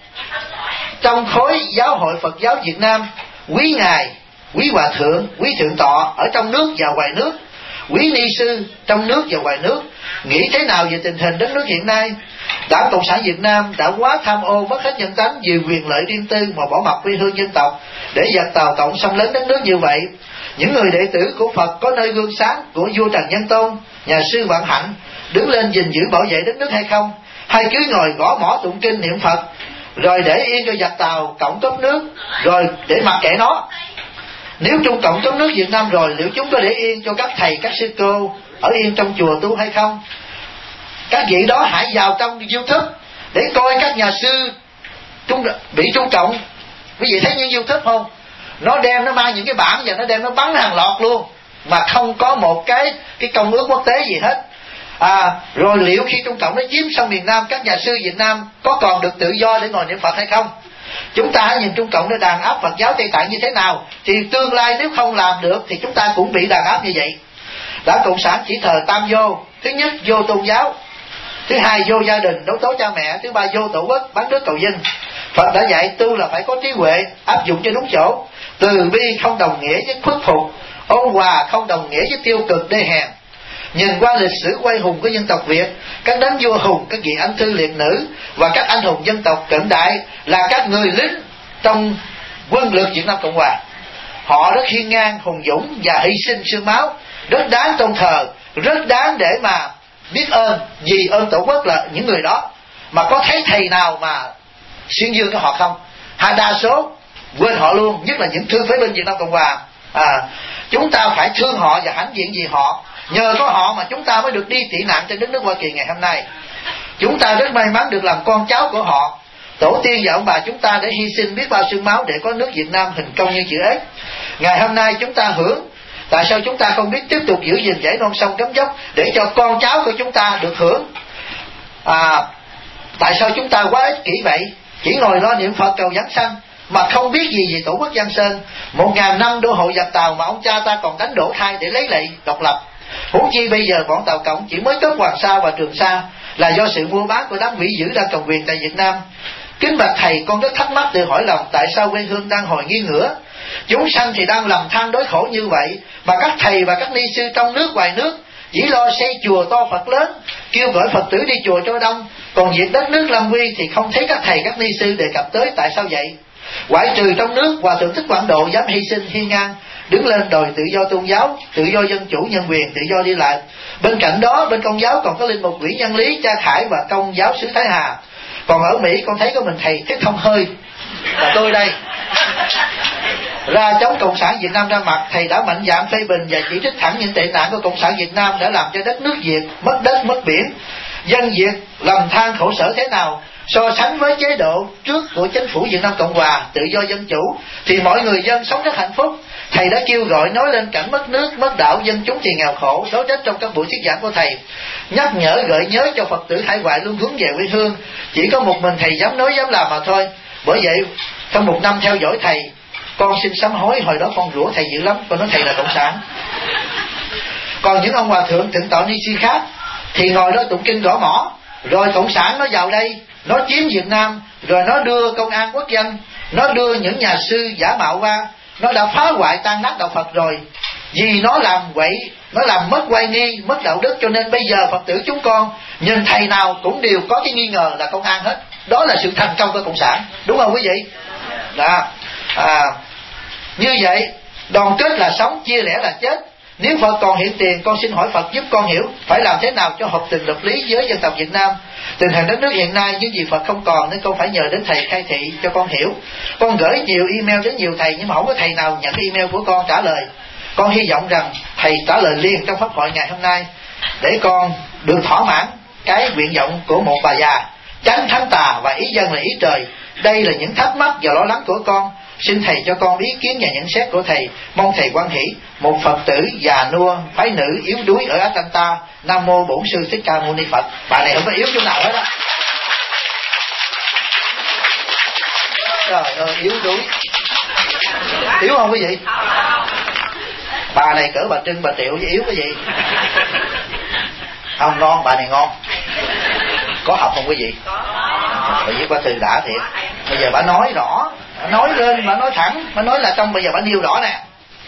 trong khối giáo hội Phật giáo Việt Nam, quý ngài, quý hòa thượng, quý thượng tọa ở trong nước và ngoài nước, quý ni sư trong nước và ngoài nước, nghĩ thế nào về tình hình đất nước hiện nay? Đảng Cộng sản Việt Nam đã quá tham ô, mất hết nhân tánh vì quyền lợi riêng tư mà bỏ mặc quê hương dân tộc để giặc Tàu Cộng xâm lấn đất nước như vậy. Những người đệ tử của Phật có nơi gương sáng của vua Trần Nhân Tông, nhà sư Vạn Hạnh đứng lên gìn giữ bảo vệ đất nước hay không? Hay cứ ngồi gõ mõ tụng kinh niệm Phật rồi để yên cho giặc Tàu Cộng cướp nước rồi để mặc kệ nó? Nếu Trung Cộng cướp nước Việt Nam rồi, liệu chúng có để yên cho các thầy các sư cô ở yên trong chùa tu hay không? Các vị đó hãy vào trong YouTube để coi các nhà sư trung, bị trung cộng. Quý vị thấy những YouTube không? Nó đem nó mang những cái bảng và nó đem nó bắn hàng loạt luôn, mà không có một cái cái công ước quốc tế gì hết. À, rồi liệu khi Trung Cộng nó chiếm xong miền Nam, các nhà sư Việt Nam có còn được tự do để ngồi niệm Phật hay không? Chúng ta hãy nhìn Trung Cộng nó đàn áp Phật giáo Tây Tạng như thế nào, thì tương lai nếu không làm được thì chúng ta cũng bị đàn áp như vậy. Đảng Cộng sản chỉ thờ tam vô: thứ nhất vô tôn giáo, thứ hai vô gia đình đấu tố cha mẹ, thứ ba vô tổ quốc bán nước cầu vinh. Phật đã dạy tu là phải có trí huệ, áp dụng cho đúng chỗ. Từ bi không đồng nghĩa với khuất phục, ôn hòa không đồng nghĩa với tiêu cực đê hèn. Nhìn qua lịch sử quay hùng của dân tộc Việt, các đấng vua hùng, các vị anh thư liệt nữ và các anh hùng dân tộc cận đại là các người lính trong quân lực Việt Nam Cộng Hòa. Họ rất hiên ngang, hùng dũng và hy sinh xương máu, rất đáng tôn thờ, rất đáng để mà biết ơn, vì ơn Tổ quốc là những người đó. Mà có thấy thầy nào mà xuyên dương cho họ không? Hay đa số quên họ luôn, nhất là những thương phế binh Việt Nam Cộng Hòa. À, chúng ta phải thương họ và hãnh diện vì họ. Nhờ có họ mà chúng ta mới được đi tị nạn trên đất nước Hoa Kỳ ngày hôm nay. Chúng ta rất may mắn được làm con cháu của họ. Tổ tiên và ông bà chúng ta đã hy sinh biết bao xương máu để có nước Việt Nam hình công như chữ S. Ngày hôm nay chúng ta hưởng. Tại sao chúng ta không biết tiếp tục giữ gìn dãy non sông gấm dốc để cho con cháu của chúng ta được hưởng? À, tại sao chúng ta quá ích kỷ vậy? Chỉ ngồi lo niệm Phật cầu giảng sanh mà không biết gì về Tổ quốc Giang Sơn. Một ngàn năm đô hộ giặc Tàu mà ông cha ta còn đánh đổ thai để lấy lệ độc lập. Huống chi bây giờ bọn Tàu Cộng chỉ mới cấp Hoàng Sa và Trường Sa là do sự mua bán của đám vĩ dữ đang cầm quyền tại Việt Nam. Kính bạch thầy, con rất thắc mắc tự hỏi lòng tại sao quê hương đang hồi nghiêng ngửa. Chúng sanh thì đang lầm than đối khổ như vậy, mà các thầy và các ni sư trong nước ngoài nước chỉ lo xây chùa to Phật lớn, kêu gọi Phật tử đi chùa cho đông. Còn việc đất nước lâm nguy thì không thấy các thầy các ni sư đề cập tới. Tại sao vậy? Ngoại trừ trong nước, Hòa thượng Thích Quảng Độ dám hy sinh hiên ngang đứng lên đòi tự do tôn giáo, tự do dân chủ nhân quyền, tự do đi lại. Bên cạnh đó, bên Công giáo còn có linh mục Nguyễn Nhân Lý, Cha Khải và Công giáo xứ Thái Hà. Còn ở Mỹ con thấy có mình thầy Thích Thông Hơi là tôi đây ra chống Cộng sản Việt Nam ra mặt. Thầy đã mạnh dạn phê bình và chỉ trích thẳng những tệ nạn của Cộng sản Việt Nam đã làm cho đất nước Việt mất đất mất biển, dân Việt lầm than khổ sở thế nào. So sánh với chế độ trước của chính phủ Việt Nam Cộng Hòa tự do dân chủ thì mọi người dân sống rất hạnh phúc. Thầy đã kêu gọi nói lên cảnh mất nước, mất đạo, dân chúng thì nghèo khổ. Đối trách trong các buổi thuyết giảng của thầy, nhắc nhở gợi nhớ cho Phật tử hải ngoại luôn hướng về quê hương. Chỉ có một mình thầy dám nói dám làm mà thôi. Bởi vậy trong một năm theo dõi thầy, con xin sám hối hồi đó con rủa thầy dữ lắm, con nói thầy là cộng sản. Còn những ông hòa thượng thượng tọa ni si khác thì ngồi đó tụng kinh gõ mỏ, rồi cộng sản nó vào đây, nó chiếm Việt Nam, rồi nó đưa công an quốc dân, nó đưa những nhà sư giả mạo qua, nó đã phá hoại tan nát đạo Phật rồi. Vì nó làm quậy, nó làm mất oai nghi, mất đạo đức, cho nên bây giờ Phật tử chúng con nhìn thầy nào cũng đều có cái nghi ngờ là công an hết. Đó là sự thành công của cộng sản, đúng không quý vị? Đó. À, như vậy đoàn kết là sống, chia rẽ là chết. Nếu Phật còn hiện tiền, con xin hỏi Phật giúp con hiểu phải làm thế nào cho hợp tình hợp lý với dân tộc Việt Nam. Tình hình đất nước hiện nay những gì Phật không còn nên con phải nhờ đến thầy khai thị cho con hiểu. Con gửi nhiều email đến nhiều thầy nhưng mà không có thầy nào nhận email của con trả lời. Con hy vọng rằng thầy trả lời liền trong pháp hội ngày hôm nay để con được thỏa mãn cái nguyện vọng của một bà già, tránh thánh tà và ý dân là ý trời. Đây là những thắc mắc và lo lắng của con. Xin thầy cho con ý kiến và nhận xét của thầy. Mong thầy quan hỷ. Một Phật tử già nua, phái nữ, yếu đuối ở Atlanta. Nam mô Bổn Sư Thích Ca Mâu Ni Phật. Bà này không có yếu chỗ nào hết á. Trời ơi, yếu đuối. Yếu không quý vị? Bà này cỡ bà Trưng, bà Triệu với yếu cái gì? Không, ngon, bà này ngon. Có học không quý vị? Bà viết qua từ đã thiệt. Bây giờ bà nói rõ, bà nói lên, bà nói thẳng, bà nói là trong bây giờ bà nêu rõ nè.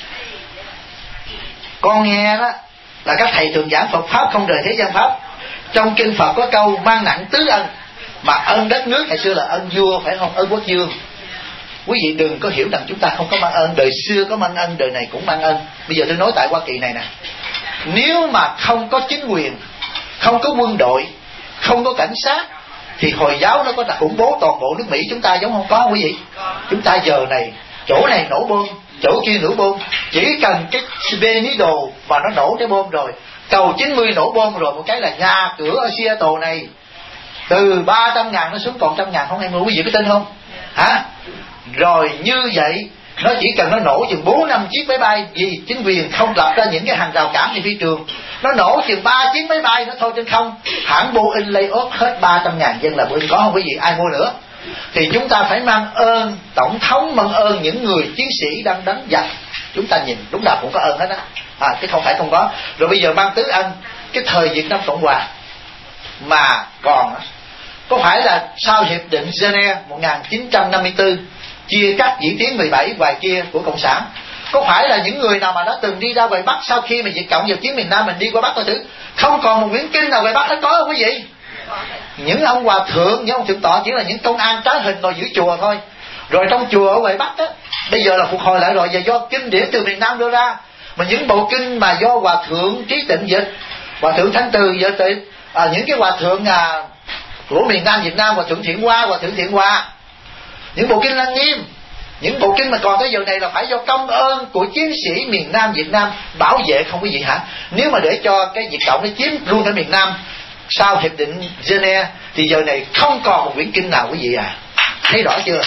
Con nghe đó là các thầy thường giảng Phật pháp không rời thế gian pháp. Trong kinh Phật có câu mang nặng tứ ân, mà ân đất nước ngày xưa là ân vua, phải không? Ân quốc vương. Quý vị đừng có hiểu rằng chúng ta không có mang ơn. Đời xưa có mang ơn, đời này cũng mang ơn. Bây giờ tôi nói tại Hoa Kỳ này nè, nếu mà không có chính quyền, không có quân đội, không có cảnh sát thì Hồi giáo nó có là khủng bố toàn bộ nước Mỹ chúng ta giống không có quý vị. Chúng ta giờ này chỗ này nổ bom, chỗ kia nổ bom, chỉ cần cái spy đồ mà nó nổ cái bom rồi cầu chín mươi nổ bom rồi một cái là nhà cửa ở Seattle này từ ba trăm ngàn nó xuống còn trăm ngàn, không ai mua. Quý vị có tin không hả? Rồi như vậy nó chỉ cần nó nổ chừng bốn năm chiếc máy bay, vì chính quyền không lập ra những cái hàng rào cản trên phi trường, nó nổ chừng ba chiếc máy bay nữa thôi trên không, hãng Boeing lay off hết ba trăm ngàn dân là Boeing, có không quý vị? Ai mua nữa? Thì chúng ta phải mang ơn tổng thống, mang ơn những người chiến sĩ đang đánh giặc. Chúng ta nhìn lúc nào cũng có ơn hết á, à, chứ không phải không có. Rồi bây giờ mang tứ ân, cái thời Việt Nam Cộng Hòa mà còn có phải là sau hiệp định Geneva một nghìn chín trăm năm mươi tư chia cắt vĩ tuyến mười bảy ngoài kia của cộng sản, có phải là những người nào mà đã từng đi ra ngoài Bắc sau khi mà Việt Cộng vào chiến miền Nam mình đi qua Bắc coi thử, không còn một quyển kinh nào ngoài Bắc nó có không quý vị? Những ông hòa thượng, những ông thượng tọa chỉ là những công an trá hình ngồi giữ chùa thôi. Rồi trong chùa ở ngoài Bắc á, bây giờ là phục hồi lại rồi, và do kinh điển từ miền Nam đưa ra. Mà những bộ kinh mà do hòa thượng Trí Tịnh dịch, hòa thượng Thanh Từ giờ tịnh, à, những cái hòa thượng à, của miền Nam Việt Nam, hòa thượng Thiện Hoa, hòa thượng Thiện Hoa, những bộ kinh Lăng Nghiêm, những bộ kinh mà còn tới giờ này là phải do công ơn của chiến sĩ miền Nam Việt Nam bảo vệ, không quý vị hả? Nếu mà để cho cái Việt Cộng nó chiếm luôn ở miền Nam sau hiệp định Geneva thì giờ này không còn một quyển kinh nào quý vị à? Thấy rõ chưa?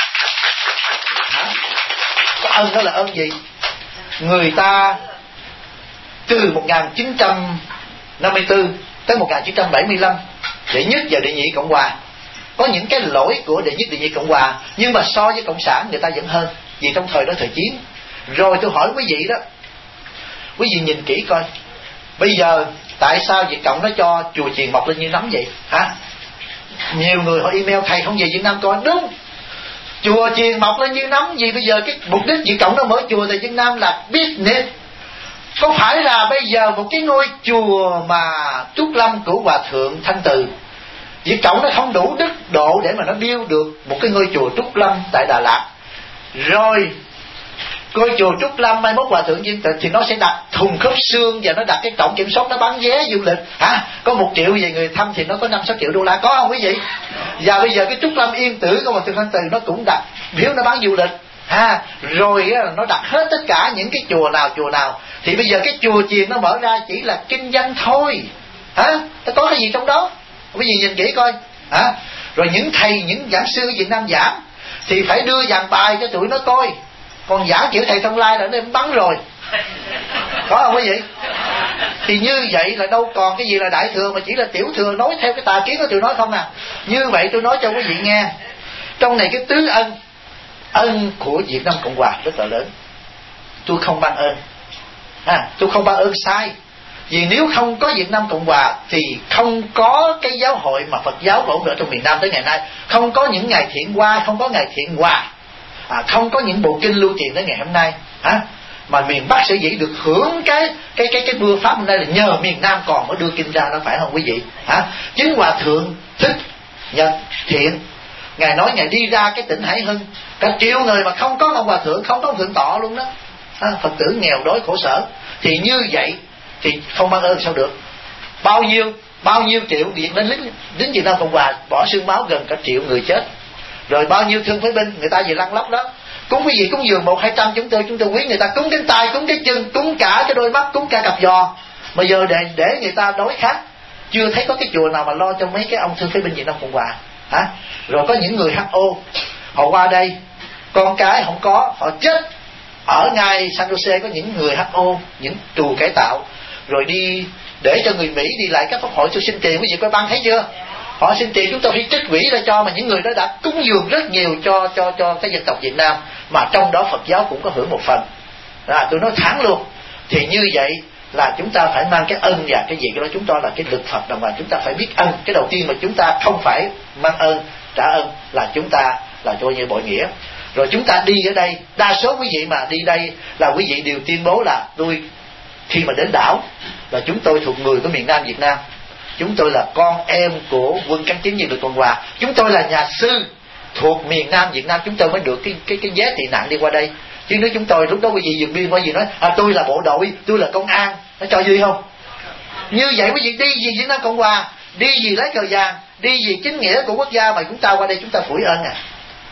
Hả? Cái ơn đó là ơn gì? Người ta từ một nghìn chín trăm năm mươi tư tới một nghìn chín trăm bảy mươi lăm, đệ nhất và đệ nhị Cộng Hòa có những cái lỗi của đệ nhất đệ nhị Cộng Hòa, nhưng mà so với cộng sản người ta vẫn hơn, vì trong thời đó thời chiến. Rồi tôi hỏi quý vị đó, quý vị nhìn kỹ coi, bây giờ tại sao Việt Cộng nó cho chùa chiền mọc lên như nấm vậy hả? Nhiều người họ email thầy không về Việt Nam coi, đúng, chùa chiền mọc lên như nấm, vì bây giờ cái mục đích Việt Cộng nó mở chùa tại Việt Nam là business. Có phải là bây giờ một cái ngôi chùa mà Trúc Lâm của hòa thượng Thanh Từ, Việt Cộng nó không đủ đức độ để mà nó build được một cái ngôi chùa Trúc Lâm tại Đà Lạt. Rồi ngôi chùa Trúc Lâm mai mốt hòa thượng Viên Tịnh thì nó sẽ đặt thùng khớp xương và nó đặt cái tổng kiểm soát, nó bán vé du lịch hả? Có một triệu về người thăm thì nó có năm sáu triệu đô la, có không quý vị? Và bây giờ cái Trúc Lâm Yên Tử của hòa thượng Thanh Từ nó cũng đặt biếu, nó bán du lịch ha. Rồi nó đặt hết tất cả những cái chùa nào chùa nào, thì bây giờ cái chùa chiền nó mở ra chỉ là kinh doanh thôi hả? Nó có cái gì trong đó? Quý vị nhìn kỹ coi hả? Rồi những thầy, những giảng sư ở Việt Nam giảng thì phải đưa dàn bài cho tụi nó coi, còn giảng kiểu thầy Thông Lai là nó em bắn rồi, có không quý vị? Thì như vậy là đâu còn cái gì là đại thừa, mà chỉ là tiểu thừa nói theo cái tà kiến của tụi nó không à. Như vậy tôi nói cho quý vị nghe, trong này cái tứ ân, ân của Việt Nam Cộng Hòa rất là lớn. Tôi không ban ơn à, tôi không ban ơn sai. Vì nếu không có Việt Nam Cộng Hòa thì không có cái giáo hội mà Phật giáo ổn định trong miền Nam tới ngày nay, không có những ngày thiện hoa, không có ngày thiện hòa, à, không có những bộ kinh lưu truyền tới ngày hôm nay à, mà miền Bắc sẽ dĩ được hưởng cái cái cái cái mưa pháp hôm nay là nhờ miền Nam còn mới đưa kinh ra đó, phải không quý vị à? Chính hòa thượng Thích Nhật Thiện, ngài nói ngài đi ra cái tỉnh Hải Hưng, cả triệu người mà không có ông hòa thượng, không có ông thượng tọa luôn đó à, Phật tử nghèo đói khổ sở. Thì như vậy thì không ban ơn sao được? Bao nhiêu bao nhiêu triệu Việt đến lính lính Việt Nam Cộng Hòa bỏ xương máu, gần cả triệu người chết. Rồi bao nhiêu thương phế binh người ta về lăn lóc đó, cúng cái gì cúng dường một hai trăm, chúng tôi chúng tôi quý người ta cúng cái tay, cúng cái chân, cúng cả cái đôi mắt, cúng cả cặp giò. Mà giờ để để người ta đói khát, chưa thấy có cái chùa nào mà lo cho mấy cái ông thương phế binh Việt Nam Cộng Hòa hả? Rồi có những người hát o họ qua đây, con cái không có, họ chết ở ngay San Jose. Có những người hát o, những tù cải tạo, rồi đi để cho người Mỹ đi lại các pháp hội tôi xin tiền. Quý vị coi băng thấy chưa? Họ xin tiền, chúng tôi phải trích quỹ ra cho, mà những người đó đã cúng dường rất nhiều cho cho cho cái dân tộc Việt Nam, mà trong đó Phật giáo cũng có hưởng một phần. À, tôi nói thẳng luôn. Thì như vậy là chúng ta phải mang cái ân và cái gì cái đó, chúng ta là cái lực Phật đồng hành, chúng ta phải biết ân. Cái đầu tiên mà chúng ta không phải mang ơn trả ơn là chúng ta là coi như bội nghĩa. Rồi chúng ta đi ở đây, đa số quý vị mà đi đây là quý vị đều tuyên bố là tôi khi mà đến đảo là chúng tôi thuộc người của miền Nam Việt Nam, chúng tôi là con em của quân cán chính Dân Lực Cộng Hòa, chúng tôi là nhà sư thuộc miền Nam Việt Nam, chúng tôi mới được cái cái cái vé tị nạn đi qua đây. Chứ nếu chúng tôi lúc đó quý vị dừng biên, quý vị nói à, tôi là bộ đội, tôi là công an, nó cho vui không? Như vậy quý vị đi gì Việt Nam Cộng Hòa, đi gì lấy cờ vàng, đi gì chính nghĩa của quốc gia, mà chúng ta qua đây chúng ta phủi ân à.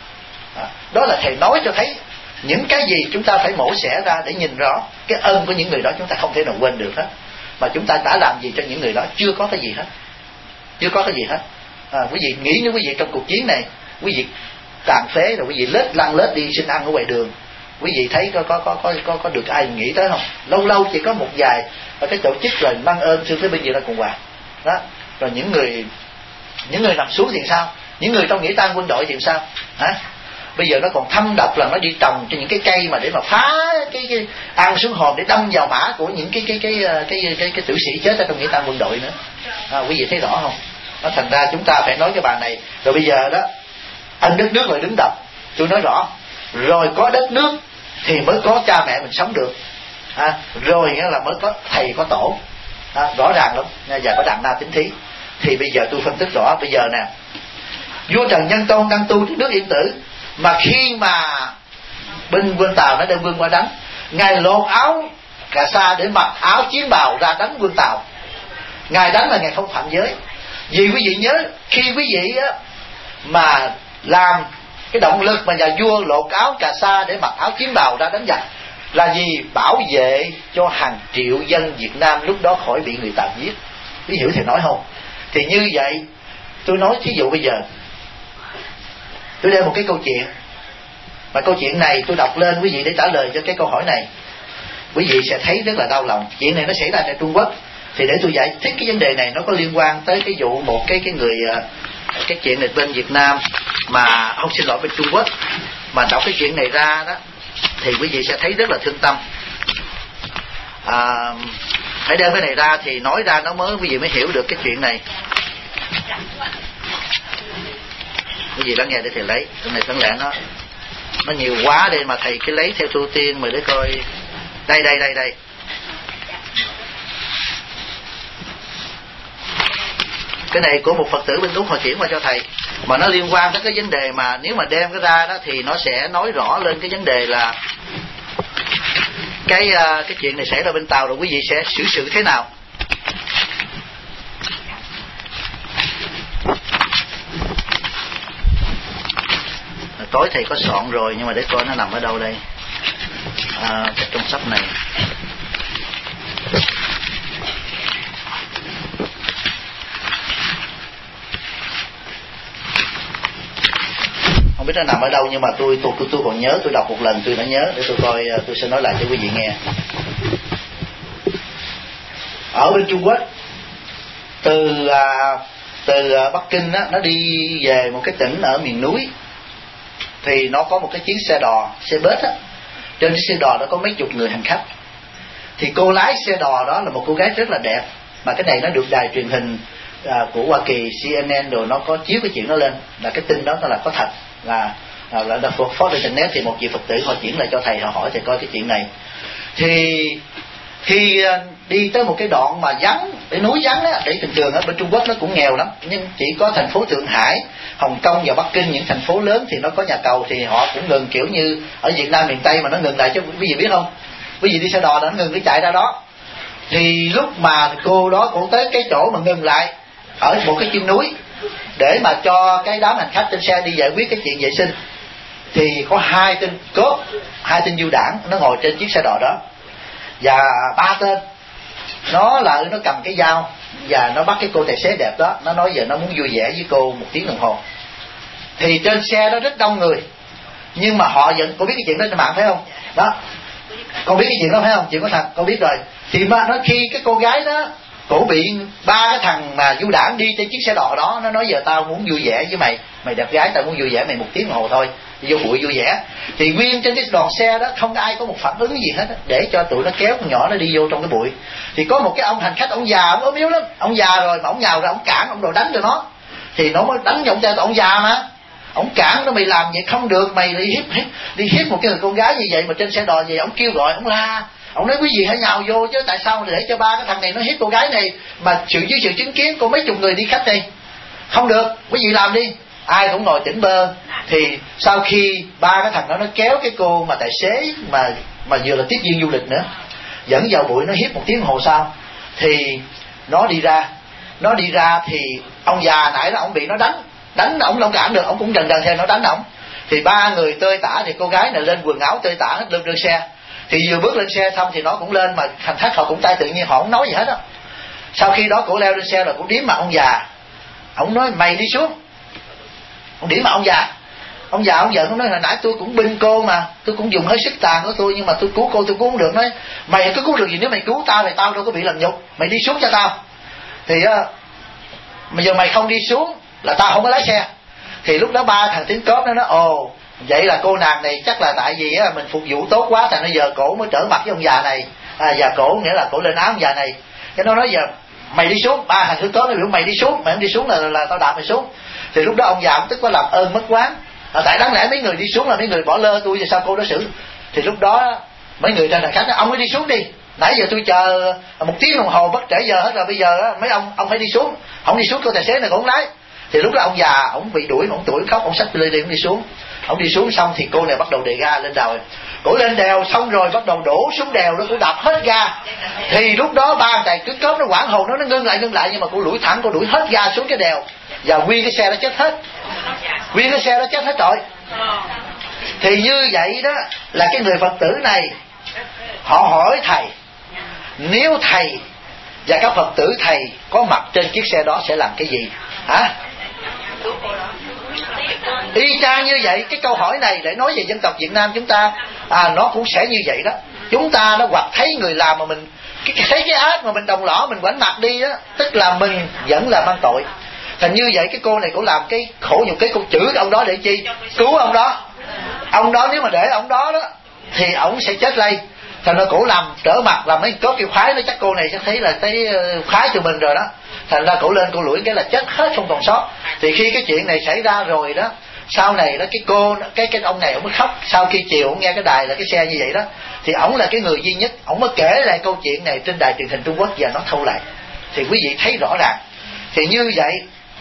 À, đó là thầy nói cho thấy những cái gì chúng ta phải mổ xẻ ra để nhìn rõ cái ân của những người đó, chúng ta không thể nào quên được hết. mà chúng ta đã làm gì cho những người đó? Chưa có cái gì hết, chưa có cái gì hết. À, quý vị nghĩ nếu quý vị trong cuộc chiến này quý vị tàn phế rồi quý vị lết lăn lết đi xin ăn ở ngoài đường, quý vị thấy có có có có có, có được ai nghĩ tới không? Lâu lâu chỉ có một vài và cái tổ chức rồi mang ơn sư Thế Binh gì đó cùng hòa đó. Rồi những người những người nằm xuống thì sao? Những người trong nghĩa trang quân đội thì sao? Hả? Bây giờ nó còn thâm độc là nó đi trồng cho những cái cây mà để mà phá cái, cái ăn xuống hồn để đâm vào mã của những cái cái cái cái cái, cái, cái, cái tử sĩ chết ở trong nghĩa trang quân đội nữa. À, quý vị thấy rõ không? Nó thành ra chúng ta phải nói cái bà này. Rồi bây giờ đó, anh đất nước lại đứng đập, tôi nói rõ, rồi có đất nước thì mới có cha mẹ mình sống được. À, rồi nghĩa là mới có thầy có tổ. À, rõ ràng lắm. Và có đặng na tính thí. Thì bây giờ tôi phân tích rõ. Bây giờ nè, vua Trần Nhân Tông đang tu trên nước Yên Tử, mà khi mà binh quân Tàu nó đem quân qua đánh, ngài lột áo cà sa để mặc áo chiến bào ra đánh quân Tàu. Ngài đánh là ngài không phạm giới. Vì quý vị nhớ, khi quý vị á, mà làm cái động lực mà nhà vua lột áo cà sa để mặc áo chiến bào ra đánh giặc là gì? Bảo vệ cho hàng triệu dân Việt Nam lúc đó khỏi bị người Tàu giết. Quý hiểu thầy nói không? Thì như vậy tôi nói thí dụ bây giờ tôi đem một cái câu chuyện, mà câu chuyện này tôi đọc lên quý vị để trả lời cho cái câu hỏi này, quý vị sẽ thấy rất là đau lòng. Chuyện này nó xảy ra tại Trung Quốc. Thì để tôi giải thích cái vấn đề này, nó có liên quan tới cái vụ một cái cái người cái chuyện này bên Việt Nam mà không, xin lỗi, bên Trung Quốc, mà đọc cái chuyện này ra đó thì quý vị sẽ thấy rất là thương tâm. À, phải đem cái này ra thì nói ra nó mới quý vị mới hiểu được cái chuyện này. Quý vị lắng nghe để thầy lấy cái này, đáng lẽ nó nó nhiều quá đây mà thầy cứ lấy theo tu tiên mà để coi. Đây đây đây đây. Cái này của một Phật tử bên Úc họ chuyển qua cho thầy, mà nó liên quan tới cái vấn đề mà nếu mà đem cái ra đó thì nó sẽ nói rõ lên cái vấn đề là cái cái chuyện này xảy ra bên Tàu, rồi quý vị sẽ xử sự thế nào. Tối thầy có soạn rồi nhưng mà để coi nó nằm ở đâu đây. À, trong sách này. Không biết nó nằm ở đâu nhưng mà tôi tôi tôi, tôi còn nhớ, tôi đọc một lần tôi đã nhớ, để tôi coi, tôi sẽ nói lại cho quý vị nghe. Ở bên Trung Quốc, từ từ Bắc Kinh á, nó đi về một cái tỉnh ở miền núi thì nó có một cái chuyến xe đò, xe bus á. Trên xe đò đó có mấy chục người hành khách. Thì cô lái xe đò đó là một cô gái rất là đẹp, mà cái này nó được đài truyền hình à, của Hoa Kỳ C N N rồi nó có chiếu cái chuyện đó lên, là cái tin đó nó là có thật, là là, là, là Fox Internet. Thì một vị Phật tử họ chuyển lại cho thầy, họ hỏi thầy coi cái chuyện này. Thì khi đi tới một cái đoạn mà vắng, cái núi vắng á, để thường thường ở bên Trung Quốc nó cũng nghèo lắm, nhưng chỉ có thành phố Thượng Hải, Hồng Kông và Bắc Kinh, những thành phố lớn thì nó có nhà cầu, thì họ cũng ngừng, kiểu như ở Việt Nam miền Tây mà nó ngừng lại, chứ quý vị biết không? Quý vị đi xe đò nó ngừng cái chạy ra đó. Thì lúc mà cô đó cũng tới cái chỗ mà ngừng lại ở một cái chân núi để mà cho cái đám hành khách trên xe đi giải quyết cái chuyện vệ sinh, thì có hai tên cướp, hai tên du đảng nó ngồi trên chiếc xe đò đó, và ba tên nó lại nó cầm cái dao và nó bắt cái cô tài xế đẹp đó. Nó nói giờ nó muốn vui vẻ với cô một tiếng đồng hồ. Thì trên xe đó rất đông người, nhưng mà họ vẫn, cô biết cái chuyện đó trên mạng phải không? Đó, con biết cái chuyện đó phải không? Chuyện có thật, con biết rồi. Thì mà nó khi cái cô gái đó, cổ bị ba cái thằng mà du đảng đi trên chiếc xe đò đó, nó nói giờ tao muốn vui vẻ với mày, mày đẹp gái, tao muốn vui vẻ mày một tiếng đồng hồ thôi, vô bụi vui vẻ. Thì nguyên trên cái đoàn xe đó không ai có một phản ứng gì hết, để cho tụi nó kéo con nhỏ nó đi vô trong cái bụi. Thì có một cái ông hành khách, ông già, ông ốm yếu lắm, ông già rồi mà ông nhào ra, ông cản, ông đồ đánh cho nó, thì nó mới đánh cho ông cha, ông già mà ông cản nó, mày làm vậy không được, mày đi hiếp đi hiếp một cái người con gái như vậy mà trên xe đò vậy. Ông kêu gọi, ông la, ông nói quý vị hãy nhào vô chứ, tại sao để cho ba cái thằng này nó hiếp cô gái này mà sự dưới sự chứng kiến của mấy chục người đi khách này, không được, quý vị làm đi. Ai cũng ngồi tỉnh bơ. Thì sau khi ba cái thằng đó nó kéo cái cô mà tài xế mà mà vừa là tiếp viên du lịch nữa, dẫn vào bụi, nó hiếp một tiếng hồ sau, thì nó đi ra nó đi ra thì ông già nãy đó ông bị nó đánh đánh ông không cản được, ông cũng dần dần theo nó đánh ông. Thì ba người tơi tả, thì cô gái này lên quần áo tơi tả hết lên trên xe. Thì vừa bước lên xe xong thì nó cũng lên, mà hành khách họ cũng tay tự nhiên, họ không nói gì hết á, Sau khi đó cổ leo lên xe rồi cổ điếm mặt ông già. Ông nói mày đi xuống. Ông điếm mặt ông già. Ông già ông giận, ông nói hồi nãy tôi cũng binh cô mà, tôi cũng dùng hết sức tàn của tôi, nhưng mà tôi cứu cô tôi cứu không được. Nói mày cứ cứu được gì, nếu mày cứu tao thì tao đâu có bị làm nhục. Mày đi xuống cho tao. Thì uh, bây giờ mày không đi xuống là tao không có lái xe. Thì lúc đó ba thằng tiếng cốp nó nói ồ, vậy là cô nàng này chắc là tại vì á, mình phục vụ tốt quá, thành bây giờ cổ mới trở mặt với ông già này. À, già cổ nghĩa là cổ lên áo ông già này. Cái nó nói giờ mày đi xuống. Ba thằng tiếng cốp nó biểu mày đi xuống, mày không đi xuống là, là tao đạp mày xuống. Thì lúc đó ông già ông tức quá làm ơn mất quán. À, tại đáng lẽ mấy người đi xuống là mấy người bỏ lơ tôi, thì sao cô đó xử. Thì lúc đó mấy người trên thành khách nói ông mới đi xuống đi, nãy giờ tôi chờ một tiếng đồng hồ bất trễ giờ hết rồi, bây giờ á, mấy ông ông phải đi xuống. Không đi xuống cô tài xế này cũng lái. Thì lúc đó ông già ông bị đuổi, ông tuổi khóc, ông xách lê đi, ông đi xuống. Ông đi xuống xong thì cô này bắt đầu đề ga lên đèo. Cổ lên đèo xong rồi bắt đầu đổ xuống đèo, nó cũng đạp hết ga. Thì lúc đó ba tài cứ cốp nó quảng hồn, nó nó ngưng lại ngưng lại, nhưng mà cô đuổi thẳng, cô đuổi hết ga xuống cái đèo. Và nguyên cái xe nó chết hết. Nguyên cái xe nó chết hết rồi. Thì như vậy đó là cái người Phật tử này họ hỏi thầy, nếu thầy và các Phật tử thầy có mặt trên chiếc xe đó sẽ làm cái gì? Hả? Y chang như vậy. Cái câu hỏi này để nói về dân tộc Việt Nam chúng ta, à, nó cũng sẽ như vậy đó. Chúng ta nó hoặc thấy người làm mà mình cái, thấy cái ác mà mình đồng lõa, mình quánh mặt đi đó, tức là mình vẫn là mang tội. Thành như vậy cái cô này cổ làm cái khổ nhục, cái cô chửi cái ông đó để chi? Cứu ông đó. Ông đó nếu mà để ông đó đó thì ổng sẽ chết lây. Thành ra cổ làm trở mặt, làm mấy có kêu khoái nó chắc cô này sẽ thấy là thấy khoái cho mình rồi đó. Thành ra cổ lên cổ lủi cái là chết hết không còn sót. Thì khi cái chuyện này xảy ra rồi đó, sau này đó cái cô cái cái ông này ông mới khóc. Sau khi chiều ông nghe cái đài là cái xe như vậy đó, thì ổng là cái người duy nhất ổng mới kể lại câu chuyện này trên đài truyền hình Trung Quốc và nó thâu lại. Thì quý vị thấy rõ ràng. Thì như vậy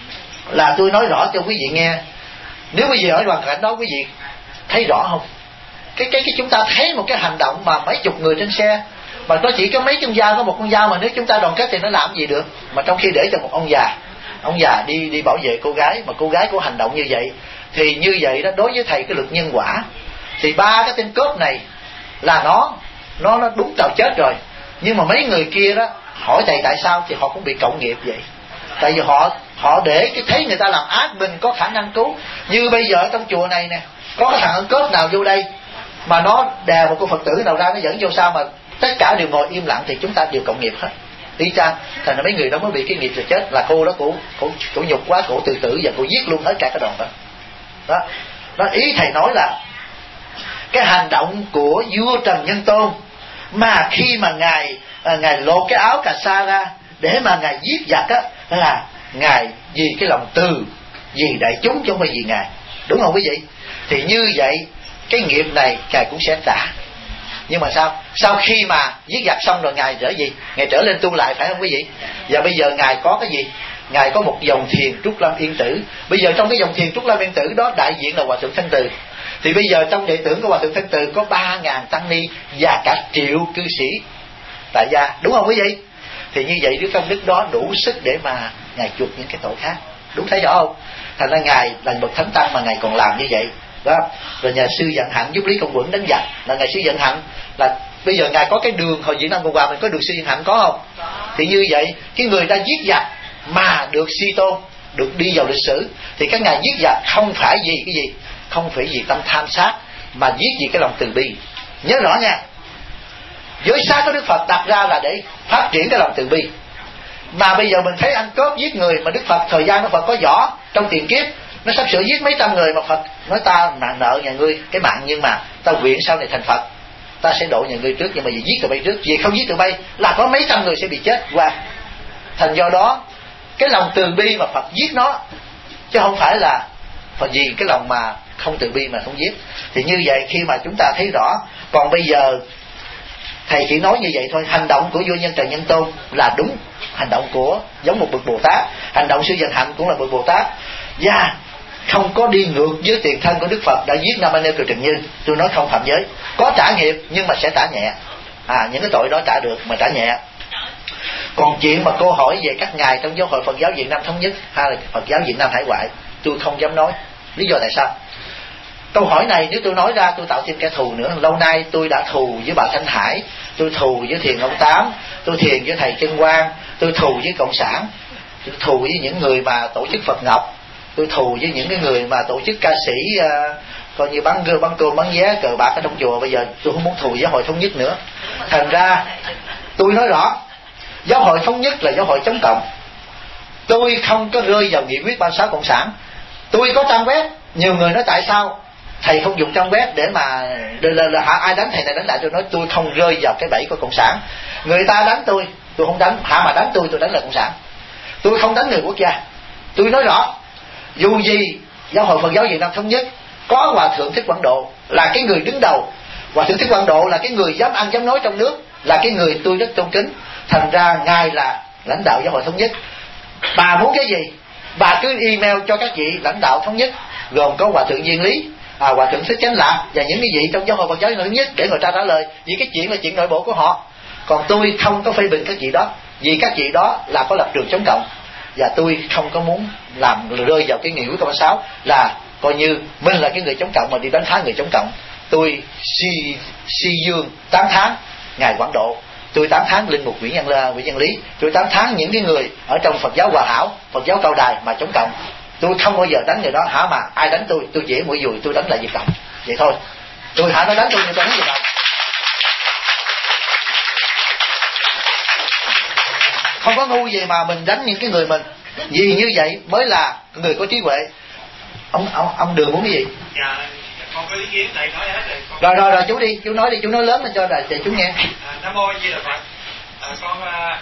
là tôi nói rõ cho quý vị nghe. Nếu quý vị ở hoàn cảnh đó quý vị thấy rõ không? Cái cái cái chúng ta thấy một cái hành động mà mấy chục người trên xe, mà nó chỉ có mấy con dao, có một con dao mà nếu chúng ta đoàn kết thì nó làm gì được. Mà trong khi để cho một ông già, ông già đi đi bảo vệ cô gái, mà cô gái có hành động như vậy, thì như vậy đó, đối với thầy cái luật nhân quả, thì ba cái tên cướp này là nó nó nó đúng tao chết rồi. Nhưng mà mấy người kia đó hỏi thầy tại sao, thì họ cũng bị cộng nghiệp vậy. Tại vì họ họ để cái thấy người ta làm ác, mình có khả năng cứu. Như bây giờ trong chùa này nè, có cái thằng ăn cướp nào vô đây mà nó đè một cô Phật tử nào ra, nó dẫn vô sao mà tất cả đều ngồi im lặng, thì chúng ta đều cộng nghiệp hết. Y chang. Thành ra mấy người đó mới bị cái nghiệp rồi chết. Là cô đó cổ cổ cổ nhục quá, cổ tự tử và cổ giết luôn hết cả cái đoàn đó. Đó. Đó, ý thầy nói là cái hành động của vua Trần Nhân Tôn, mà khi mà ngài à, ngài lột cái áo cà sa ra để mà ngài giết giặc á, là ngài vì cái lòng từ, vì đại chúng chứ không phải vì ngài. Đúng không quý vị? Thì như vậy cái nghiệp này ngài cũng sẽ trả. Nhưng mà sao? Sau khi mà giết giặc xong rồi ngài trở gì? Ngài trở lên tu lại, phải không quý vị? Và bây giờ ngài có cái gì? Ngài có một dòng thiền Trúc Lâm Yên Tử. Bây giờ trong cái dòng thiền Trúc Lâm Yên Tử đó đại diện là Hòa Thượng Thanh Từ. Thì bây giờ trong đệ tử của Hòa Thượng Thanh Từ có ba ngàn tăng ni và cả triệu cư sĩ tại gia. Đúng không quý vị? Thì như vậy Đức Công Đức đó đủ sức để mà ngài chuộc những cái tội khác. Đúng thấy rõ không? Thành ra ngài là bậc thánh tăng mà ngài còn làm như vậy đó. Rồi nhà sư Vận Hạnh giúp Lý Công Uẩn đánh giặc, là ngài sư Vận Hạnh là bây giờ ngài có cái đường hồi Việt Nam Cộng Hòa mình có đường sư Vận Hạnh có không? Thì như vậy cái người ta giết giặc mà được suy tôn, được đi vào lịch sử, thì các ngài giết giặc không phải vì cái gì, không phải vì tâm tham sát, mà giết vì cái lòng từ bi. Nhớ rõ nha, giới sát của Đức Phật đặt ra là để phát triển cái lòng từ bi. Mà bây giờ mình thấy ăn cướp giết người, mà Đức Phật thời gian Đức Phật có võ trong tiền kiếp, nó sắp sửa giết mấy trăm người, mà Phật nói ta mạng nợ nhà ngươi cái mạng, nhưng mà ta nguyện sau này thành Phật ta sẽ độ nhà ngươi trước, nhưng mà vì giết tụi bay trước, vì không giết tụi bay là có mấy trăm người sẽ bị chết qua. Thành do đó cái lòng từ bi mà Phật giết nó, chứ không phải là Phật vì cái lòng mà không từ bi mà không giết. Thì như vậy khi mà chúng ta thấy rõ. Còn bây giờ thầy chỉ nói như vậy thôi. Hành động của vua Nhân Trần Nhân Tôn là đúng hành động của giống một bậc Bồ Tát. Hành động sư Vận Hạnh cũng là bậc Bồ Tát, và không có đi ngược với tiền thân của Đức Phật đã giết Nam Anh Kiều Trần Như. Tôi nói không phạm giới, có trả nghiệp nhưng mà sẽ trả nhẹ. À, những cái tội đó trả được mà trả nhẹ. Còn chuyện mà cô hỏi về các ngài trong giáo hội Phật giáo Việt Nam Thống Nhất hay là Phật giáo Việt Nam Hải Ngoại, tôi không dám nói. Lý do tại sao? Câu hỏi này nếu tôi nói ra tôi tạo thêm kẻ thù nữa. Lâu nay tôi đã thù với bà Thanh Hải, tôi thù với Thiền ông Tám, tôi thiền với thầy Chân Quang, tôi thù với cộng sản, tôi thù với những người mà tổ chức Phật Ngọc, tôi thù với những cái người mà tổ chức ca sĩ uh, coi như bắn gơ bắn cơm bắn vé cờ bạc ở trong chùa. Bây giờ tôi không muốn thù giáo hội thống nhất nữa. Thành ra tôi nói rõ, giáo hội thống nhất là giáo hội chống cộng. Tôi không có rơi vào nghị quyết ba mươi sáu cộng sản. Tôi có trang web. Nhiều người nói tại sao thầy không dùng trang web để mà là, là, là ai đánh thầy này đánh lại. Tôi nói tôi không rơi vào cái bẫy của cộng sản. Người ta đánh tôi, tôi không đánh. Hả mà đánh tôi, tôi đánh là cộng sản. Tôi không đánh người quốc gia. Tôi nói rõ, dù gì giáo hội Phật giáo Việt Nam thống nhất có Hòa thượng Thích Quảng Độ là cái người đứng đầu. Hòa thượng Thích Quảng Độ là cái người dám ăn dám nói trong nước, là cái người tôi rất tôn kính. Thành ra ngài là lãnh đạo giáo hội thống nhất. Bà muốn cái gì bà cứ email cho các vị lãnh đạo thống nhất, gồm có Hòa thượng Viên Lý, à, Hòa thượng Thích Chánh Lạc và những cái vị trong giáo hội Phật giáo thống nhất để người ta trả lời. Vì cái chuyện là chuyện nội bộ của họ. Còn tôi không có phê bình các vị đó, vì các vị đó là có lập trường chống cộng. Và tôi không có muốn làm rơi vào cái nghị quyết ba mươi sáu là coi như mình là cái người chống cộng mà đi đánh phá người chống cộng. Tôi si, si dương tán thán ngài Quảng Độ, tôi tán thán linh mục Nguyễn Văn Nguyễn Văn Lý, tôi tán thán những cái người ở trong Phật giáo Hòa Hảo, Phật giáo Cao Đài mà chống cộng. Tôi không bao giờ đánh người đó. Hả mà ai đánh tôi, tôi dễ mũi dùi, tôi đánh là Việt Cộng vậy thôi. Tôi hả nó đánh tôi, nhưng tôi đánh Việt Cộng. Không có ngu gì mà mình đánh những cái người mình. Vì như vậy mới là người có trí huệ. Ông ông ông Đường muốn cái gì? Dạ, con có ý kiến thầy nói hết rồi. Con... Rồi rồi rồi chú đi, chú nói đi, chú nói lớn lên cho đại để chú nghe. À, Nam mô Di Đà Phật. À, con à,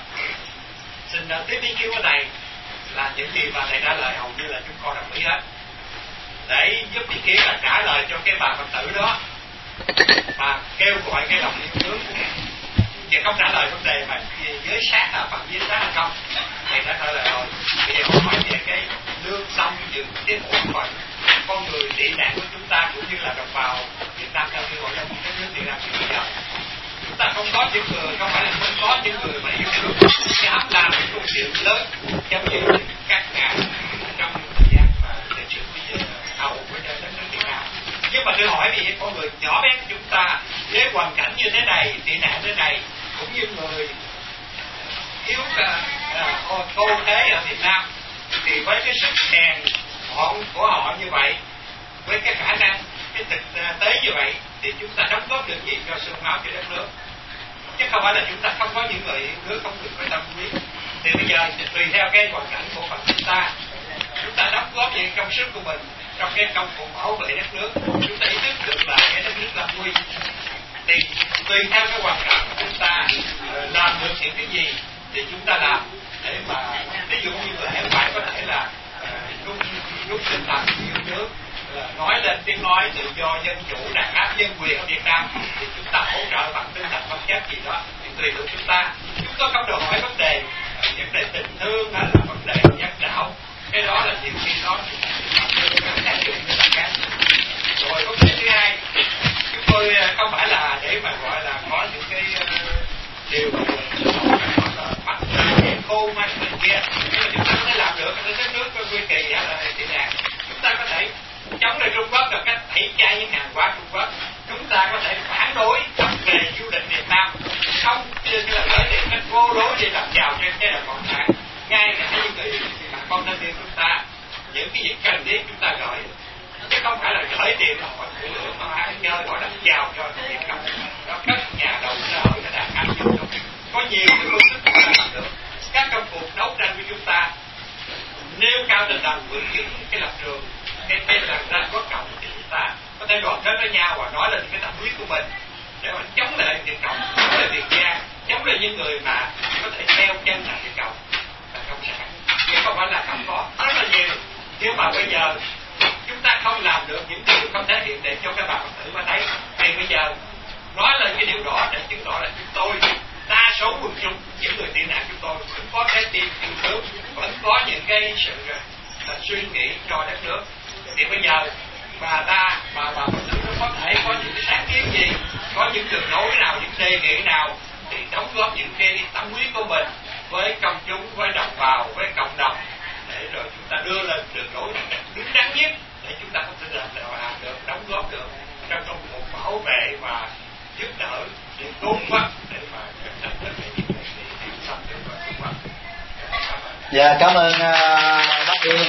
xin à, tiếp ý kiến của thầy là những gì mà thầy trả lời hầu như là chúng con đồng ý hết. Để giúp ý kiến là trả lời cho cái bà Phật tử đó mà kêu gọi cái lòng yêu nước, và không trả lời vấn đề mà giới sát là bằng giới sát hay không. Thầy đã trả lời rồi. Bây giờ con hỏi về cái lương xong những cái bộ phận con người tị nạn của chúng ta cũng như là đồng bào Việt Nam theo như gọi trong các nước Việt Nam bây giờ. Chúng ta không có những người, không phải là không có những người mà yêu nước dám làm những công việc lớn giống như các ngài trong thời gian mà lịch sử bây giờ hậu của đất nước Việt Nam. Nhưng mà tôi hỏi vì con người nhỏ bé của chúng ta với hoàn cảnh như thế này, tị nạn thế này, cũng như người yếu cả à, cô thế ở Việt Nam, thì với cái sức hèn họ của họ như vậy, với cái khả năng cái thực tế như vậy, thì chúng ta đóng góp được gì cho xương máu cho đất nước, chứ không phải là chúng ta không có những người yêu nước, không được quan tâm quý. Thì bây giờ tùy theo cái hoàn cảnh của phận chúng ta, chúng ta đóng góp những công sức của mình trong cái công cuộc bảo vệ đất nước, chúng ta ý thức được là cái đất nước lâm nguy. Thì tùy theo cái hoàn cảnh của chúng ta làm được những cái gì thì chúng ta làm, để mà ví dụ như là em phải có thể là lúc lúc tinh thần yêu nước, nói lên tiếng nói tự do dân chủ đàn áp nhân quyền ở Việt Nam, thì chúng ta hỗ trợ bằng tinh thần vật chất gì đó thì tùy thuộc chúng ta. Chúng tôi không đòi hỏi vấn đề vấn đề tình thương hay là vấn đề nhân đạo, cái đó là nhiều khi nó tác dụng như là khác. Rồi vấn đề thứ hai, chúng tôi không phải là để mà gọi là có những cái điều bắt khôn hay này kia, nhưng mà chúng ta có thể làm được ở đất nước Quy Kỳ hay là Tị Nạn. Chúng ta có thể chống lại Trung Quốc bằng cách tẩy chay những hàng hóa Trung Quốc. Chúng ta có thể phản đối về du lịch Việt Nam, không như là gửi điện cách vô đối để làm chào trên cái đồng cộng sản. Ngay cả những người bà con thân viên chúng ta, những cái việc cần thiết chúng ta gửi, chứ không phải là gửi tiền họ phụ nữ mà ai chơi họ đặt chào cho Việt Cộng. Đó, các nhà đầu tư hội đã đạt áp dụng có nhiều cái phương thức chúng ta làm được. Các công cuộc đấu tranh của chúng ta nêu cao tinh thần vững vững cái lập trường, cái cái là ra có cộng thì chúng ta có thể đoàn kết với nhau và nói lên cái tâm huyết của mình để mà chống lại Việt Cộng, chống lại Việt Gia, chống lại những người mà có thể theo chân là Việt Cộng và cộng sản. Nhưng không phải là không có, rất là nhiều. Nhưng mà bây giờ chúng ta không làm được những điều không thể hiện để cho các bà Phật tử mà thấy. Thì bây giờ nói lên cái điều đó để chứng tỏ là chúng tôi, đa số quần chúng, những người tị nạn chúng tôi vẫn có trái tim yêu nước, vẫn có những cái sự uh, suy nghĩ cho đất nước. Thì bây giờ bà ta, bà bà Phật tử có thể có những cái sáng kiến gì, có những đường lối nào, những đề nghị nào thì đóng góp những cái tâm huyết của mình với công chúng, với đồng bào, với cộng đồng, để rồi chúng ta đưa lên đường lối đúng đắn nhất để chúng ta có thể làm được, đóng góp được trong công cuộc bảo vệ và giúp đỡ những tôn pháp để mà Dạ, cảm ơn uh, bác Yên.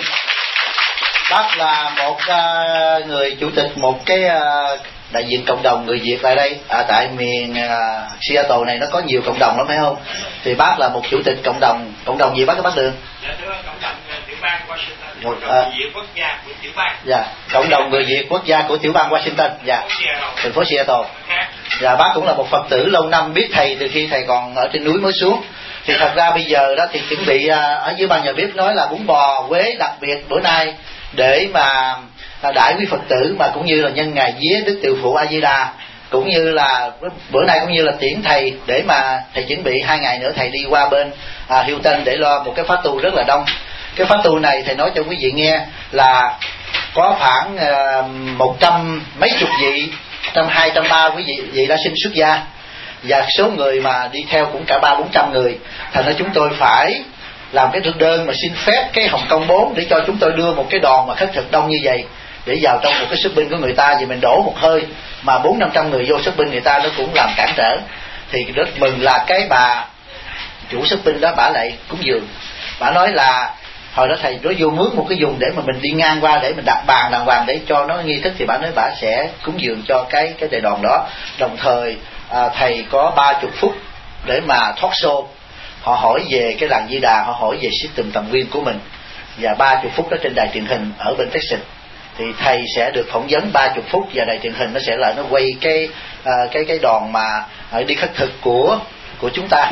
Bác là một uh, người chủ tịch một cái uh, đại diện cộng đồng người Việt tại đây, à, tại miền uh, Seattle này nó có nhiều cộng đồng lắm phải không? Thì bác là một chủ tịch cộng đồng, cộng đồng gì bác các bác Đường? Dạ, thưa cộng đồng tiểu bang Washington, một, cộng đồng uh, người Việt quốc gia của tiểu bang. Dạ, cộng đồng người Việt quốc gia của tiểu bang Washington. Dạ, thành phố Seattle. Dạ, bác cũng là một Phật tử lâu năm, biết thầy từ khi thầy còn ở trên núi mới xuống. Thì thật ra bây giờ đó thì chuẩn bị uh, ở dưới ban nhà bếp nói là bún bò Quế đặc biệt bữa nay để mà đại quý Phật tử, mà cũng như là nhân ngày vía Đức Từ Phụ A Di Đà, cũng như là bữa nay cũng như là tiễn thầy để mà thầy chuẩn bị hai ngày nữa thầy đi qua bên à, Hilton để lo một cái pháp tu rất là đông. Cái pháp tu này thầy nói cho quý vị nghe là có khoảng uh, một trăm mấy chục vị, trăm hai trăm ba quý vị vị đã xin xuất gia, và số người mà đi theo cũng cả ba bốn trăm người. Thành ra chúng tôi phải làm cái thực đơn mà xin phép cái Hồng Kông bốn để cho chúng tôi đưa một cái đoàn mà khất thực đông như vậy để vào trong một cái shopping của người ta, vì mình đổ một hơi mà bốn năm trăm người vô shopping người ta nó cũng làm cản trở. Thì rất mừng là cái bà chủ shopping đó bả lại cúng dường, bả nói là hồi đó thầy nói vô mướn một cái vùng để mà mình đi ngang qua để mình đặt bàn đàng hoàng để cho nó nghi thức, thì bả nói bả sẽ cúng dường cho cái cái đại đoàn đó. Đồng thời à, thầy có ba chục phút để mà talk show, họ hỏi về cái làng Di Đà, họ hỏi về system tầm nguyên của mình, và ba chục phút đó trên đài truyền hình ở bên Texas. Thì thầy sẽ được phỏng vấn ba chục phút, và đài truyền hình nó sẽ là nó quay cái à, cái cái đoàn mà đi khất thực của của chúng ta.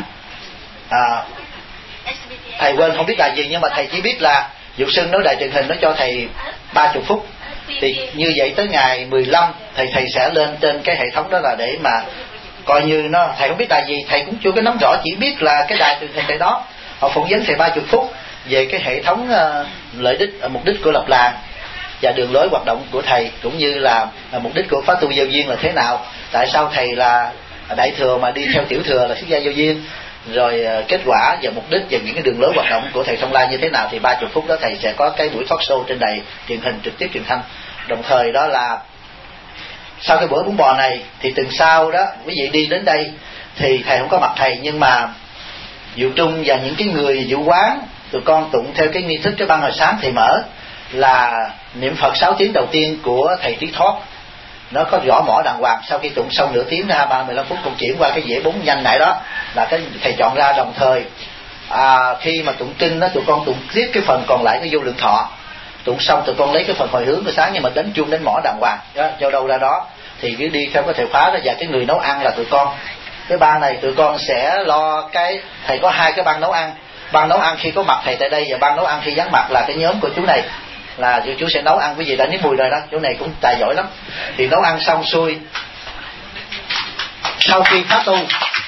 À, thầy quên không biết là gì, nhưng mà thầy chỉ biết là Dục Sưng nói đài truyền hình nó cho thầy ba chục phút. Thì như vậy tới ngày mười lăm thầy thầy sẽ lên trên cái hệ thống đó là để mà coi như nó, thầy không biết là gì, thầy cũng chưa có nắm rõ, chỉ biết là cái đài truyền hình tại đó họ phỏng vấn thầy ba chục phút về cái hệ thống uh, lợi ích, uh, mục đích của lập làng và đường lối hoạt động của thầy, cũng như là uh, mục đích của Pháp tu Giao Duyên là thế nào, tại sao thầy là đại thừa mà đi theo tiểu thừa là xuất gia Giao Duyên, rồi uh, kết quả và mục đích và những cái đường lối hoạt động của thầy Thông Lai như thế nào. Thì ba chục phút đó thầy sẽ có cái buổi talk show trên đài truyền hình trực tiếp truyền thanh. Đồng thời đó là sau cái bữa bún bò này thì tuần sau đó quý vị đi đến đây thì thầy không có mặt thầy, nhưng mà Diệu Trung và những cái người Diệu Quán tụi con tụng theo cái nghi thức cái băng hồi sáng thầy mở là niệm Phật sáu tiếng đầu tiên của thầy Trí Thoát, nó có rõ mỏ đàng hoàng. Sau khi tụng xong nửa tiếng ra ba mười lăm phút cũng chuyển qua cái dễ bốn nhanh này đó là cái thầy chọn ra. Đồng thời à, khi mà tụng kinh đó tụi con tụng tiếp cái phần còn lại cái vô lượng thọ, tụng xong tụi con lấy cái phần hồi hướng của sáng, nhưng mà đánh chuông đánh mỏ đàng hoàng đó, cho đâu ra đó thì cứ đi theo cái thầy khóa đó. Và cái người nấu ăn là tụi con, cái ban này tụi con sẽ lo cái, thầy có hai cái ban nấu ăn, ban nấu ăn khi có mặt thầy tại đây và ban nấu ăn khi vắng mặt là cái nhóm của chú này, là chú sẽ nấu ăn. Quý vị đã nếm mùi rồi đó, chú này cũng tài giỏi lắm. Thì nấu ăn xong xuôi, sau khi pháp tu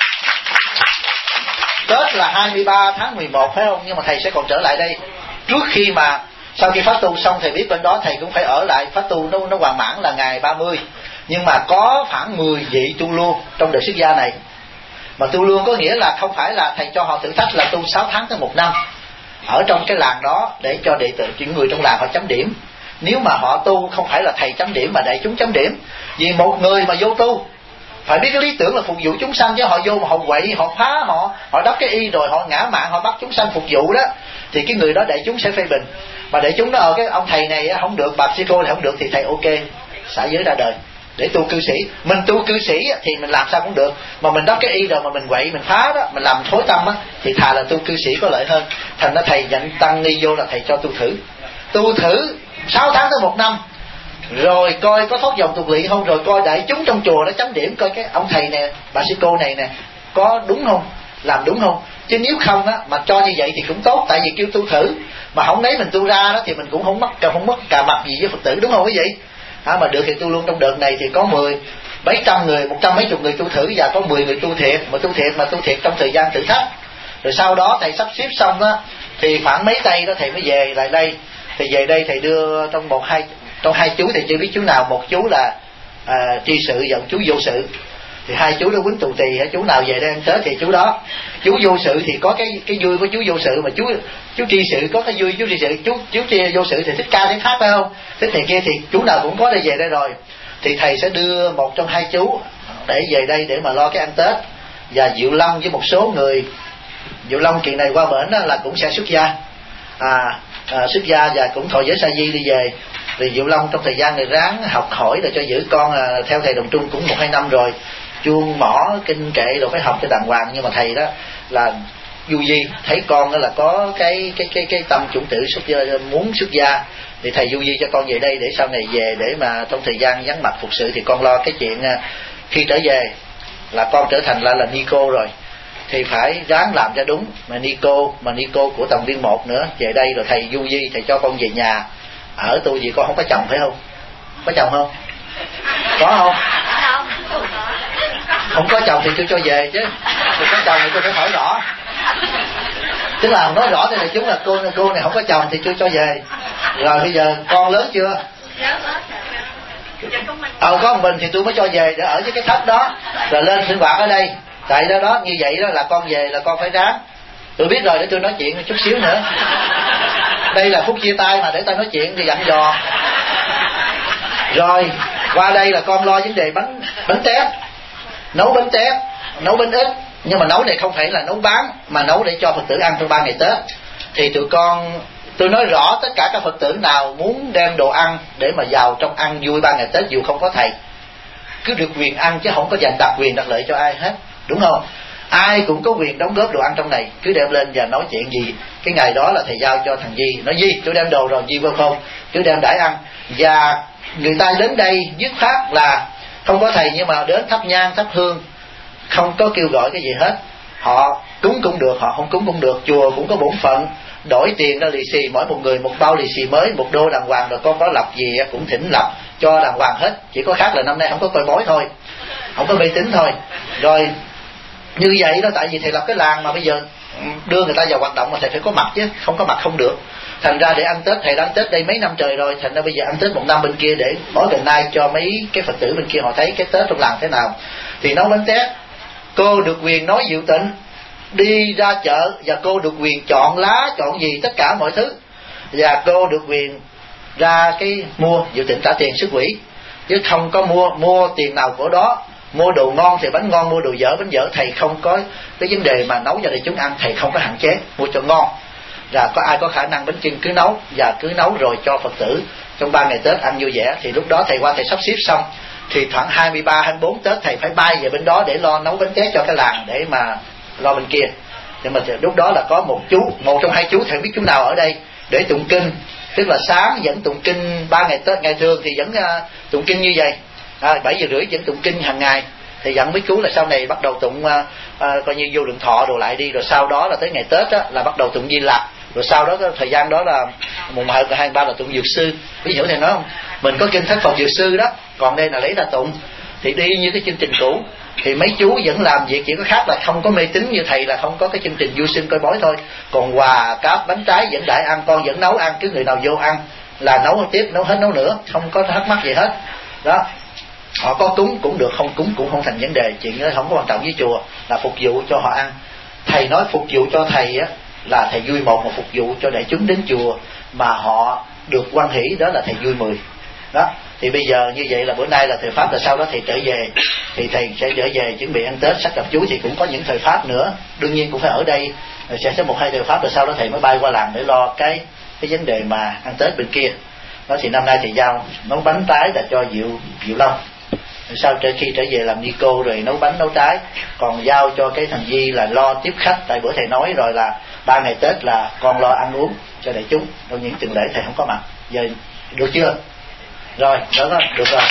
Tết là hai mươi ba tháng mười một phải không, nhưng mà thầy sẽ còn trở lại đây trước khi mà sau khi pháp tu xong. Thầy biết bên đó thầy cũng phải ở lại pháp tu nó, nó hoàn mãn là ngày ba mươi, nhưng mà có khoảng mười vị tu luôn trong đời xuất gia này. Mà tu luôn có nghĩa là không phải là thầy cho họ thử thách là tu sáu tháng tới một năm ở trong cái làng đó để cho đệ tử, những người trong làng họ chấm điểm. Nếu mà họ tu không phải là thầy chấm điểm mà đại chúng chấm điểm. Vì một người mà vô tu phải biết cái lý tưởng là phục vụ chúng sanh, chứ họ vô mà họ quậy, họ phá, họ họ đắp cái y rồi họ ngã mạn, họ bắt chúng sanh phục vụ đó, thì cái người đó đại chúng sẽ phê bình. Mà đại chúng đó ở cái ông thầy này không được, bà sư cô này không được, thì thầy ok xả giới ra đời để tu cư sĩ. Mình tu cư sĩ thì mình làm sao cũng được, mà mình đắp cái y rồi mà mình quậy, mình phá đó, mình làm thối tâm á, thì thà là tu cư sĩ có lợi hơn. Thành ra thầy nhận tăng ni vô là thầy cho tu thử, tu thử sáu tháng tới một năm, rồi coi có thoát dòng tục lỵ không, rồi coi đại chúng trong chùa nó chấm điểm coi cái ông thầy nè, bà sư cô này nè có đúng không, làm đúng không. Chứ nếu không á mà cho như vậy thì cũng tốt, tại vì kêu tu thử mà không lấy mình tu ra đó thì mình cũng không mất không mất cà mặt gì với Phật tử, đúng không quý vị? À, mà được thì tu luôn. Trong đợt này thì có mười mấy trăm người, một trăm mấy chục người tu thử, và có mười người tu thiệt, mà tu thiệt mà tu thiệt trong thời gian thử thách. Rồi sau đó thầy sắp xếp xong á thì khoảng mấy tay đó thầy mới về lại đây. Thì về đây thầy đưa trong một hai trong hai chú thì chưa biết chú nào, một chú là à, tri sự và một chú vô sự. Thì hai chú đó quýnh tù tì, chú nào về đây ăn Tết thì chú đó. Chú vô sự thì có cái cái vui của chú vô sự, mà chú chú tri sự có cái vui chú tri sự, chú chú tri vô sự thì thích ca thích hát phải không, thích này kia, thì chú nào cũng có để về đây rồi. Thì thầy sẽ đưa một trong hai chú để về đây để mà lo cái ăn Tết. Và Diệu Long với một số người, Diệu Long chuyện này qua bển là cũng sẽ xuất gia, à, à, xuất gia và cũng thọ giới sa di đi về. Thì Diệu Long trong thời gian này ráng học hỏi để cho giữ con à, theo thầy Đồng Trung cũng một hai năm rồi, chuông mỏ kinh kệ rồi phải học cho đàng hoàng. Nhưng mà thầy đó là du di, thấy con đó là có cái cái cái cái tâm chủng tử xuất gia, muốn xuất gia, thì thầy du di cho con về đây để sau này về để mà trong thời gian vắng mặt phục sự thì con lo cái chuyện à, khi trở về là con trở thành lại là ni cô rồi thì phải ráng làm cho đúng. Mà ni cô mà ni cô của Tòng Viên một nữa về đây rồi thầy du di, thầy cho con về nhà ở tu gì. Con không có chồng phải không? Có chồng không? Có không? Không có chồng thì tôi cho về chứ, thì có chồng thì tôi phải hỏi rõ. Tức là nói rõ đây là chúng là cô cô này không có chồng thì tôi cho về. Rồi bây giờ con lớn chưa? Ờ có một mình thì tôi mới cho về để ở với cái thất đó, rồi lên sinh hoạt ở đây. Tại đó đó như vậy đó là con về là con phải ráng. Tôi biết rồi, để tôi nói chuyện chút xíu nữa. Đây là phút chia tay mà, để ta nói chuyện thì dặn dò. Rồi qua đây là con lo vấn đề bánh bánh tét, nấu bánh tét, nấu bánh ít. Nhưng mà nấu này không phải là nấu bán, mà nấu để cho Phật tử ăn trong ba ngày Tết. Thì tụi con, tôi nói rõ tất cả các Phật tử nào muốn đem đồ ăn để mà vào trong ăn vui ba ngày Tết dù không có thầy, cứ được quyền ăn chứ không có dành đặc quyền đặc lợi cho ai hết, đúng không? Ai cũng có quyền đóng góp đồ ăn trong này, cứ đem lên và nói chuyện gì. Cái ngày đó là thầy giao cho thằng Di, nói Di tôi đem đồ rồi, Di vô không, cứ đem đãi ăn. Và người ta đến đây dứt khoát là không có thầy nhưng mà đến thắp nhang thắp hương, không có kêu gọi cái gì hết. Họ cúng cũng được, họ không cúng cũng được. Chùa cũng có bổn phận đổi tiền ra lì xì, mỗi một người một bao lì xì mới, một đô đàng hoàng. Rồi con có lập gì cũng thỉnh lập cho đàng hoàng hết. Chỉ có khác là năm nay không có coi bói thôi, không có mê tín thôi. Rồi như vậy đó, tại vì thầy lập cái làng mà bây giờ đưa người ta vào hoạt động mà thầy phải có mặt chứ, không có mặt không được. Thành ra để ăn Tết, thầy đã ăn Tết đây mấy năm trời rồi, thành ra bây giờ ăn Tết một năm bên kia để mỗi gần nay cho mấy cái Phật tử bên kia họ thấy cái Tết trong làng thế nào. Thì nấu bánh tét, cô được quyền nói Diệu Tịnh đi ra chợ và cô được quyền chọn lá, chọn gì tất cả mọi thứ, và cô được quyền ra cái mua. Diệu Tịnh trả tiền sức quỹ chứ không có mua mua tiền nào của đó. Mua đồ ngon thì bánh ngon, mua đồ dở bánh dở. Thầy không có cái vấn đề mà nấu cho đại chúng ăn, thầy không có hạn chế, mua cho ngon. Và có ai có khả năng bánh chưng cứ nấu, và cứ nấu rồi cho Phật tử trong ba ngày Tết ăn vui vẻ. Thì lúc đó thầy qua thầy sắp xếp xong thì khoảng hai mươi ba, hai mươi bốn Tết thầy phải bay về bên đó để lo nấu bánh tét cho cái làng để mà lo bên kia. Nhưng mà lúc đó là có một chú, một trong hai chú, thầy biết chú nào ở đây để tụng kinh. Tức là sáng dẫn tụng kinh ba ngày Tết, ngày thường thì vẫn uh, tụng kinh như vậy, à, bảy giờ rưỡi vẫn tụng kinh hàng ngày. Thì dặn với chú là sau này bắt đầu tụng uh, uh, coi như vô lượng thọ đồ lại đi, rồi sau đó là tới ngày Tết á, là bắt đầu tụng Di Lặc, rồi sau đó thời gian đó là mùng hai hai ba là tụng Dược Sư. Ví dụ thầy nói không, mình có kinh Thất Phật Dược Sư đó, còn đây là lấy ra tụng. Thì đi như cái chương trình cũ. Thì mấy chú vẫn làm việc, chỉ có khác là không có mê tín như thầy, là không có cái chương trình du sinh coi bói thôi. Còn quà cáp bánh trái vẫn đãi ăn, con vẫn nấu ăn, cứ người nào vô ăn là nấu tiếp, nấu hết nấu nữa, không có thắc mắc gì hết đó. Họ có cúng cũng được, không cúng cũng không thành vấn đề, chuyện đó không có quan trọng với chùa, là phục vụ cho họ ăn. Thầy nói phục vụ cho thầy á là thầy vui một, mà phục vụ cho đại chúng đến chùa mà họ được hoan hỷ đó là thầy vui mười đó. Thì bây giờ như vậy là bữa nay là thời pháp, là sau đó thầy trở về thì thầy sẽ trở về chuẩn bị ăn Tết, sắp gặp chú thì cũng có những thời pháp nữa, đương nhiên cũng phải ở đây sẽ sẽ một hai thời pháp, rồi sau đó thầy mới bay qua làng để lo cái cái vấn đề mà ăn Tết bên kia đó. Thì năm nay thầy giao nấu bánh trái là cho Diệu Diệu Long, sau trở khi trở về làm ni cô rồi nấu bánh nấu trái, còn giao cho cái thằng Di là lo tiếp khách. Tại bữa thầy nói rồi là ba ngày Tết là con lo ăn uống cho đại chúng, trong những tuần lễ thầy không có mặt. Giờ được chưa? Rồi, đó rồi, được rồi.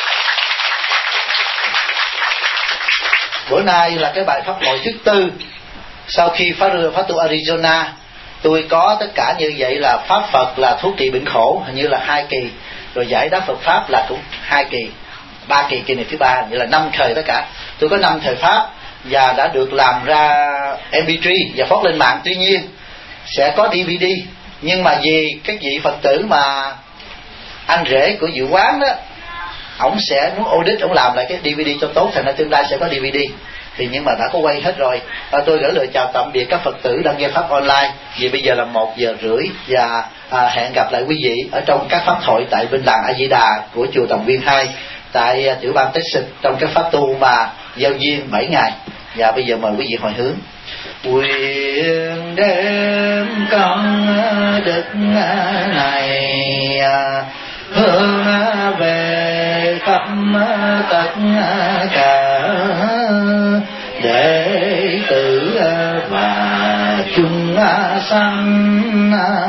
Bữa nay là cái bài pháp hội thứ tư sau khi phá phá tu Arizona. Tôi có tất cả như vậy là pháp Phật là thuốc trị bệnh khổ, hình như là hai kỳ, rồi giải đáp Phật pháp là cũng hai kỳ, ba kỳ, kỳ này thứ ba, như là năm thời tất cả. Tôi có năm thời pháp và đã được làm ra em pê ba và post lên mạng. Tuy nhiên sẽ có đê vê đê, nhưng mà vì các vị Phật tử mà anh rể của Diệu Quán đó, ổng sẽ muốn audit, ổng làm lại cái đê vê đê cho tốt, thành ra tương lai sẽ có đê vê đê. Thì nhưng mà đã có quay hết rồi. À, tôi gửi lời chào tạm biệt các Phật tử đang nghe pháp online. Vì bây giờ là một giờ rưỡi và à, hẹn gặp lại quý vị ở trong các pháp hội tại bên làng A Di Đà của chùa Tòng Viên hai tại tiểu bang Texas, trong các pháp tu mà giao duyên bảy ngày. Và bây giờ mời quý vị hồi hướng. Quyền đem công đức này hướng về khắp tất cả đệ tử và chúng sanh